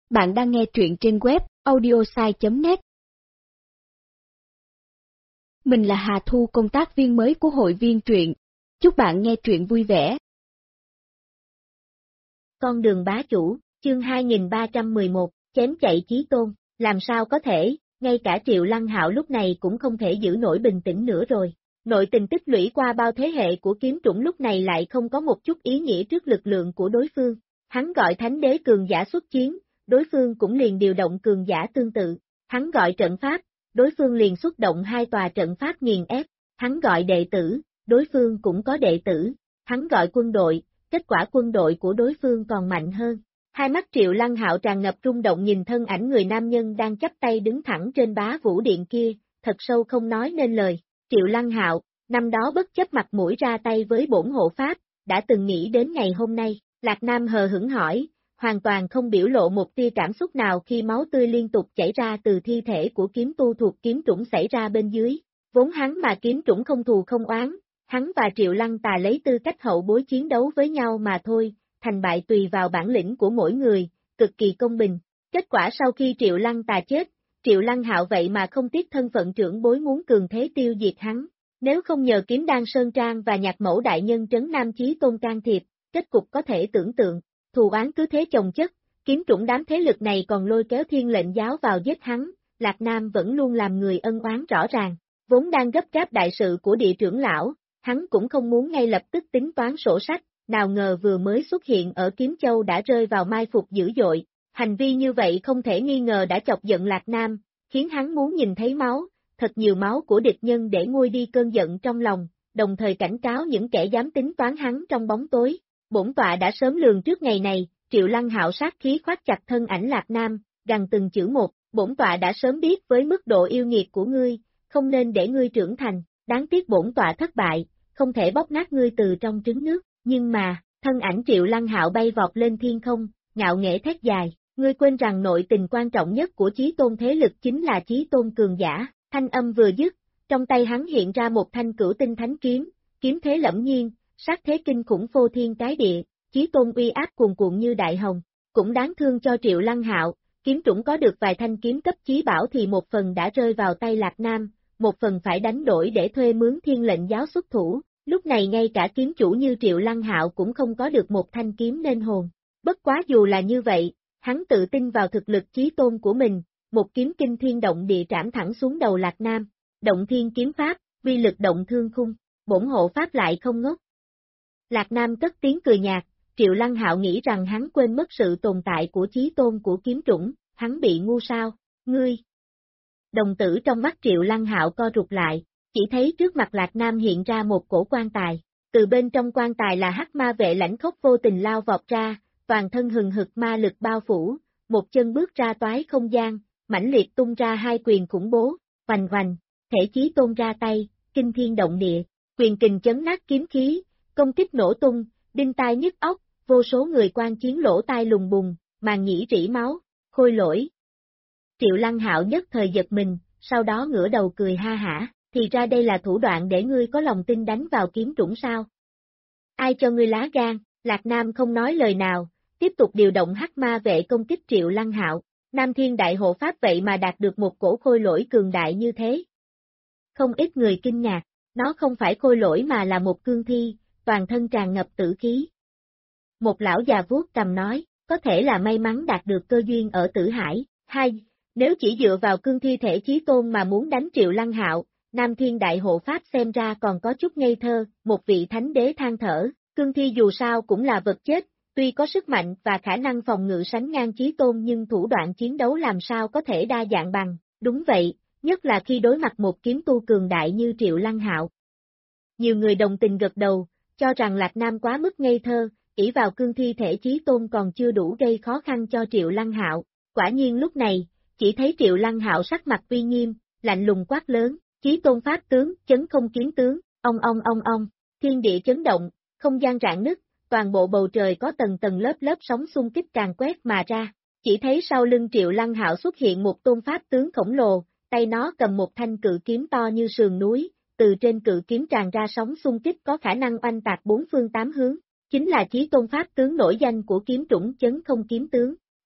Bạn đang nghe truyện trên web audiosai.net. Mình là Hà Thu, công tác viên mới của hội viên truyện. Chúc bạn nghe truyện vui vẻ. Con đường bá chủ, chương 2311, chém chạy chí tôn, làm sao có thể, ngay cả Triệu Lăng Hạo lúc này cũng không thể giữ nổi bình tĩnh nữa rồi. Nội tình tích lũy qua bao thế hệ của kiếm trũng lúc này lại không có một chút ý nghĩa trước lực lượng của đối phương. Hắn gọi thánh đế cường giả xuất chiến, đối phương cũng liền điều động cường giả tương tự. Hắn gọi trận pháp, đối phương liền xuất động 2 tòa trận pháp nghiền ép. Hắn gọi đệ tử, đối phương cũng có đệ tử. Hắn gọi quân đội, kết quả quân đội của đối phương còn mạnh hơn. Hai mắt Triệu Lăng Hạo tràn ngập rung động nhìn thân ảnh người nam nhân đang chắp tay đứng thẳng trên bá vũ điện kia, thật sâu không nói nên lời. Triệu Lăng Hạo, năm đó bất chấp mặt mũi ra tay với bổn hộ pháp, đã từng nghĩ đến ngày hôm nay. Lạc Nam hờ hững hỏi, hoàn toàn không biểu lộ một tia cảm xúc nào khi máu tươi liên tục chảy ra từ thi thể của kiếm tu thuộc kiếm trũng xảy ra bên dưới. Vốn hắn mà kiếm trũng không thù không oán, hắn và Triệu Lăng Tà lấy tư cách hậu bối chiến đấu với nhau mà thôi, thành bại tùy vào bản lĩnh của mỗi người, cực kỳ công bình. Kết quả sau khi Triệu Lăng Tà chết, Triệu Lăng Hạo vậy mà không tiếc thân phận trưởng bối muốn cường thế tiêu diệt hắn. Nếu không nhờ Kiếm Đan Sơn Trang và Nhạc Mẫu đại nhân trấn Nam Chí Tôn can thiệp, kết cục có thể tưởng tượng, thù oán cứ thế chồng chất, kiếm trũng đám thế lực này còn lôi kéo Thiên Lệnh giáo vào giết hắn, Lạc Nam vẫn luôn làm người ân oán rõ ràng, vốn đang gấp gáp đại sự của địa trưởng lão, hắn cũng không muốn ngay lập tức tính toán sổ sách, nào ngờ vừa mới xuất hiện ở Kiếm Châu đã rơi vào mai phục dữ dội, hành vi như vậy không thể nghi ngờ đã chọc giận Lạc Nam, khiến hắn muốn nhìn thấy máu, thật nhiều máu của địch nhân để nguôi đi cơn giận trong lòng, đồng thời cảnh cáo những kẻ dám tính toán hắn trong bóng tối. Bổn tọa đã sớm lường trước ngày này, Triệu Lăng Hạo sát khí khoát chặt thân ảnh Lạc Nam, gằn từng chữ một, bổn tọa đã sớm biết với mức độ yêu nghiệt của ngươi, không nên để ngươi trưởng thành, đáng tiếc bổn tọa thất bại, không thể bóp nát ngươi từ trong trứng nước, nhưng mà, thân ảnh Triệu Lăng Hạo bay vọt lên thiên không, ngạo nghễ thét dài, ngươi quên rằng nội tình quan trọng nhất của chí tôn thế lực chính là chí tôn cường giả, thanh âm vừa dứt, trong tay hắn hiện ra một thanh cửu tinh thánh kiếm, kiếm thế lẫm nhiên, sát thế kinh khủng phô thiên cái địa, chí tôn uy áp cuồn cuộn như đại hồng, cũng đáng thương cho Triệu Lăng Hạo, kiếm trũng có được vài thanh kiếm cấp chí bảo thì một phần đã rơi vào tay Lạc Nam, một phần phải đánh đổi để thuê mướn Thiên Lệnh giáo xuất thủ, lúc này ngay cả kiếm chủ như Triệu Lăng Hạo cũng không có được một thanh kiếm nên hồn. Bất quá dù là như vậy, hắn tự tin vào thực lực chí tôn của mình, một kiếm kinh thiên động địa trảm thẳng xuống đầu Lạc Nam, động thiên kiếm pháp, uy lực động thương khung, bổn hộ pháp lại không ngốc. Lạc Nam cất tiếng cười nhạt, Triệu Lăng Hạo nghĩ rằng hắn quên mất sự tồn tại của chí tôn của kiếm trũng, hắn bị ngu sao, ngươi. Đồng tử trong mắt Triệu Lăng Hạo co rụt lại, chỉ thấy trước mặt Lạc Nam hiện ra một cổ quan tài, từ bên trong quan tài là hắc ma vệ lãnh khốc vô tình lao vọt ra, toàn thân hừng hực ma lực bao phủ, một chân bước ra toái không gian, mãnh liệt tung ra 2 quyền khủng bố, hoành hoành, thể chí tôn ra tay, kinh thiên động địa, quyền kình chấn nát kiếm khí, công kích nổ tung, đinh tai nhức óc, vô số người quan chiến lỗ tai lùng bùng, màng nhĩ rỉ máu, khôi lỗi. Triệu Lăng Hạo nhất thời giật mình, sau đó ngửa đầu cười ha hả, thì ra đây là thủ đoạn để ngươi có lòng tin đánh vào kiếm trũng sao? Ai cho ngươi lá gan? Lạc Nam không nói lời nào, tiếp tục điều động hắc ma vệ công kích Triệu Lăng Hạo, Nam Thiên Đại Hộ Pháp vậy mà đạt được một cổ khôi lỗi cường đại như thế. Không ít người kinh ngạc, nó không phải khôi lỗi mà là một cương thi, toàn thân tràn ngập tử khí. Một lão già vuốt cằm nói, có thể là may mắn đạt được cơ duyên ở Tử Hải. Hai, nếu chỉ dựa vào cương thi thể chí tôn mà muốn đánh Triệu Lăng Hạo, Nam Thiên Đại Hộ Pháp xem ra còn có chút ngây thơ, một vị thánh đế than thở, cương thi dù sao cũng là vật chết, tuy có sức mạnh và khả năng phòng ngự sánh ngang chí tôn nhưng thủ đoạn chiến đấu làm sao có thể đa dạng bằng, đúng vậy, nhất là khi đối mặt một kiếm tu cường đại như Triệu Lăng Hạo. Nhiều người đồng tình gật đầu, cho rằng Lạc Nam quá mức ngây thơ, ỷ vào cương thi thể chí tôn còn chưa đủ gây khó khăn cho Triệu Lăng Hạo. Quả nhiên lúc này, chỉ thấy Triệu Lăng Hạo sắc mặt uy nghiêm, lạnh lùng quát lớn, chí tôn pháp tướng, chấn không kiếm tướng, ong, thiên địa chấn động, không gian rạn nứt, toàn bộ bầu trời có tầng tầng lớp lớp sóng xung kích càn quét mà ra. Chỉ thấy sau lưng Triệu Lăng Hạo xuất hiện một tôn pháp tướng khổng lồ, tay nó cầm một thanh cự kiếm to như sườn núi, từ trên cự kiếm tràn ra sóng xung kích có khả năng oanh tạc 4 phương 8 hướng, chính là chí tôn pháp tướng nổi danh của kiếm trũng chấn không kiếm tướng.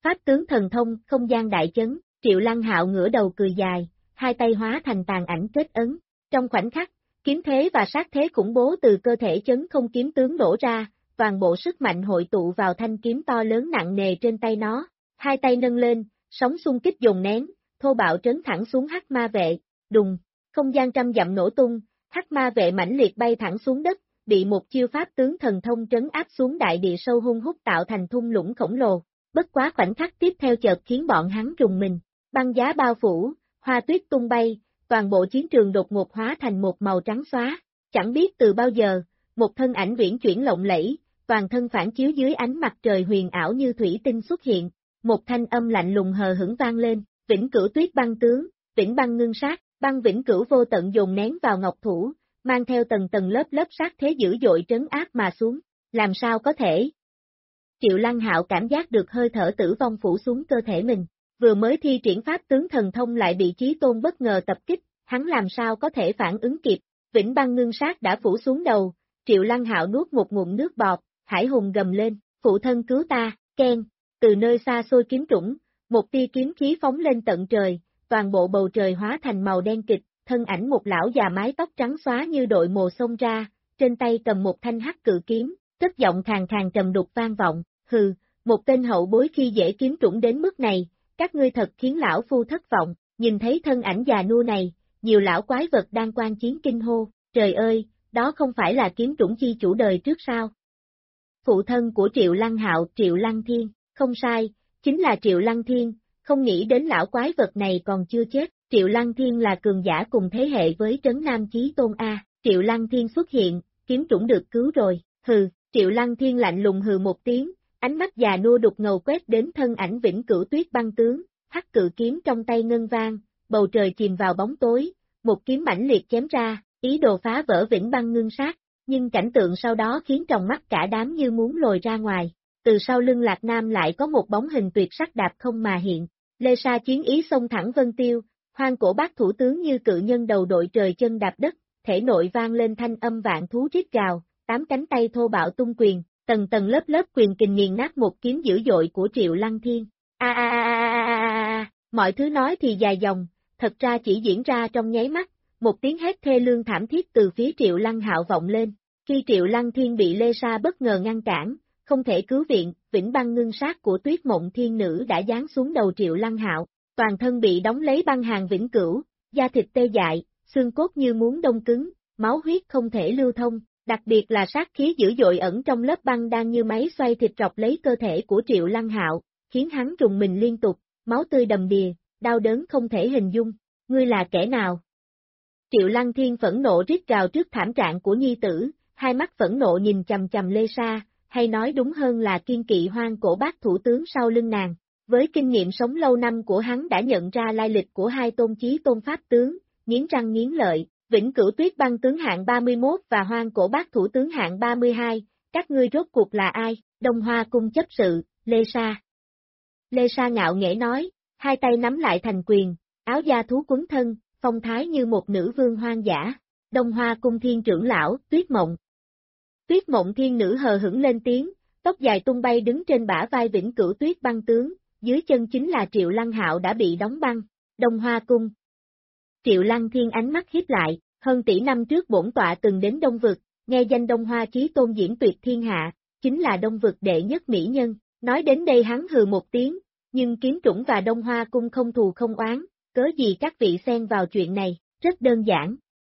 Pháp tướng thần thông, không gian đại chấn, Triệu Lăng Hạo ngửa đầu cười dài, hai tay hóa thành tàn ảnh kết ấn. Trong khoảnh khắc, kiếm thế và sát thế khủng bố từ cơ thể chấn không kiếm tướng đổ ra, toàn bộ sức mạnh hội tụ vào thanh kiếm to lớn nặng nề trên tay nó. Hai tay nâng lên, sóng xung kích dồn nén, thô bạo trấn thẳng xuống Hắc Ma Vệ, đùng, không gian trăm dặm nổ tung, Hắc Ma Vệ mãnh liệt bay thẳng xuống đất, bị một chiêu pháp tướng thần thông trấn áp xuống đại địa sâu hun hút tạo thành thung lũng khổng lồ. Bất quá khoảnh khắc tiếp theo chợt khiến bọn hắn rùng mình, băng giá bao phủ, hoa tuyết tung bay, toàn bộ chiến trường đột ngột hóa thành một màu trắng xóa. Chẳng biết từ bao giờ, một thân ảnh viễn chuyển lộng lẫy, toàn thân phản chiếu dưới ánh mặt trời huyền ảo như thủy tinh xuất hiện, một thanh âm lạnh lùng hờ hững vang lên, Vĩnh Cửu Tuyết Băng tướng, Vĩnh Băng ngưng sát, băng vĩnh cửu vô tận dồn nén vào ngọc thủ, mang theo tầng tầng lớp lớp sát thế dữ dội trấn áp mà xuống, làm sao có thể? Triệu Lăng Hạo cảm giác được hơi thở tử vong phủ xuống cơ thể mình, vừa mới thi triển pháp tướng thần thông lại bị Chí Tôn bất ngờ tập kích, hắn làm sao có thể phản ứng kịp, Vĩnh Băng ngưng sát đã phủ xuống đầu, Triệu Lăng Hạo nuốt một ngụm nước bọt, Hải Hùng gầm lên, phụ thân cứu ta, keng, từ nơi xa xôi kiếm trũng, một tia kiếm khí phóng lên tận trời, toàn bộ bầu trời hóa thành màu đen kịch, thân ảnh một lão già mái tóc trắng xóa như đội mồ xông ra, trên tay cầm một thanh hắc cự kiếm, cất giọng khàn khàn trầm đục vang vọng, hừ, một tên hậu bối khi dễ kiếm trũng đến mức này, các ngươi thật khiến lão phu thất vọng, nhìn thấy thân ảnh già nua này, nhiều lão quái vật đang quan chiến kinh hô, trời ơi, đó không phải là kiếm trũng chi chủ đời trước sao? Phụ thân của Triệu Lăng Hạo, Triệu Lăng Thiên, không sai, chính là Triệu Lăng Thiên, không nghĩ đến lão quái vật này còn chưa chết, Triệu Lăng Thiên là cường giả cùng thế hệ với Trấn Nam Chí Tôn A, Triệu Lăng Thiên xuất hiện, kiếm trũng được cứu rồi, hừ, Triệu Lăng Thiên lạnh lùng hừ một tiếng, ánh mắt già nua đục ngầu quét đến thân ảnh Vĩnh Cửu Tuyết Băng tướng, hắc cự kiếm trong tay ngân vang, bầu trời chìm vào bóng tối, một kiếm mãnh liệt chém ra, ý đồ phá vỡ Vĩnh Băng ngưng sát, nhưng cảnh tượng sau đó khiến tròng mắt cả đám như muốn lồi ra ngoài. Từ sau lưng Lạc Nam lại có một bóng hình tuyệt sắc đạp không mà hiện, Lê Sa chiến ý xông thẳng vân tiêu, hoang cổ bác thủ tướng như cự nhân đầu đội trời chân đạp đất, thể nội vang lên thanh âm vạn thú rít gào, tám cánh tay thô bạo tung quyền, tầng tầng lớp lớp quyền kình nghiền nát một kiếm dữ dội của Triệu Lăng Thiên. Mọi thứ nói thì dài dòng, thật ra chỉ diễn ra trong nháy mắt, một tiếng hét thê lương thảm thiết từ phía Triệu Lăng Hạo vọng lên, khi Triệu Lăng Thiên bị Lê Sa bất ngờ ngăn cản, không thể cứu viện, Vĩnh Băng ngưng sát của Tuyết Mộng Thiên Nữ đã giáng xuống đầu Triệu Lăng Hạo, toàn thân bị đóng lấy băng hàn vĩnh cửu, da thịt tê dại, xương cốt như muốn đông cứng, máu huyết không thể lưu thông, đặc biệt là sát khí dữ dội ẩn trong lớp băng đang như máy xoay thịt rọc lấy cơ thể của Triệu Lăng Hạo, khiến hắn rùng mình liên tục, máu tươi đầm đìa, đau đớn không thể hình dung, ngươi là kẻ nào? Triệu Lăng Thiên phẫn nộ rít gào trước thảm trạng của nhi tử, hai mắt phẫn nộ nhìn chằm chằm Lê Sa, hay nói đúng hơn là kiên kỵ hoang cổ bác thủ tướng sau lưng nàng. Với kinh nghiệm sống lâu năm của hắn đã nhận ra lai lịch của hai tôn chí tôn pháp tướng, nghiến răng nghiến lợi, Vĩnh Cửu Tuyết Băng tướng hạng 31 và hoang cổ bác thủ tướng hạng 32, các ngươi rốt cuộc là ai? Đông Hoa cung chấp sự, Lê Sa. Lê Sa ngạo nghễ nói, hai tay nắm lại thành quyền, áo da thú quấn thân, phong thái như một nữ vương hoang dã. Đông Hoa cung thiên trưởng lão, Tuyết Mộng. Tuyết Mộng Thiên Nữ hờ hững lên tiếng, tóc dài tung bay đứng trên bả vai Vĩnh Cửu Tuyết Băng tướng, dưới chân chính là Triệu Lăng Hạo đã bị đóng băng. Đông Hoa cung. Triệu Lăng Thiên ánh mắt híp lại, hơn tỷ năm trước bổn tọa từng đến Đông Vực, nghe danh Đông Hoa Chí Tôn diễn tuyệt thiên hạ, chính là Đông Vực đệ nhất mỹ nhân. Nói đến đây hắn hừ một tiếng, nhưng Kiếm Trũng và Đông Hoa cung không thù không oán, cớ gì các vị xen vào chuyện này, rất đơn giản.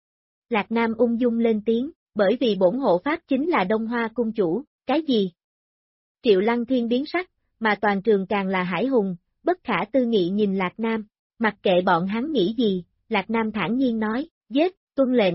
Lạc Nam ung dung lên tiếng, bởi vì bổn hộ pháp chính là Đông Hoa cung chủ, cái gì? Triệu Lăng Thiên biến sắc, mà toàn trường càng là Hải Hùng, bất khả tư nghị nhìn Lạc Nam, mặc kệ bọn hắn nghĩ gì, Lạc Nam thản nhiên nói, giết, tuân lệnh.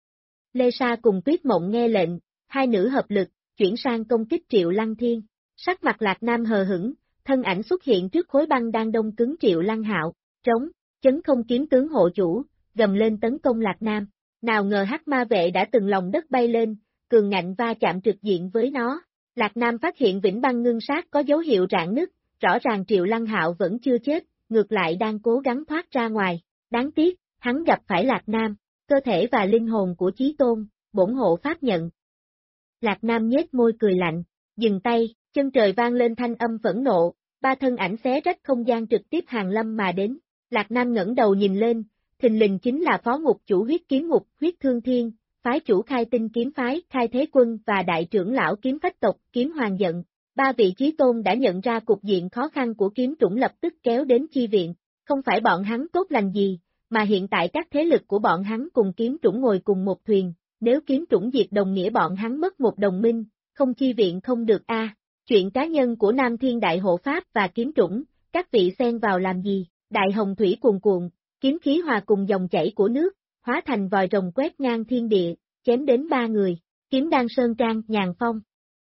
Lê Sa cùng Tuyết Mộng nghe lệnh, hai nữ hợp lực, chuyển sang công kích Triệu Lăng Thiên, sắc mặt Lạc Nam hờ hững, thân ảnh xuất hiện trước khối băng đang đông cứng Triệu Lăng Hạo, trống, chấn không kiếm tướng hộ chủ, gầm lên tấn công Lạc Nam. Nào ngờ Hắc Ma Vệ đã từng lòng đất bay lên, cường ngạnh va chạm trực diện với nó. Lạc Nam phát hiện Vĩnh Băng ngưng sát có dấu hiệu rạn nứt, rõ ràng Triệu Lăng Hạo vẫn chưa chết, ngược lại đang cố gắng thoát ra ngoài. Đáng tiếc, hắn gặp phải Lạc Nam, cơ thể và linh hồn của Chí Tôn, bổn hộ pháp nhận. Lạc Nam nhếch môi cười lạnh, dừng tay, chân trời vang lên thanh âm phẫn nộ, ba thân ảnh xé rách không gian trực tiếp hàng lâm mà đến. Lạc Nam ngẩng đầu nhìn lên, thình lình chính là phó ngục chủ huyết kiếm ngục, Huyết Thương Thiên, phái chủ Khai Tinh kiếm phái, Khai Thế Quân và đại trưởng lão kiếm phách tộc, Kiếm Hoàng Giận. Ba vị chí tôn đã nhận ra cục diện khó khăn của kiếm chủng lập tức kéo đến chi viện, không phải bọn hắn tốt lành gì, mà hiện tại các thế lực của bọn hắn cùng kiếm chủng ngồi cùng một thuyền, nếu kiếm chủng diệt đồng nghĩa bọn hắn mất một đồng minh, không chi viện không được a. Chuyện cá nhân của Nam Thiên Đại Hộ Pháp và kiếm chủng, các vị xen vào làm gì? Đại hồng thủy cuồn cuộn, kiếm khí hòa cùng dòng chảy của nước, hóa thành vòi rồng quét ngang thiên địa, chém đến ba người, Kiếm Đan Sơn Trang, Nhàn Phong.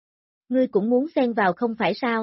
Ngươi cũng muốn xen vào không phải sao?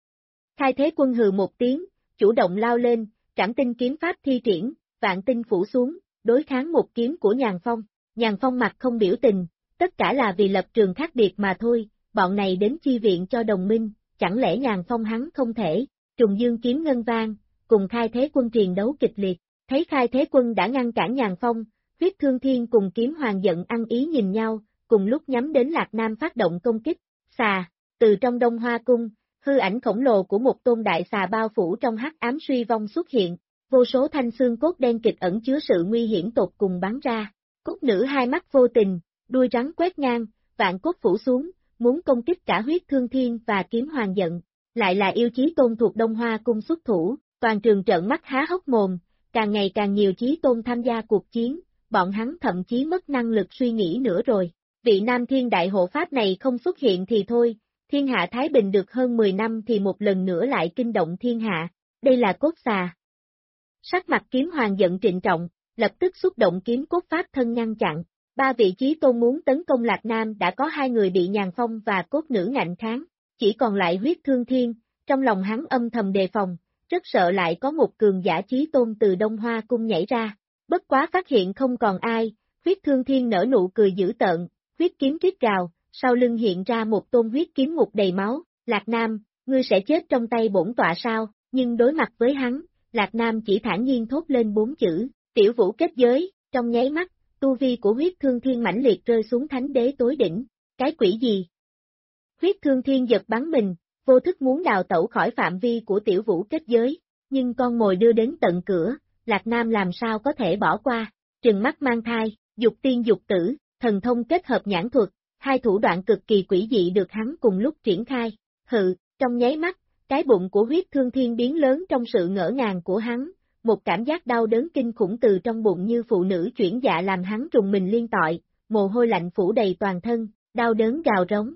Khai Thế Quân hừ một tiếng, chủ động lao lên, Trảm Tinh kiếm pháp thi triển, vạn tinh phủ xuống, đối kháng một kiếm của Nhàn Phong. Nhàn Phong mặt không biểu tình, tất cả là vì lập trường khác biệt mà thôi, bọn này đến chi viện cho đồng minh, chẳng lẽ Nhàn Phong hắn không thể, trùng dương kiếm ngân vang, cùng Khai Thế Quân triền đấu kịch liệt, thấy Khai Thế Quân đã ngăn cản Nhàn Phong, Huyết Thương Thiên cùng Kiếm Hoàng Giận ăn ý nhìn nhau, cùng lúc nhắm đến Lạc Nam phát động công kích, xà, từ trong Đông Hoa Cung, hư ảnh khổng lồ của một tôn đại xà bao phủ trong hắc ám suy vong xuất hiện, vô số thanh xương cốt đen kịch ẩn chứa sự nguy hiểm tột cùng bắn ra, cốt nữ hai mắt vô tình, đuôi rắn quét ngang, vạn cốt phủ xuống, muốn công kích cả Huyết Thương Thiên và Kiếm Hoàng Giận, lại là yêu chí tôn thuộc Đông Hoa Cung xuất thủ, toàn trường trợn mắt há hốc mồm, càng ngày càng nhiều chí tôn tham gia cuộc chiến, bọn hắn thậm chí mất năng lực suy nghĩ nữa rồi, vị Nam Thiên Đại Hộ Pháp này không xuất hiện thì thôi, thiên hạ Thái Bình được hơn 10 năm thì một lần nữa lại kinh động thiên hạ, đây là cốt xà. Sắc mặt Kiếm Hoàng Giận trịnh trọng, lập tức xúc động kiếm cốt pháp thân ngăn chặn, ba vị chí tôn muốn tấn công Lạc Nam đã có hai người bị Nhàn Phong và cốt nữ ngạnh kháng, chỉ còn lại Huyết Thương Thiên, trong lòng hắn âm thầm đề phòng, rất sợ lại có một cường giả chí tôn từ Đông Hoa Cung nhảy ra, bất quá phát hiện không còn ai, Huyết Thương Thiên nở nụ cười dữ tợn, huyết kiếm rít gào, sau lưng hiện ra một tôn huyết kiếm ngục đầy máu, Lạc Nam, ngươi sẽ chết trong tay bổn tọa sao, nhưng đối mặt với hắn, Lạc Nam chỉ thản nhiên thốt lên 4 chữ, tiểu vũ kết giới, trong nháy mắt, tu vi của Huyết Thương Thiên mãnh liệt rơi xuống thánh đế tối đỉnh, cái quỷ gì? Huyết Thương Thiên giật bắn mình, vô thức muốn đào tẩu khỏi phạm vi của tiểu vũ kết giới, nhưng con mồi đưa đến tận cửa, Lạc Nam làm sao có thể bỏ qua, trừng mắt mang thai, dục tiên dục tử, thần thông kết hợp nhãn thuật, hai thủ đoạn cực kỳ quỷ dị được hắn cùng lúc triển khai, trong nháy mắt, cái bụng của Huyết Thương Thiên biến lớn trong sự ngỡ ngàng của hắn, một cảm giác đau đớn kinh khủng từ trong bụng như phụ nữ chuyển dạ làm hắn trùng mình liên tội, mồ hôi lạnh phủ đầy toàn thân, đau đớn gào rống,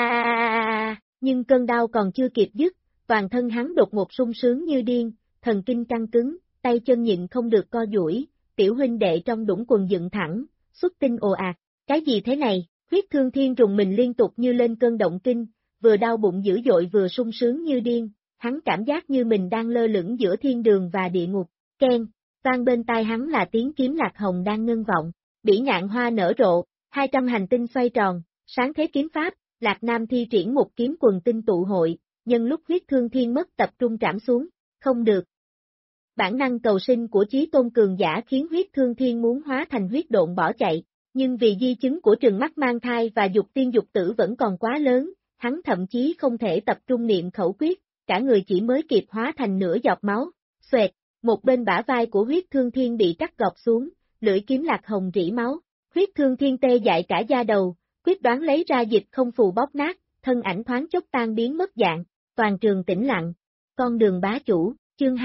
nhưng cơn đau còn chưa kịp dứt, toàn thân hắn đột ngột sung sướng như điên, thần kinh căng cứng, tay chân nhịn không được co duỗi, tiểu huynh đệ trong đũng quần dựng thẳng, xuất tinh ồ ạt, cái gì thế này? Huyết Thương Thiên rùng mình liên tục như lên cơn động kinh, vừa đau bụng dữ dội vừa sung sướng như điên, hắn cảm giác như mình đang lơ lửng giữa thiên đường và địa ngục, keng, vang bên tai hắn là tiếng kiếm lạc hồng đang ngân vọng, bỉ ngạn hoa nở rộ, 200 hành tinh xoay tròn, sáng thế kiếm pháp, Lạc Nam thi triển một kiếm quần tinh tụ hội, nhân lúc Huyết Thương Thiên mất tập trung trảm xuống, không được. Bản năng cầu sinh của chí tôn cường giả khiến Huyết Thương Thiên muốn hóa thành huyết độn bỏ chạy. Nhưng vì di chứng của trừng mắt mang thai và dục tiên dục tử vẫn còn quá lớn, hắn thậm chí không thể tập trung niệm khẩu quyết, cả người chỉ mới kịp hóa thành nửa giọt máu, xoẹt, một bên bả vai của Huyết Thương Thiên bị cắt gọt xuống, lưỡi kiếm lạc hồng rỉ máu, Huyết Thương Thiên tê dại cả da đầu, quyết đoán lấy ra dịch không phù bóp nát, thân ảnh thoáng chốc tan biến mất dạng, toàn trường tĩnh lặng, con đường bá chủ, chương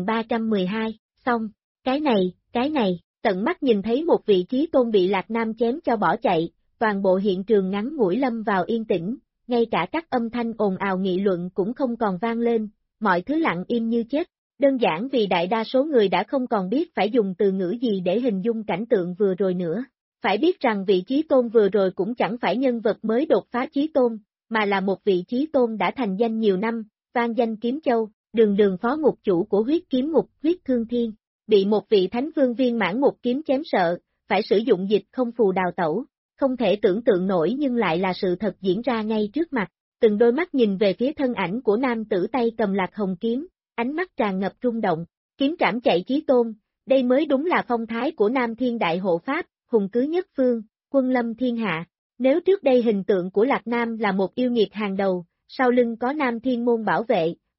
2312, xong, cái này. Tận mắt nhìn thấy một vị chí tôn bị Lạc Nam chém cho bỏ chạy, toàn bộ hiện trường ngắn ngủi lâm vào yên tĩnh, ngay cả các âm thanh ồn ào nghị luận cũng không còn vang lên, mọi thứ lặng im như chết, đơn giản vì đại đa số người đã không còn biết phải dùng từ ngữ gì để hình dung cảnh tượng vừa rồi nữa. Phải biết rằng vị chí tôn vừa rồi cũng chẳng phải nhân vật mới đột phá chí tôn, mà là một vị chí tôn đã thành danh nhiều năm, vang danh Kiếm Châu, đường phó ngục chủ của huyết kiếm ngục Huyết Thương Thiên. Bị một vị thánh vương viên mãn một kiếm chém sợ, phải sử dụng dịch không phù đào tẩu, không thể tưởng tượng nổi nhưng lại là sự thật diễn ra ngay trước mặt, từng đôi mắt nhìn về phía thân ảnh của nam tử tay cầm lạc hồng kiếm, ánh mắt tràn ngập rung động, kiếm trảm chạy chí tôn, đây mới đúng là phong thái của Nam Thiên Đại Hộ Pháp, hùng cứ nhất phương, quân lâm thiên hạ, nếu trước đây hình tượng của Lạc Nam là một yêu nghiệt hàng đầu, sau lưng có Nam Thiên Môn bảo vệ,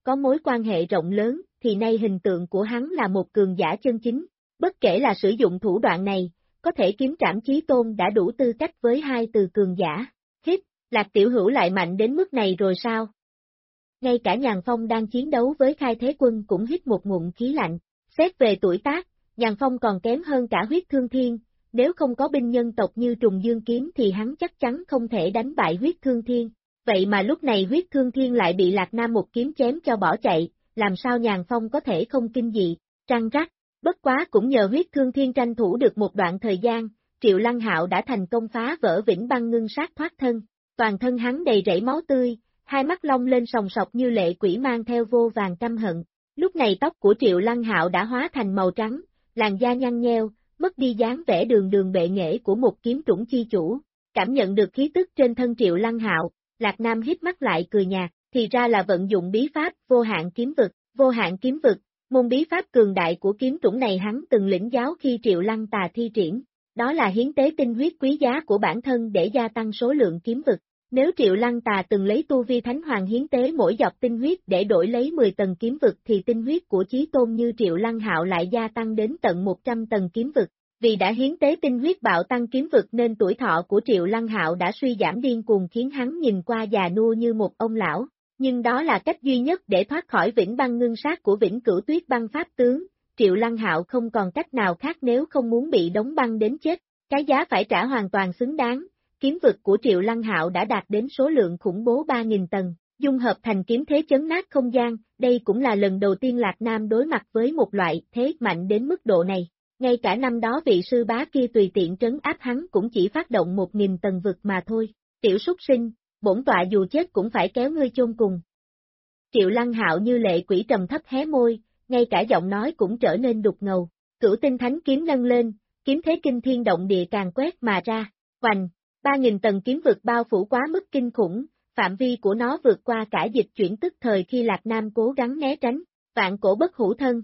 có mối quan hệ rộng lớn, thì nay hình tượng của hắn là một cường giả chân chính. Bất kể là sử dụng thủ đoạn này, có thể kiếm trảm chí tôn đã đủ tư cách với hai từ cường giả. Hít, Lạc Tiểu Hữu lại mạnh đến mức này rồi sao? Ngay cả Nhàn Phong đang chiến đấu với Khai Thế Quân cũng hít một ngụm khí lạnh. Xét về tuổi tác, Nhàn Phong còn kém hơn cả Huyết Thương Thiên, nếu không có binh nhân tộc như Trùng Dương Kiếm thì hắn chắc chắn không thể đánh bại Huyết Thương Thiên. Vậy mà lúc này Huyết Thương Thiên lại bị Lạc Nam một kiếm chém cho bỏ chạy, làm sao Nhàn Phong có thể không kinh dị, răng rắc. Bất quá cũng nhờ Huyết Thương Thiên tranh thủ được một đoạn thời gian, Triệu Lăng Hạo đã thành công phá vỡ Vĩnh Băng Ngưng Sát thoát thân, toàn thân hắn đầy rẫy máu tươi, hai mắt long lên sòng sọc như lệ quỷ mang theo vô vàn căm hận. Lúc này tóc của Triệu Lăng Hạo đã hóa thành màu trắng, làn da nhăn nheo, mất đi dáng vẻ đường đường bệ nghệ của một kiếm trũng chi chủ. Cảm nhận được khí tức trên thân Triệu Lăng Hạo, Lạc Nam hít mắt lại cười nhạt, thì ra là vận dụng bí pháp vô hạn kiếm vực. Vô hạn kiếm vực, môn bí pháp cường đại của kiếm trũng này hắn từng lĩnh giáo khi Triệu Lăng Tà thi triển, đó là hiến tế tinh huyết quý giá của bản thân để gia tăng số lượng kiếm vực. Nếu Triệu Lăng Tà từng lấy tu vi Thánh Hoàng hiến tế mỗi giọt tinh huyết để đổi lấy 10 tầng kiếm vực thì tinh huyết của chí tôn như Triệu Lăng Hạo lại gia tăng đến tận 100 tầng kiếm vực. Vì đã hiến tế tinh huyết bạo tăng kiếm vực nên tuổi thọ của Triệu Lăng Hạo đã suy giảm điên cuồng khiến hắn nhìn qua già nua như một ông lão. Nhưng đó là cách duy nhất để thoát khỏi Vĩnh Băng Ngưng Sát của Vĩnh Cửu Tuyết Băng Pháp Tướng. Triệu Lăng Hạo không còn cách nào khác nếu không muốn bị đóng băng đến chết. Cái giá phải trả hoàn toàn xứng đáng. Kiếm vực của Triệu Lăng Hạo đã đạt đến số lượng khủng bố 3.000 tầng, dung hợp thành kiếm thế chấn nát không gian, đây cũng là lần đầu tiên Lạc Nam đối mặt với một loại thế mạnh đến mức độ này. Ngay cả năm đó vị sư bá kia tùy tiện trấn áp hắn cũng chỉ phát động 1.000 tầng vực mà thôi. Tiểu súc sinh, bổn tọa dù chết cũng phải kéo ngươi chôn cùng. Triệu Lăng Hạo như lệ quỷ trầm thấp hé môi, ngay cả giọng nói cũng trở nên đục ngầu. Cửu tinh thánh kiếm nâng lên, kiếm thế kinh thiên động địa càng quét mà ra. Hoành, 3.000 tầng kiếm vực bao phủ quá mức kinh khủng, phạm vi của nó vượt qua cả dịch chuyển tức thời khi Lạc Nam cố gắng né tránh. Vạn cổ bất hủ thân.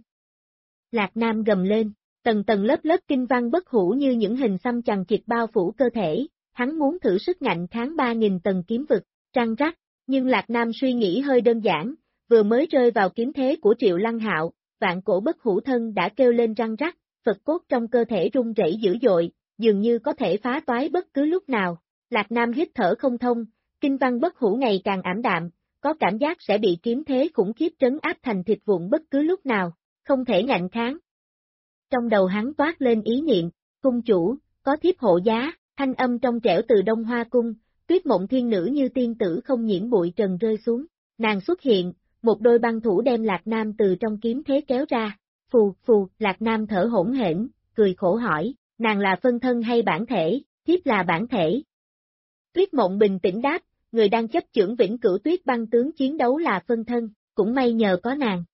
Lạc Nam gầm lên, tầng tầng lớp lớp kinh văn bất hủ như những hình xăm chằng chịt bao phủ cơ thể, hắn muốn thử sức ngạnh kháng 3.000 tầng kiếm vực, răng rắc, nhưng Lạc Nam suy nghĩ hơi đơn giản, vừa mới rơi vào kiếm thế của Triệu Lăng Hạo, vạn cổ bất hủ thân đã kêu lên răng rắc, Phật cốt trong cơ thể rung rẩy dữ dội, dường như có thể phá toái bất cứ lúc nào. Lạc Nam hít thở không thông, kinh văn bất hủ ngày càng ảm đạm, có cảm giác sẽ bị kiếm thế khủng khiếp trấn áp thành thịt vụn bất cứ lúc nào, không thể ngạnh kháng. Trong đầu hắn toát lên ý niệm, cung chủ, có thiếp hộ giá, thanh âm trong trẻo từ Đông Hoa Cung, Tuyết Mộng thiên nữ như tiên tử không nhiễm bụi trần rơi xuống, nàng xuất hiện, một đôi băng thủ đem Lạc Nam từ trong kiếm thế kéo ra, phù, phù, Lạc Nam thở hổn hển, cười khổ hỏi, nàng là phân thân hay bản thể, thiếp là bản thể. Tuyết Mộng bình tĩnh đáp, người đang chấp chưởng Vĩnh Cửu Tuyết Băng tướng chiến đấu là phân thân, cũng may nhờ có nàng.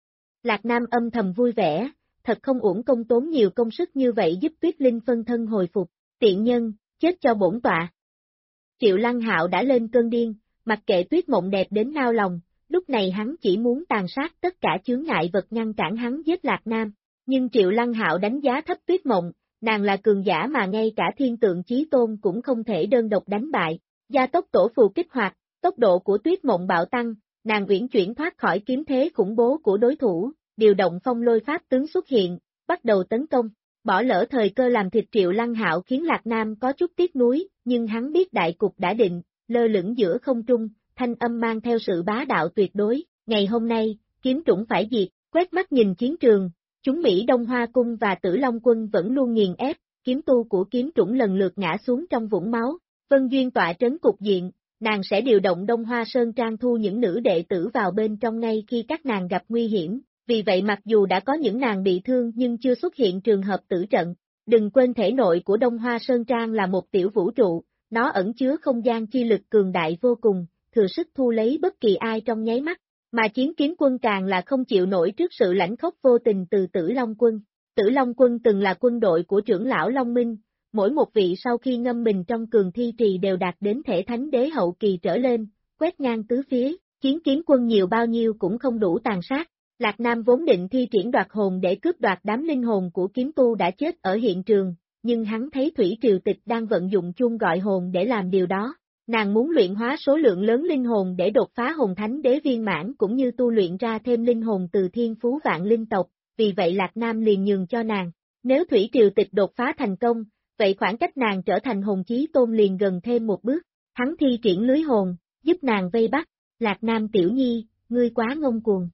Lạc Nam âm thầm vui vẻ, thật không uổng công tốn nhiều công sức như vậy giúp Tuyết Linh phân thân hồi phục, tiện nhân, chết cho bổn tọa. Triệu Lăng Hạo đã lên cơn điên, mặc kệ Tuyết Mộng đẹp đến nao lòng, lúc này hắn chỉ muốn tàn sát tất cả chướng ngại vật ngăn cản hắn giết Lạc Nam, nhưng Triệu Lăng Hạo đánh giá thấp Tuyết Mộng, nàng là cường giả mà ngay cả thiên tượng chí tôn cũng không thể đơn độc đánh bại, gia tốc tổ phù kích hoạt, tốc độ của Tuyết Mộng bạo tăng, nàng uyển chuyển thoát khỏi kiếm thế khủng bố của đối thủ, điều động phong lôi pháp tướng xuất hiện, bắt đầu tấn công, bỏ lỡ thời cơ làm thịt Triệu Lăng Hạo khiến Lạc Nam có chút tiếc nuối, nhưng hắn biết đại cục đã định, lơ lửng giữa không trung, thanh âm mang theo sự bá đạo tuyệt đối, ngày hôm nay, kiếm trũng phải diệt, quét mắt nhìn chiến trường, chúng Mỹ Đông Hoa Cung và Tử Long Quân vẫn luôn nghiền ép, kiếm tu của kiếm trũng lần lượt ngã xuống trong vũng máu, Vân Duyên tọa trấn cục diện, nàng sẽ điều động Đông Hoa Sơn Trang thu những nữ đệ tử vào bên trong ngay khi các nàng gặp nguy hiểm. Vì vậy mặc dù đã có những nàng bị thương nhưng chưa xuất hiện trường hợp tử trận, đừng quên thể nội của Đông Hoa Sơn Trang là một tiểu vũ trụ, nó ẩn chứa không gian chi lực cường đại vô cùng, thừa sức thu lấy bất kỳ ai trong nháy mắt, mà chiến kiếm quân càng là không chịu nổi trước sự lãnh khốc vô tình từ Tử Long Quân. Tử Long Quân từng là quân đội của trưởng lão Long Minh, mỗi một vị sau khi ngâm mình trong cường thi trì đều đạt đến thể thánh đế hậu kỳ trở lên, quét ngang tứ phía, chiến kiếm quân nhiều bao nhiêu cũng không đủ tàn sát. Lạc Nam vốn định thi triển đoạt hồn để cướp đoạt đám linh hồn của kiếm tu đã chết ở hiện trường, nhưng hắn thấy Thủy Triều Tịch đang vận dụng chuông gọi hồn để làm điều đó, Nàng muốn luyện hóa số lượng lớn linh hồn để đột phá hồn thánh đế viên mãn cũng như tu luyện ra thêm linh hồn từ thiên phú vạn linh tộc, vì vậy Lạc Nam liền nhường cho nàng. Nếu Thủy Triều Tịch đột phá thành công, vậy khoảng cách nàng trở thành hồn chí tôn liền gần thêm một bước. Hắn thi triển lưới hồn, giúp nàng vây bắt. Lạc Nam tiểu nhi, ngươi quá ngông cuồng.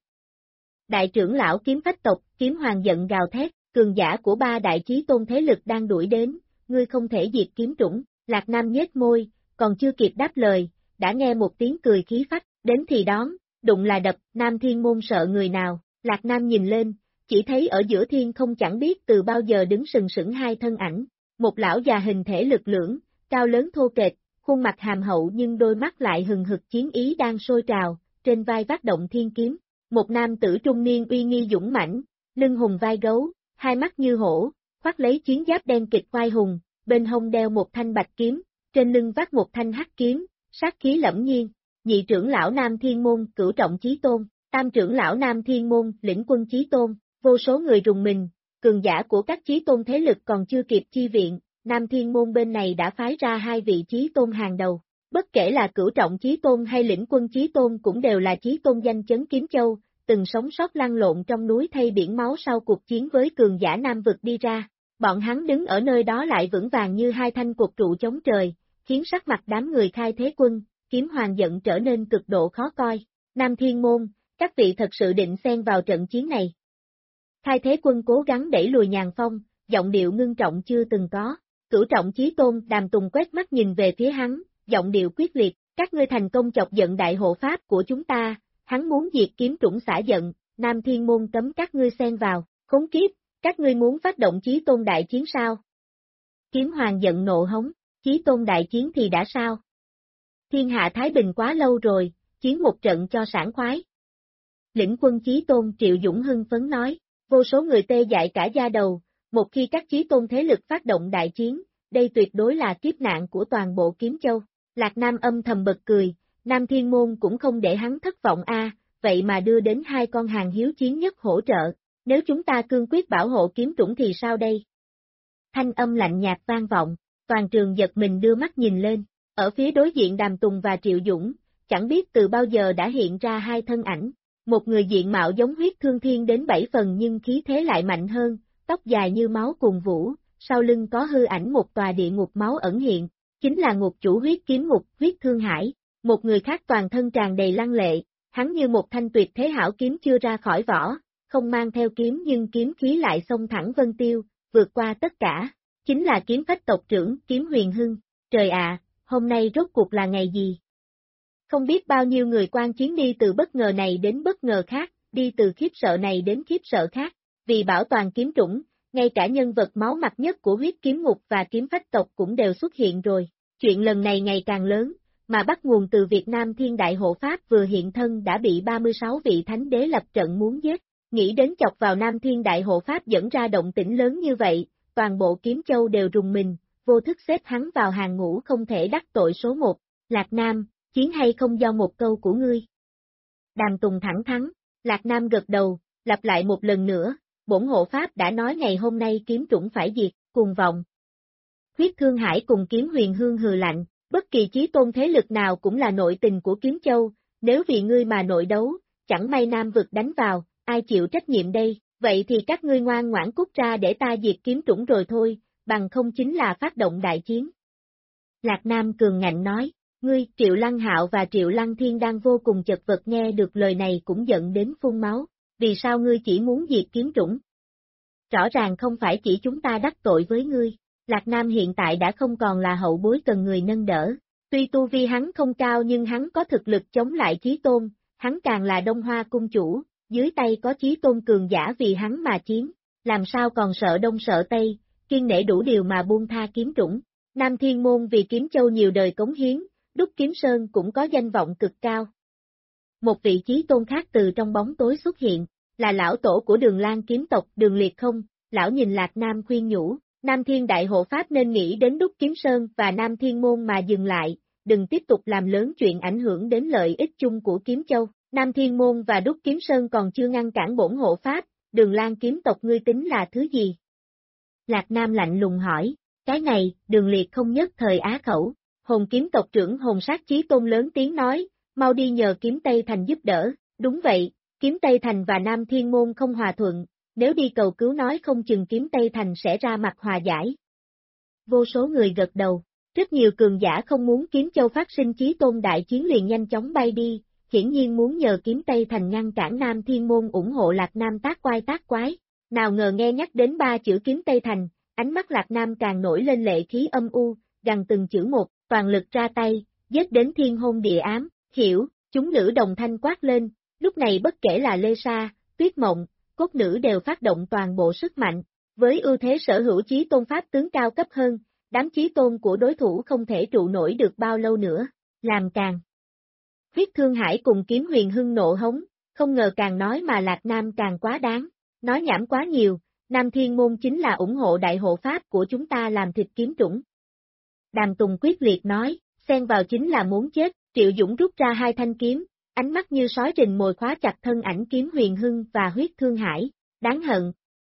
Đại trưởng lão kiếm phách tộc, kiếm hoàng giận gào thét, cường giả của ba đại chí tôn thế lực đang đuổi đến, ngươi không thể diệt kiếm trũng. Lạc Nam nhếch môi, còn chưa kịp đáp lời, đã nghe một tiếng cười khí phách, đến thì đón, đụng là đập, Nam Thiên Môn sợ người nào. Lạc Nam nhìn lên, chỉ thấy ở giữa thiên không chẳng biết từ bao giờ đứng sừng sững hai thân ảnh, một lão già hình thể lực lưỡng, cao lớn thô kệch, khuôn mặt hàm hậu nhưng đôi mắt lại hừng hực chiến ý đang sôi trào, trên vai vác động thiên kiếm, một nam tử trung niên uy nghi dũng mãnh, lưng hùng vai gấu, hai mắt như hổ, khoác lấy chiến giáp đen kịch oai hùng, bên hông đeo một thanh bạch kiếm, trên lưng vác một thanh hắc kiếm, sát khí lẫm nhiên. Nhị trưởng lão Nam Thiên Môn, Cửu Trọng Chí Tôn, tam trưởng lão Nam Thiên Môn, Lĩnh Quân Chí Tôn, vô số người rùng mình, cường giả của các chí tôn thế lực còn chưa kịp chi viện, Nam Thiên Môn bên này đã phái ra hai vị chí tôn hàng đầu. Bất kể là Cửu Trọng Chí Tôn hay Lĩnh Quân Chí Tôn cũng đều là chí tôn danh chấn Kiếm Châu, từng sống sót lăn lộn trong núi thay biển máu sau cuộc chiến với cường giả Nam vực đi ra. Bọn hắn đứng ở nơi đó lại vững vàng như hai thanh cột trụ chống trời, khiến sắc mặt đám người khai thế quân, kiếm hoàng giận trở nên cực độ khó coi. Nam Thiên Môn, các vị thật sự định xen vào trận chiến này. Khai thế quân cố gắng đẩy lùi Nhàn Phong, giọng điệu ngưng trọng chưa từng có. Cửu Trọng Chí Tôn Đàm Tùng quét mắt nhìn về phía hắn, giọng điệu quyết liệt, các ngươi thành công chọc giận đại hộ pháp của chúng ta, hắn muốn diệt kiếm trũng xả giận, Nam Thiên Môn cấm các ngươi xen vào, khốn kiếp, các ngươi muốn phát động Chí Tôn đại chiến sao? Kiếm hoàng giận nộ hống, Chí Tôn đại chiến thì đã sao? Thiên hạ Thái Bình quá lâu rồi, chiến một trận cho sảng khoái. Lĩnh Quân Chí Tôn Triệu Dũng hưng phấn nói, vô số người tê dại cả da đầu, một khi các chí tôn thế lực phát động đại chiến, đây tuyệt đối là kiếp nạn của toàn bộ Kiếm Châu. Lạc Nam âm thầm bật cười, Nam Thiên Môn cũng không để hắn thất vọng vậy mà đưa đến hai con hàng hiếu chiến nhất hỗ trợ, nếu chúng ta cương quyết bảo hộ kiếm trũng thì sao đây? Thanh âm lạnh nhạt vang vọng, toàn trường giật mình đưa mắt nhìn lên, ở phía đối diện Đàm Tùng và Triệu Dũng, chẳng biết từ bao giờ đã hiện ra hai thân ảnh, một người diện mạo giống Huyết Thương Thiên đến 7 phần nhưng khí thế lại mạnh hơn, tóc dài như máu cuồn vũ, sau lưng có hư ảnh một tòa địa ngục máu ẩn hiện, chính là ngục chủ huyết kiếm ngục, Huyết Thương Hải. Một người khác toàn thân tràn đầy lăng lệ, hắn như một thanh tuyệt thế hảo kiếm chưa ra khỏi vỏ, không mang theo kiếm nhưng kiếm khí lại xông thẳng vân tiêu, vượt qua tất cả, chính là kiếm phách tộc trưởng, Kiếm Huyền Hưng. Trời ạ, hôm nay rốt cuộc là ngày gì? Không biết bao nhiêu người quan chiến đi từ bất ngờ này đến bất ngờ khác, đi từ khiếp sợ này đến khiếp sợ khác, vì bảo toàn kiếm trũng, ngay cả nhân vật máu mặt nhất của huyết kiếm ngục và kiếm phách tộc cũng đều xuất hiện rồi. Chuyện lần này ngày càng lớn, mà bắt nguồn từ Việt Nam Thiên Đại Hộ Pháp vừa hiện thân đã bị 36 vị thánh đế lập trận muốn giết, nghĩ đến chọc vào Nam Thiên Đại Hộ Pháp dẫn ra động tĩnh lớn như vậy, toàn bộ Kiếm Châu đều rùng mình, vô thức xếp hắn vào hàng ngũ không thể đắc tội số 1, Lạc Nam, chiến hay không do một câu của ngươi. Đàm Tùng thẳng thắn, Lạc Nam gật đầu, lặp lại một lần nữa, bổn hộ pháp đã nói ngày hôm nay kiếm trũng phải diệt, cuồng vọng. Huyết Thương Hải cùng Kiếm Huyền Hương hừ lạnh, bất kỳ chí tôn thế lực nào cũng là nội tình của Kiếm Châu, nếu vì ngươi mà nội đấu, chẳng may Nam vực đánh vào, ai chịu trách nhiệm đây, vậy thì các ngươi ngoan ngoãn cút ra để ta diệt kiếm trũng rồi thôi, bằng không chính là phát động đại chiến. Lạc Nam cường ngạnh nói, ngươi, Triệu Lăng Hạo và Triệu Lăng Thiên đang vô cùng chật vật nghe được lời này cũng giận đến phun máu, vì sao ngươi chỉ muốn diệt kiếm trũng? Rõ ràng không phải chỉ chúng ta đắc tội với ngươi, Lạc Nam hiện tại đã không còn là hậu bối cần người nâng đỡ, tuy tu vi hắn không cao nhưng hắn có thực lực chống lại chí tôn, hắn càng là Đông Hoa cung chủ, dưới tay có chí tôn cường giả vì hắn mà chiến, làm sao còn sợ Đông sợ Tây, kiên nể đủ điều mà buông tha kiếm trũng. Nam Thiên Môn vì Kiếm Châu nhiều đời cống hiến, Đúc Kiếm Sơn cũng có danh vọng cực cao. Một vị chí tôn khác từ trong bóng tối xuất hiện, là lão tổ của Đường Lan kiếm tộc Đường Liệt Không, lão nhìn Lạc Nam khuyên nhủ, Nam Thiên Đại Hộ Pháp nên nghĩ đến Đúc Kiếm Sơn và Nam Thiên Môn mà dừng lại, đừng tiếp tục làm lớn chuyện ảnh hưởng đến lợi ích chung của Kiếm Châu. Nam Thiên Môn và Đúc Kiếm Sơn còn chưa ngăn cản bổn hộ Pháp, Đường Lan kiếm tộc ngươi tính là thứ gì? Lạc Nam lạnh lùng hỏi, cái này, Đường Liệt Không nhất thời á khẩu, Hồn kiếm tộc trưởng Hồn Sát Chí Tôn lớn tiếng nói, mau đi nhờ Kiếm Tây Thành giúp đỡ, đúng vậy, Kiếm Tây Thành và Nam Thiên Môn không hòa thuận, nếu đi cầu cứu nói không chừng Kiếm Tây Thành sẽ ra mặt hòa giải. Vô số người gật đầu, rất nhiều cường giả không muốn Kiếm Châu phát sinh Chí Tôn đại chiến liền nhanh chóng bay đi, hiển nhiên muốn nhờ Kiếm Tây Thành ngăn cản Nam Thiên Môn ủng hộ Lạc Nam tác quái, nào ngờ nghe nhắc đến 3 chữ Kiếm Tây Thành, ánh mắt Lạc Nam càng nổi lên lệ khí âm u, gằn từng chữ một, toàn lực ra tay, giết đến thiên hôn địa ám, hiểu, chúng nữ đồng thanh quát lên, lúc này bất kể là Lê Sa, Tuyết Mộng, cốt nữ đều phát động toàn bộ sức mạnh, với ưu thế sở hữu chí tôn pháp tướng cao cấp hơn, đám chí tôn của đối thủ không thể trụ nổi được bao lâu nữa, làm càng. Huyết Thương Hải cùng Kiếm Huyền Hưng nộ hống, không ngờ càng nói mà Lạc Nam càng quá đáng, nói nhảm quá nhiều, Nam Thiên Môn chính là ủng hộ đại hộ pháp của chúng ta làm thịt kiếm trũng. Đàm Tùng quyết liệt nói, xen vào chính là muốn chết, Triệu Dũng rút ra 2 thanh kiếm, ánh mắt như sói rình mồi khóa chặt thân ảnh Kiếm Huyền Hưng và Huyết Thương Hải, đáng hận.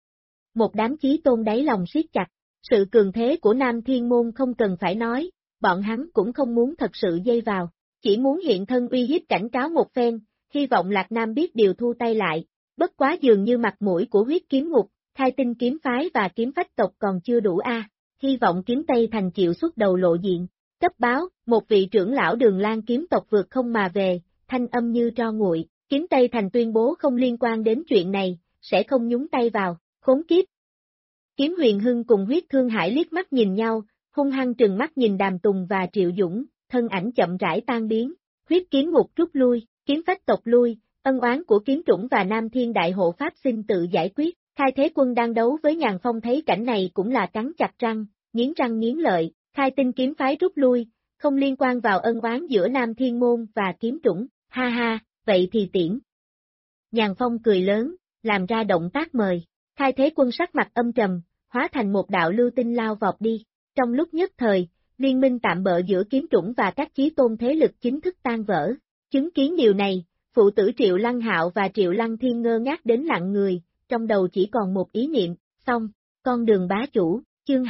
Một đám chí tôn đáy lòng siết chặt, sự cường thế của Nam Thiên Môn không cần phải nói, bọn hắn cũng không muốn thật sự dây vào, chỉ muốn hiện thân uy hiếp cảnh cáo một phen, hy vọng Lạc Nam biết điều thu tay lại, bất quá dường như mặt mũi của Huyết Kiếm Ngục, Khai Tinh kiếm phái và kiếm phách tộc còn chưa đủ hy vọng Kiếm Tây Thành chịu xuất đầu lộ diện. Cấp báo, một vị trưởng lão Đường Lan kiếm tộc vượt không mà về, thanh âm như tro nguội, Kiếm Tây Thành tuyên bố không liên quan đến chuyện này, sẽ không nhúng tay vào, khốn kiếp. Kiếm Huyền Hưng cùng Huyết Thương Hải liếc mắt nhìn nhau, hung hăng trừng mắt nhìn Đàm Tùng và Triệu Dũng, thân ảnh chậm rãi tan biến, Huyết Kiếm Ngục rút lui, kiếm phách tộc lui, ân oán của Kiếm Trũng và Nam Thiên Đại Hộ Pháp xin tự giải quyết. Khai Thế Quân đang đấu với Nhàn Phong thấy cảnh này cũng là cắn chặt răng nghiến lợi, Khai Tinh kiếm phái rút lui, không liên quan vào ân oán giữa Nam Thiên Môn và Kiếm Trũng, ha ha, vậy thì tiễn. Nhàn Phong cười lớn, làm ra động tác mời, Khai Thế Quân sắc mặt âm trầm, hóa thành một đạo lưu tinh lao vọt đi, trong lúc nhất thời, liên minh tạm bợ giữa Kiếm Trũng và các chí tôn thế lực chính thức tan vỡ, chứng kiến điều này, phụ tử Triệu Lăng Hạo và Triệu Lăng Thiên ngơ ngác đến lặng người, trong đầu chỉ còn một ý niệm, xong, con đường bá chủ, chương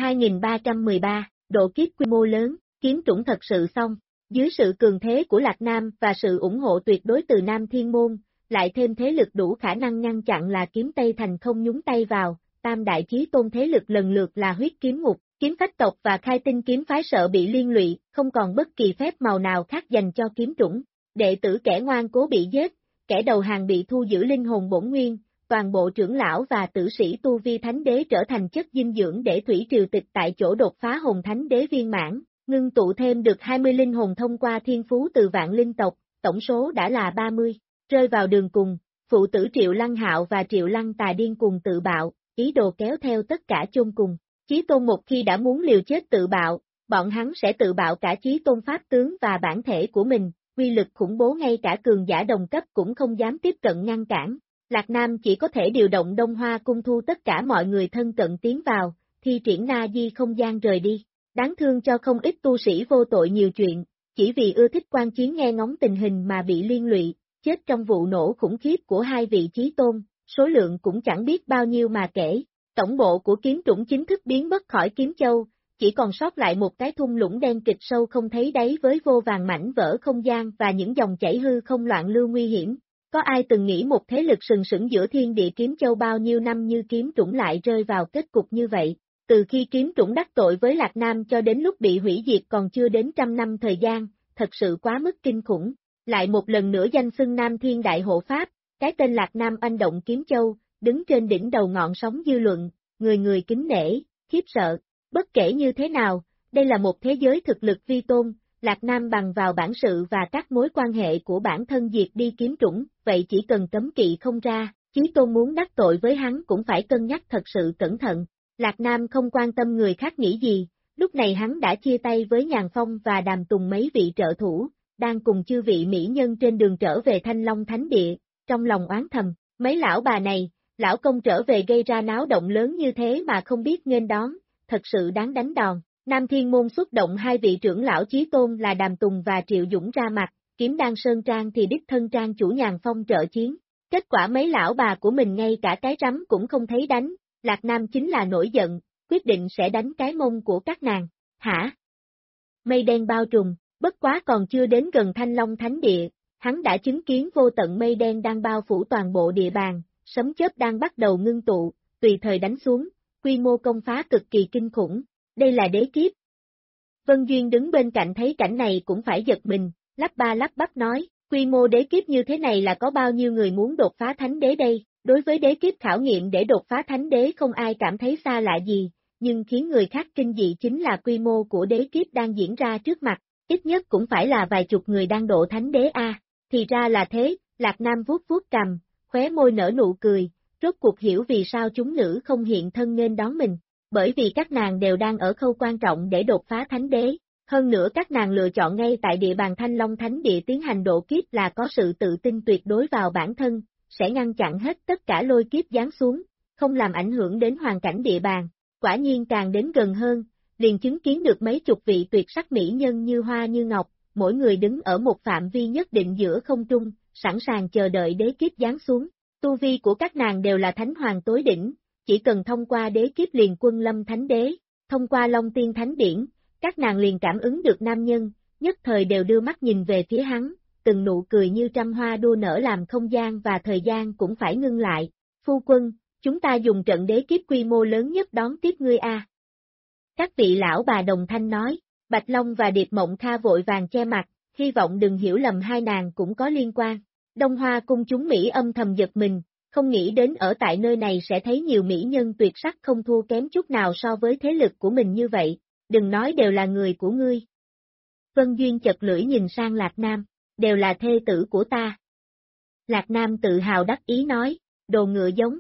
2313, độ kiếp quy mô lớn, Kiếm Trũng thật sự xong, dưới sự cường thế của Lạc Nam và sự ủng hộ tuyệt đối từ Nam Thiên Môn, lại thêm thế lực đủ khả năng ngăn chặn là Kiếm Tây Thành không nhúng tay vào, tam đại chí tôn thế lực lần lượt là Huyết Kiếm Ngục, Kiếm Phách tộc và Khai Tinh kiếm phái sợ bị liên lụy, không còn bất kỳ phép màu nào khác dành cho Kiếm Trũng, đệ tử kẻ ngoan cố bị giết, kẻ đầu hàng bị thu giữ linh hồn bổn nguyên. Toàn bộ trưởng lão và tử sĩ tu vi thánh đế trở thành chất dinh dưỡng để thủy triều tịch tại chỗ đột phá hồn thánh đế viên mãn, ngưng tụ thêm được 20 linh hồn thông qua thiên phú từ vạn linh tộc, tổng số đã là 30, rơi vào đường cùng, phụ tử Triệu Lăng Hạo và Triệu Lăng Tà điên cùng tự bạo, ý đồ kéo theo tất cả chôn cùng, Chí Tôn một khi đã muốn liều chết tự bạo, bọn hắn sẽ tự bạo cả Chí Tôn pháp tướng và bản thể của mình, uy lực khủng bố ngay cả cường giả đồng cấp cũng không dám tiếp cận ngăn cản. Lạc Nam chỉ có thể điều động Đông Hoa cung thu tất cả mọi người thân cận tiến vào, thi triển na di không gian rời đi. Đáng thương cho không ít tu sĩ vô tội nhiều chuyện, chỉ vì ưa thích quan chiến nghe ngóng tình hình mà bị liên lụy, chết trong vụ nổ khủng khiếp của 2 vị chí tôn, số lượng cũng chẳng biết bao nhiêu mà kể. Tổng bộ của Kiếm Trũng chính thức biến mất khỏi Kiếm Châu, chỉ còn sót lại một cái thung lũng đen kịch sâu không thấy đáy với vô vàn mảnh vỡ không gian và những dòng chảy hư không loạn lưu nguy hiểm. Có ai từng nghĩ một thế lực sừng sững giữa thiên địa Kiếm Châu bao nhiêu năm như Kiếm Trũng lại rơi vào kết cục như vậy? Từ khi Kiếm Trũng đắc tội với Lạc Nam cho đến lúc bị hủy diệt còn chưa đến 100 năm thời gian, thật sự quá mức kinh khủng. Lại một lần nữa danh xưng Nam Thiên Đại Hộ Pháp, cái tên Lạc Nam oanh động Kiếm Châu, đứng trên đỉnh đầu ngọn sóng dư luận, người người kính nể, khiếp sợ. Bất kể như thế nào, đây là một thế giới thực lực vi tôn, Lạc Nam bằng vào bản sự và các mối quan hệ của bản thân diệt đi Kiếm Trũng, vậy chỉ cần cấm kỵ không ra, Chí Tôn muốn đắc tội với hắn cũng phải cân nhắc thật sự cẩn thận. Lạc Nam không quan tâm người khác nghĩ gì, lúc này hắn đã chia tay với Nhàn Phong và Đàm Tùng mấy vị trợ thủ, đang cùng chư vị mỹ nhân trên đường trở về Thanh Long Thánh Địa, trong lòng oán thầm, mấy lão bà này, lão công trở về gây ra náo động lớn như thế mà không biết nghênh đón, thật sự đáng đánh đòn. Nam Thiên Môn xuất động 2 vị trưởng lão chí tôn là Đàm Tùng và Triệu Dũng ra mặt, Kiếm Đan Sơn Trang thì đích thân trang chủ Nhàn Phong trợ chiến. Kết quả mấy lão bà của mình ngay cả cái rắm cũng không thấy đánh, Lạc Nam chính là nổi giận, quyết định sẽ đánh cái mông của các nàng. Hả? mây đen bao trùm, bất quá còn chưa đến gần Thanh Long Thánh Địa, hắn đã chứng kiến vô tận mây đen đang bao phủ toàn bộ địa bàn, sấm chớp đang bắt đầu ngưng tụ, tùy thời đánh xuống, quy mô công phá cực kỳ kinh khủng, đây là đế kiếp. Vân Duyên đứng bên cạnh thấy cảnh này cũng phải giật mình, lắp ba lắp bắp nói, quy mô đế kiếp như thế này là có bao nhiêu người muốn đột phá thánh đế đây, đối với đế kiếp khảo nghiệm để đột phá thánh đế không ai cảm thấy xa lạ gì, nhưng khiến người khác kinh dị chính là quy mô của đế kiếp đang diễn ra trước mặt, ít nhất cũng phải là vài chục người đang độ thánh đế a. Thì ra là thế, Lạc Nam vuốt vuốt cằm, khóe môi nở nụ cười, rốt cuộc hiểu vì sao chúng nữ không hiện thân nên đón mình, bởi vì các nàng đều đang ở khâu quan trọng để đột phá thánh đế, hơn nữa các nàng lựa chọn ngay tại địa bàn Thanh Long Thánh Địa tiến hành độ kiếp là có sự tự tin tuyệt đối vào bản thân, sẽ ngăn chặn hết tất cả lôi kiếp giáng xuống, không làm ảnh hưởng đến hoàn cảnh địa bàn, quả nhiên càng đến gần hơn, liền chứng kiến được mấy chục vị tuyệt sắc mỹ nhân như hoa như ngọc, mỗi người đứng ở một phạm vi nhất định giữa không trung, sẵn sàng chờ đợi đế kiếp giáng xuống. Tu vi của các nàng đều là thánh hoàng tối đỉnh, chỉ cần thông qua đế kiếp liền quân lâm thánh đế, thông qua Long Tiên Thánh Điển, các nàng liền cảm ứng được nam nhân, nhất thời đều đưa mắt nhìn về phía hắn, từng nụ cười như trăm hoa đua nở làm không gian và thời gian cũng phải ngưng lại. Phu quân, chúng ta dùng trận đế kiếp quy mô lớn nhất đón tiếp ngươi a. Các vị lão bà đồng thanh nói, Bạch Long và Điệp Mộng Kha vội vàng che mặt, hy vọng đừng hiểu lầm hai nàng cũng có liên quan. Đông Hoa cung chúng Mỹ âm thầm giật mình, không nghĩ đến ở tại nơi này sẽ thấy nhiều mỹ nhân tuyệt sắc không thua kém chút nào so với thế lực của mình như vậy, đừng nói đều là người của ngươi. Vân Duyên chật lưỡi nhìn sang Lạc Nam, đều là thê tử của ta. Lạc Nam tự hào đắc ý nói, đồ ngựa giống.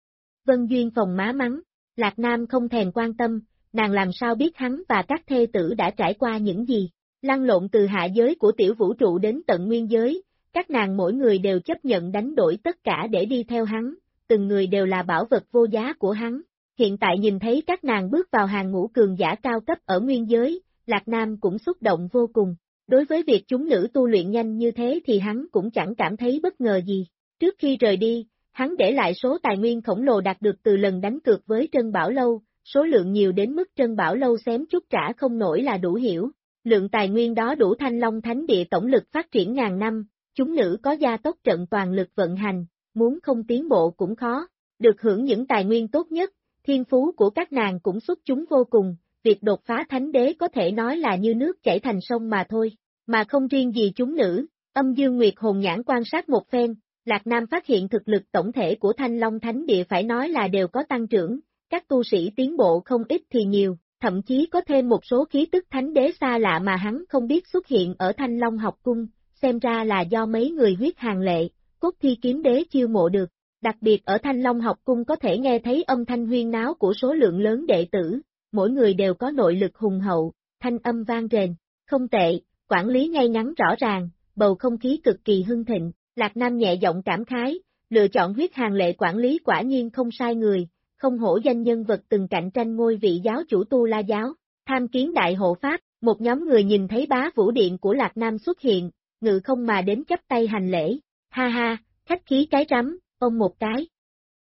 Vân Duyên phồng má mắng, Lạc Nam không thèm quan tâm, nàng làm sao biết hắn và các thê tử đã trải qua những gì, lăn lộn từ hạ giới của tiểu vũ trụ đến tận nguyên giới, các nàng mỗi người đều chấp nhận đánh đổi tất cả để đi theo hắn, từng người đều là bảo vật vô giá của hắn. Hiện tại nhìn thấy các nàng bước vào hàng ngũ cường giả cao cấp ở nguyên giới, Lạc Nam cũng xúc động vô cùng. Đối với việc chúng nữ tu luyện nhanh như thế thì hắn cũng chẳng cảm thấy bất ngờ gì. Trước khi rời đi, hắn để lại số tài nguyên khổng lồ đạt được từ lần đánh cược với Trân Bảo Lâu, số lượng nhiều đến mức Trân Bảo Lâu xém chút trả không nổi là đủ hiểu. Lượng tài nguyên đó đủ Thanh Long Thánh Địa tổng lực phát triển ngàn năm, chúng nữ có gia tốc trận toàn lực vận hành, muốn không tiến bộ cũng khó, được hưởng những tài nguyên tốt nhất, thiên phú của các nàng cũng xuất chúng vô cùng, việc đột phá thánh đế có thể nói là như nước chảy thành sông mà thôi, mà không riêng gì chúng nữ, Âm Dương Nguyệt hồn nhãn quan sát một phen, Lạc Nam phát hiện thực lực tổng thể của Thanh Long Thánh Địa phải nói là đều có tăng trưởng, các tu sĩ tiến bộ không ít thì nhiều, thậm chí có thêm một số khí tức thánh đế xa lạ mà hắn không biết xuất hiện ở Thanh Long học cung, xem ra là do mấy người huyết hàng lệ, cốt thi kiếm đế chiêu mộ được. Đặc biệt ở Thanh Long học cung có thể nghe thấy âm thanh huyên náo của số lượng lớn đệ tử, mỗi người đều có nội lực hùng hậu, thanh âm vang rền, không tệ, quản lý ngay ngắn rõ ràng, bầu không khí cực kỳ hưng thịnh, Lạc Nam nhẹ giọng cảm khái, lựa chọn huyết hàng lệ quản lý quả nhiên không sai người, không hổ danh nhân vật từng cạnh tranh ngôi vị giáo chủ Tu La giáo, tham kiến đại hộ pháp, một nhóm người nhìn thấy bá vũ điện của Lạc Nam xuất hiện, ngự không mà đến chắp tay hành lễ, ha ha, khách khí cái rắm. Ông một cái.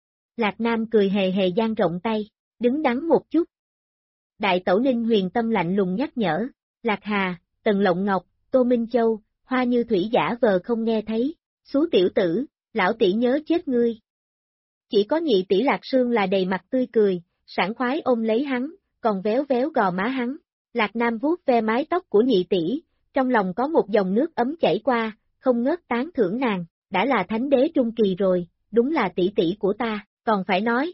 Lạc Nam cười hề hề dang rộng tay, đứng đắn một chút. Đại tẩu Ninh Huyền Tâm lạnh lùng nhắc nhở, Lạc Hà, Tần Lộng Ngọc, Tô Minh Châu, Hoa Như Thủy giả vờ không nghe thấy, xú tiểu tử, lão tỷ nhớ chết ngươi. Chỉ có nhị tỷ Lạc Sương là đầy mặt tươi cười, sảng khoái ôm lấy hắn, còn véo véo gò má hắn. Lạc Nam vuốt ve mái tóc của nhị tỷ, trong lòng có một dòng nước ấm chảy qua, không ngớt tán thưởng nàng, đã là thánh đế trung kỳ rồi. Đúng là tỷ tỷ của ta, còn phải nói.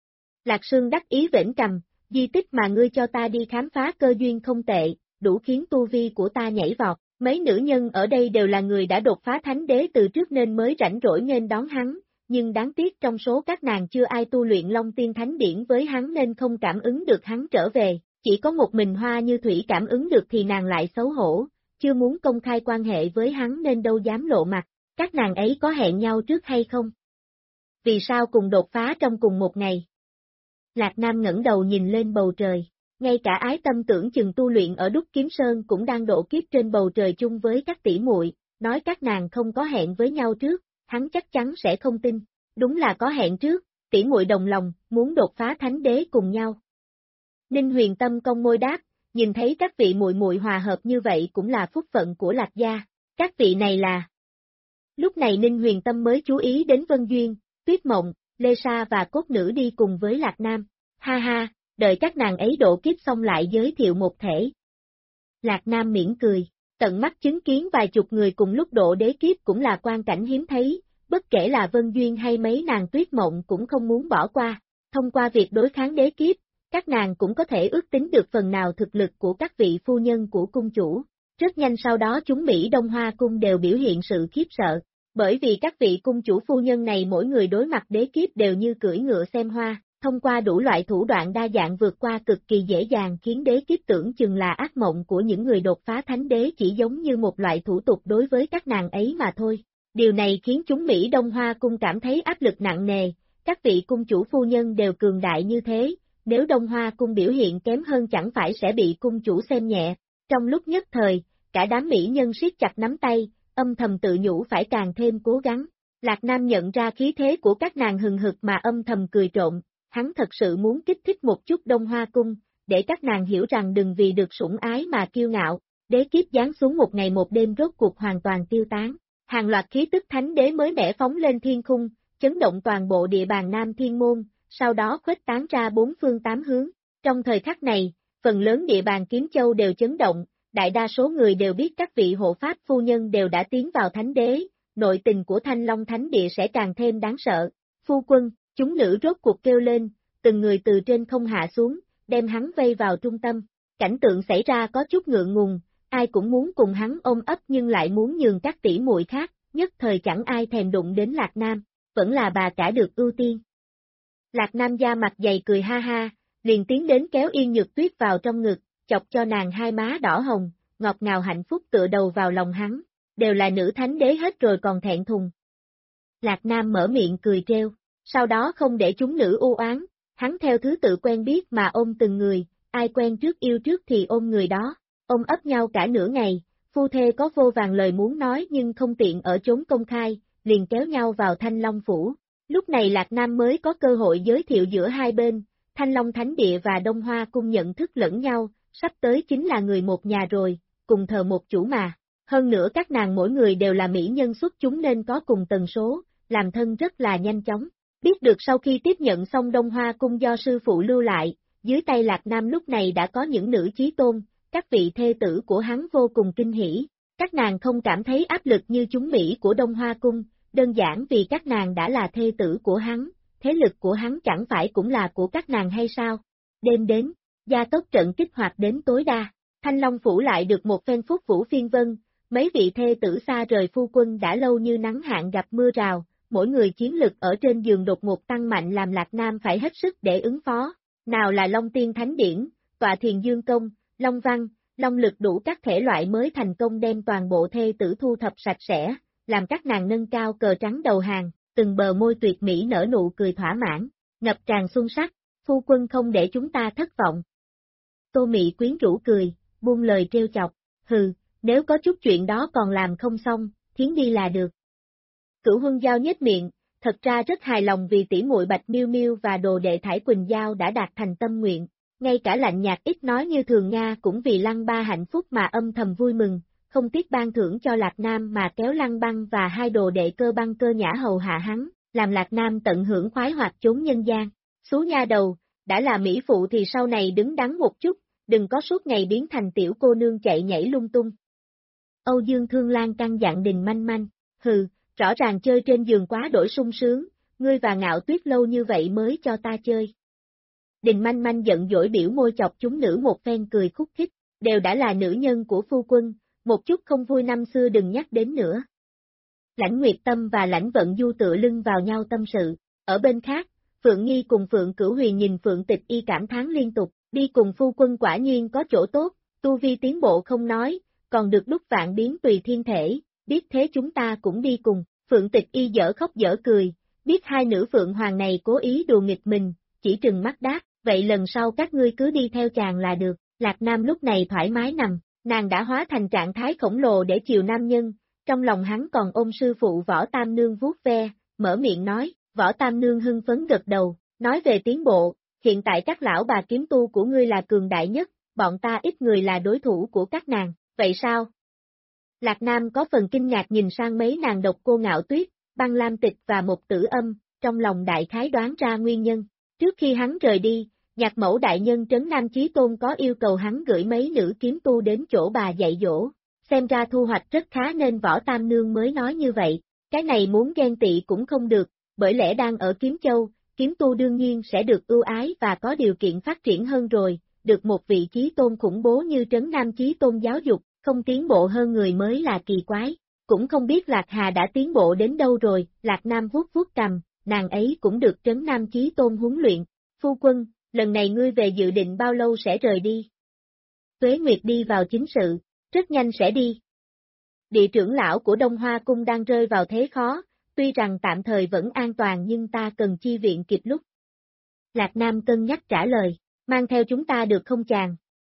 Lạc Sương đắc ý vểnh cầm, di tích mà ngươi cho ta đi khám phá cơ duyên không tệ, đủ khiến tu vi của ta nhảy vọt, mấy nữ nhân ở đây đều là người đã đột phá thánh đế từ trước nên mới rảnh rỗi nghênh đón hắn, nhưng đáng tiếc trong số các nàng chưa ai tu luyện Long Tiên Thánh Điển với hắn nên không cảm ứng được hắn trở về, chỉ có một mình Hoa Như Thủy cảm ứng được thì nàng lại xấu hổ, chưa muốn công khai quan hệ với hắn nên đâu dám lộ mặt, các nàng ấy có hẹn nhau trước hay không? Vì sao cùng đột phá trong cùng một ngày? Lạc Nam ngẩng đầu nhìn lên bầu trời, ngay cả ái tâm tưởng chừng tu luyện ở Đúc Kiếm Sơn cũng đang độ kiếp trên bầu trời chung với các tỷ muội, nói các nàng không có hẹn với nhau trước, hắn chắc chắn sẽ không tin, đúng là có hẹn trước, tỷ muội đồng lòng, muốn đột phá thánh đế cùng nhau. Ninh Huyền Tâm cong môi đáp, nhìn thấy các vị muội muội hòa hợp như vậy cũng là phúc phận của Lạc gia. Các vị này là... Lúc này Ninh Huyền Tâm mới chú ý đến Vân Duyên, Tuyết Mộng, Lê Sa và Cốt Nữ đi cùng với Lạc Nam. Ha ha, đợi các nàng ấy độ kiếp xong lại giới thiệu một thể. Lạc Nam mỉm cười, tận mắt chứng kiến vài chục người cùng lúc độ đế kiếp cũng là quan cảnh hiếm thấy, bất kể là Vân Duyên hay mấy nàng Tuyết Mộng cũng không muốn bỏ qua. Thông qua việc đối kháng đế kiếp, các nàng cũng có thể ước tính được phần nào thực lực của các vị phu nhân của cung chủ. Rất nhanh sau đó chúng Mỹ Đông Hoa Cung đều biểu hiện sự khiếp sợ, bởi vì các vị cung chủ phu nhân này mỗi người đối mặt đế kiếp đều như cưỡi ngựa xem hoa, thông qua đủ loại thủ đoạn đa dạng vượt qua cực kỳ dễ dàng khiến đế kiếp tưởng chừng là ác mộng của những người đột phá thánh đế chỉ giống như một loại thủ tục đối với các nàng ấy mà thôi. Điều này khiến chúng Mỹ Đông Hoa Cung cảm thấy áp lực nặng nề, các vị cung chủ phu nhân đều cường đại như thế, nếu Đông Hoa Cung biểu hiện kém hơn chẳng phải sẽ bị cung chủ xem nhẹ. Trong lúc nhất thời, cả đám mỹ nhân siết chặt nắm tay, âm thầm tự nhủ phải càng thêm cố gắng. Lạc Nam nhận ra khí thế của các nàng hừng hực mà âm thầm cười trộm, hắn thật sự muốn kích thích một chút Đông Hoa Cung, để các nàng hiểu rằng đừng vì được sủng ái mà kiêu ngạo. Đế kiếp giáng xuống một ngày một đêm rốt cuộc hoàn toàn tiêu tán, hàng loạt khí tức thánh đế mới mẻ phóng lên thiên khung, chấn động toàn bộ địa bàn Nam Thiên Môn, sau đó khuếch tán ra bốn phương tám hướng. Trong thời khắc này, phần lớn địa bàn Kiếm Châu đều chấn động, đại đa số người đều biết các vị hộ pháp phu nhân đều đã tiến vào thánh đế, nội tình của Thanh Long Thánh Địa sẽ càng thêm đáng sợ. Phu quân, chúng nữ rốt cuộc kêu lên, từng người từ trên không hạ xuống, đem hắn vây vào trung tâm. Cảnh tượng xảy ra có chút ngượng ngùng, ai cũng muốn cùng hắn ôm ấp nhưng lại muốn nhường các tỷ muội khác, nhất thời chẳng ai thèm đụng đến Lạc Nam, vẫn là bà cả được ưu tiên. Lạc Nam da mặt dày cười ha ha, liền tiến đến kéo Yên Nhược Tuyết vào trong ngực, chọc cho nàng hai má đỏ hồng, ngọt ngào hạnh phúc tựa đầu vào lòng hắn, đều là nữ thánh đế hết rồi còn thẹn thùng. Lạc Nam mở miệng cười trêu, sau đó không để chúng nữ u oán, hắn theo thứ tự quen biết mà ôm từng người, ai quen trước yêu trước thì ôm người đó, ôm ấp nhau cả nửa ngày, phu thê có vô vàn lời muốn nói nhưng không tiện ở chốn công khai, liền kéo nhau vào Thanh Long Phủ. Lúc này Lạc Nam mới có cơ hội giới thiệu giữa hai bên, Thanh Long Thánh Địa và Đông Hoa Cung nhận thức lẫn nhau, sắp tới chính là người một nhà rồi, cùng thờ một chủ mà. Hơn nữa các nàng mỗi người đều là mỹ nhân xuất chúng nên có cùng tần số, làm thân rất là nhanh chóng. Biết được sau khi tiếp nhận xong Đông Hoa Cung do sư phụ lưu lại, dưới tay Lạc Nam lúc này đã có những nữ chí tôn, các vị thê tử của hắn vô cùng kinh hỉ. Các nàng không cảm thấy áp lực như chúng Mỹ của Đông Hoa Cung, đơn giản vì các nàng đã là thê tử của hắn, thế lực của hắn chẳng phải cũng là của các nàng hay sao? Đêm đến, gia tốc trận kích hoạt đến tối đa, Thanh Long Phủ lại được một phen phúc vũ phiên vân, mấy vị thê tử xa rời phu quân đã lâu như nắng hạn gặp mưa rào, mỗi người chiến lực ở trên giường đột ngột tăng mạnh làm Lạc Nam phải hết sức để ứng phó, nào là Long Tiên Thánh Điển, Tọa Thiền Dương Công, Long Văn, Long Lực đủ các thể loại mới thành công đem toàn bộ thê tử thu thập sạch sẽ, làm các nàng nâng cao cờ trắng đầu hàng, từng bờ môi tuyệt mỹ nở nụ cười thỏa mãn, ngập tràn xuân sắc, phu quân không để chúng ta thất vọng. Tô Mị quyến rũ cười, buông lời trêu chọc, hừ, nếu có chút chuyện đó còn làm không xong, thiến đi là được. Cửu Huân Giao nhếch miệng, thật ra rất hài lòng vì tỷ muội Bạch Miêu Miêu và đồ đệ Thải Quỳnh Giao đã đạt thành tâm nguyện, ngay cả Lạnh Nhạt ít nói như thường Nga cũng vì Lăng Ba hạnh phúc mà âm thầm vui mừng, không tiếc ban thưởng cho Lạc Nam mà kéo Lăng Băng và hai đồ đệ Cơ Băng Cơ Nhã hầu hạ hắn, làm Lạc Nam tận hưởng khoái hoạt chốn nhân gian. Xú nha đầu, đã là mỹ phụ thì sau này đứng đắn một chút, đừng có suốt ngày biến thành tiểu cô nương chạy nhảy lung tung. Âu Dương Thương Lan căn dặn Đình Manh Manh, hừ, rõ ràng chơi trên giường quá đổi sung sướng, ngươi và Ngạo Tuyết lâu như vậy mới cho ta chơi. Đình Manh Manh giận dỗi biểu môi chọc chúng nữ một phen cười khúc khích, đều đã là nữ nhân của phu quân, một chút không vui năm xưa đừng nhắc đến nữa. Lãnh Nguyệt Tâm và Lãnh Vận Du tựa lưng vào nhau tâm sự, ở bên khác, Phượng Nghi cùng Phượng Cửu Huyền nhìn Phượng Tịch Y cảm thán liên tục, đi cùng phu quân quả nhiên có chỗ tốt, tu vi tiến bộ không nói, còn được đúc vạn biến tùy thiên thể, biết thế chúng ta cũng đi cùng. Phượng Tịch Y dở khóc dở cười, biết hai nữ Phượng Hoàng này cố ý đùa nghịch mình, chỉ trừng mắt đáp, vậy lần sau các ngươi cứ đi theo chàng là được. Lạc Nam lúc này thoải mái nằm, nàng đã hóa thành trạng thái khổng lồ để chiều nam nhân, trong lòng hắn còn ôm sư phụ Võ Tam Nương vuốt ve, mở miệng nói, Võ Tam Nương hưng phấn gật đầu, nói về tiến bộ, hiện tại các lão bà kiếm tu của ngươi là cường đại nhất, bọn ta ít người là đối thủ của các nàng, vậy sao? Lạc Nam có phần kinh ngạc nhìn sang mấy nàng Độc Cô Ngạo Tuyết, Băng Lam Tịch và Một Tử Âm, trong lòng đại khái đoán ra nguyên nhân. Trước khi hắn rời đi, Nhạc Mẫu đại nhân Trấn Nam Chí Tôn có yêu cầu hắn gửi mấy nữ kiếm tu đến chỗ bà dạy dỗ, xem ra thu hoạch rất khá nên Võ Tam Nương mới nói như vậy, cái này muốn ghen tị cũng không được, bởi lẽ đang ở Kiếm Châu, kiếm tu đương nhiên sẽ được ưu ái và có điều kiện phát triển hơn rồi, được một vị chí tôn khủng bố như Trấn Nam Chí Tôn giáo dục, không tiến bộ hơn người mới là kỳ quái, cũng không biết Lạc Hà đã tiến bộ đến đâu rồi, Lạc Nam vuốt vuốt cằm, nàng ấy cũng được Trấn Nam Chí Tôn huấn luyện, phu quân, lần này ngươi về dự định bao lâu sẽ rời đi? Tuế Nguyệt đi vào chính sự, rất nhanh sẽ đi. Địa trưởng lão của Đông Hoa Cung đang rơi vào thế khó, tuy rằng tạm thời vẫn an toàn nhưng ta cần chi viện kịp lúc. Lạc Nam cân nhắc trả lời, mang theo chúng ta được không chàng?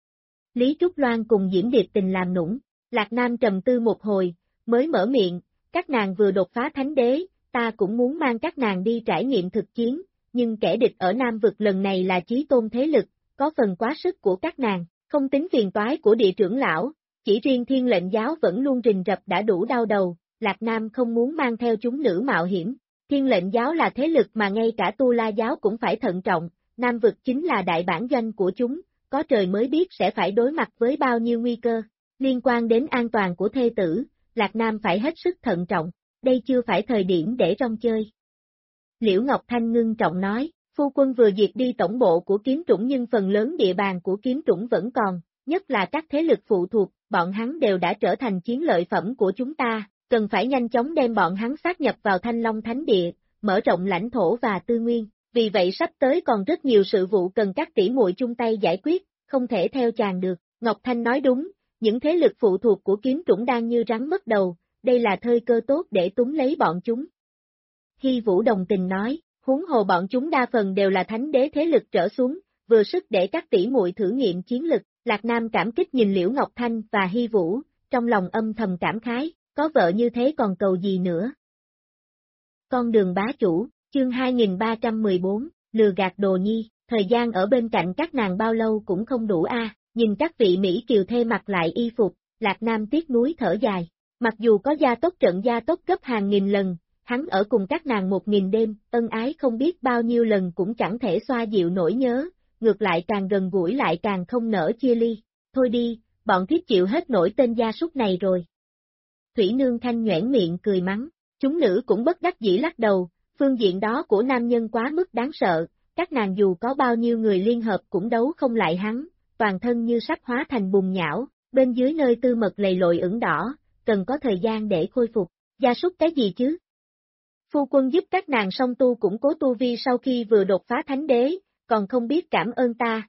Lý Trúc Loan cùng Diễm Điệp Tình làm nũng, Lạc Nam trầm tư một hồi, mới mở miệng, các nàng vừa đột phá thánh đế, ta cũng muốn mang các nàng đi trải nghiệm thực chiến, nhưng kẻ địch ở Nam vực lần này là chí tôn thế lực, có phần quá sức của các nàng, không tính phiền toái của địa trưởng lão, chỉ riêng Thiên Lệnh giáo vẫn luôn rình rập đã đủ đau đầu, Lạc Nam không muốn mang theo chúng nữ mạo hiểm. Thiên Lệnh giáo là thế lực mà ngay cả Tu La giáo cũng phải thận trọng, Nam vực chính là đại bản doanh của chúng, có trời mới biết sẽ phải đối mặt với bao nhiêu nguy cơ, liên quan đến an toàn của thê tử, Lạc Nam phải hết sức thận trọng, đây chưa phải thời điểm để rong chơi. Liễu Ngọc Thanh ngưng trọng nói, phu quân vừa diệt đi tổng bộ của kiếm trũng nhưng phần lớn địa bàn của kiếm trũng vẫn còn, nhất là các thế lực phụ thuộc, bọn hắn đều đã trở thành chiến lợi phẩm của chúng ta, cần phải nhanh chóng đem bọn hắn sát nhập vào Thanh Long Thánh Địa, mở rộng lãnh thổ và tư nguyên, vì vậy sắp tới còn rất nhiều sự vụ cần các tỷ muội chung tay giải quyết, không thể theo chàng được, Ngọc Thanh nói đúng, những thế lực phụ thuộc của kiếm trũng đang như rắn mất đầu, đây là thời cơ tốt để túm lấy bọn chúng. Hy Vũ đồng tình nói, huống hồ bọn chúng đa phần đều là thánh đế thế lực trở xuống, vừa sức để các tỷ muội thử nghiệm chiến lực, Lạc Nam cảm kích nhìn Liễu Ngọc Thanh và Hy Vũ, trong lòng âm thầm cảm khái, có vợ như thế còn cầu gì nữa. Con đường bá chủ, chương 2314, lừa gạt đồ nhi, thời gian ở bên cạnh các nàng bao lâu cũng không đủ nhìn các vị Mỹ kiều thê mặc lại y phục, Lạc Nam tiếc nuối thở dài, mặc dù có gia tốc trận gia tốc gấp hàng nghìn lần, hắn ở cùng các nàng 1000 đêm, ân ái không biết bao nhiêu lần cũng chẳng thể xoa dịu nỗi nhớ, ngược lại càng gần gũi lại càng không nỡ chia ly, thôi đi, bọn thiếp chịu hết nổi tên gia súc này rồi. Thủy Nương Thanh nhoẻn miệng cười mắng, chúng nữ cũng bất đắc dĩ lắc đầu, phương diện đó của nam nhân quá mức đáng sợ, các nàng dù có bao nhiêu người liên hợp cũng đấu không lại hắn, toàn thân như sắp hóa thành bùn nhão, bên dưới nơi tư mật lầy lội ửng đỏ, cần có thời gian để khôi phục, gia súc cái gì chứ? Phu quân giúp các nàng song tu củng cố tu vi sau khi vừa đột phá thánh đế, còn không biết cảm ơn ta.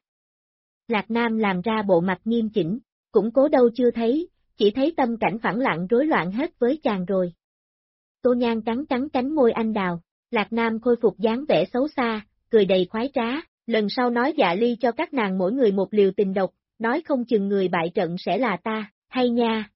Lạc Nam làm ra bộ mặt nghiêm chỉnh, củng cố đâu chưa thấy, chỉ thấy tâm cảnh phẳng lặng rối loạn hết với chàng rồi. Tô Nhan cắn cánh môi anh đào, Lạc Nam khôi phục dáng vẻ xấu xa, cười đầy khoái trá, lần sau nói Dạ Ly cho các nàng mỗi người một liều tình độc, nói không chừng người bại trận sẽ là ta, hay nha.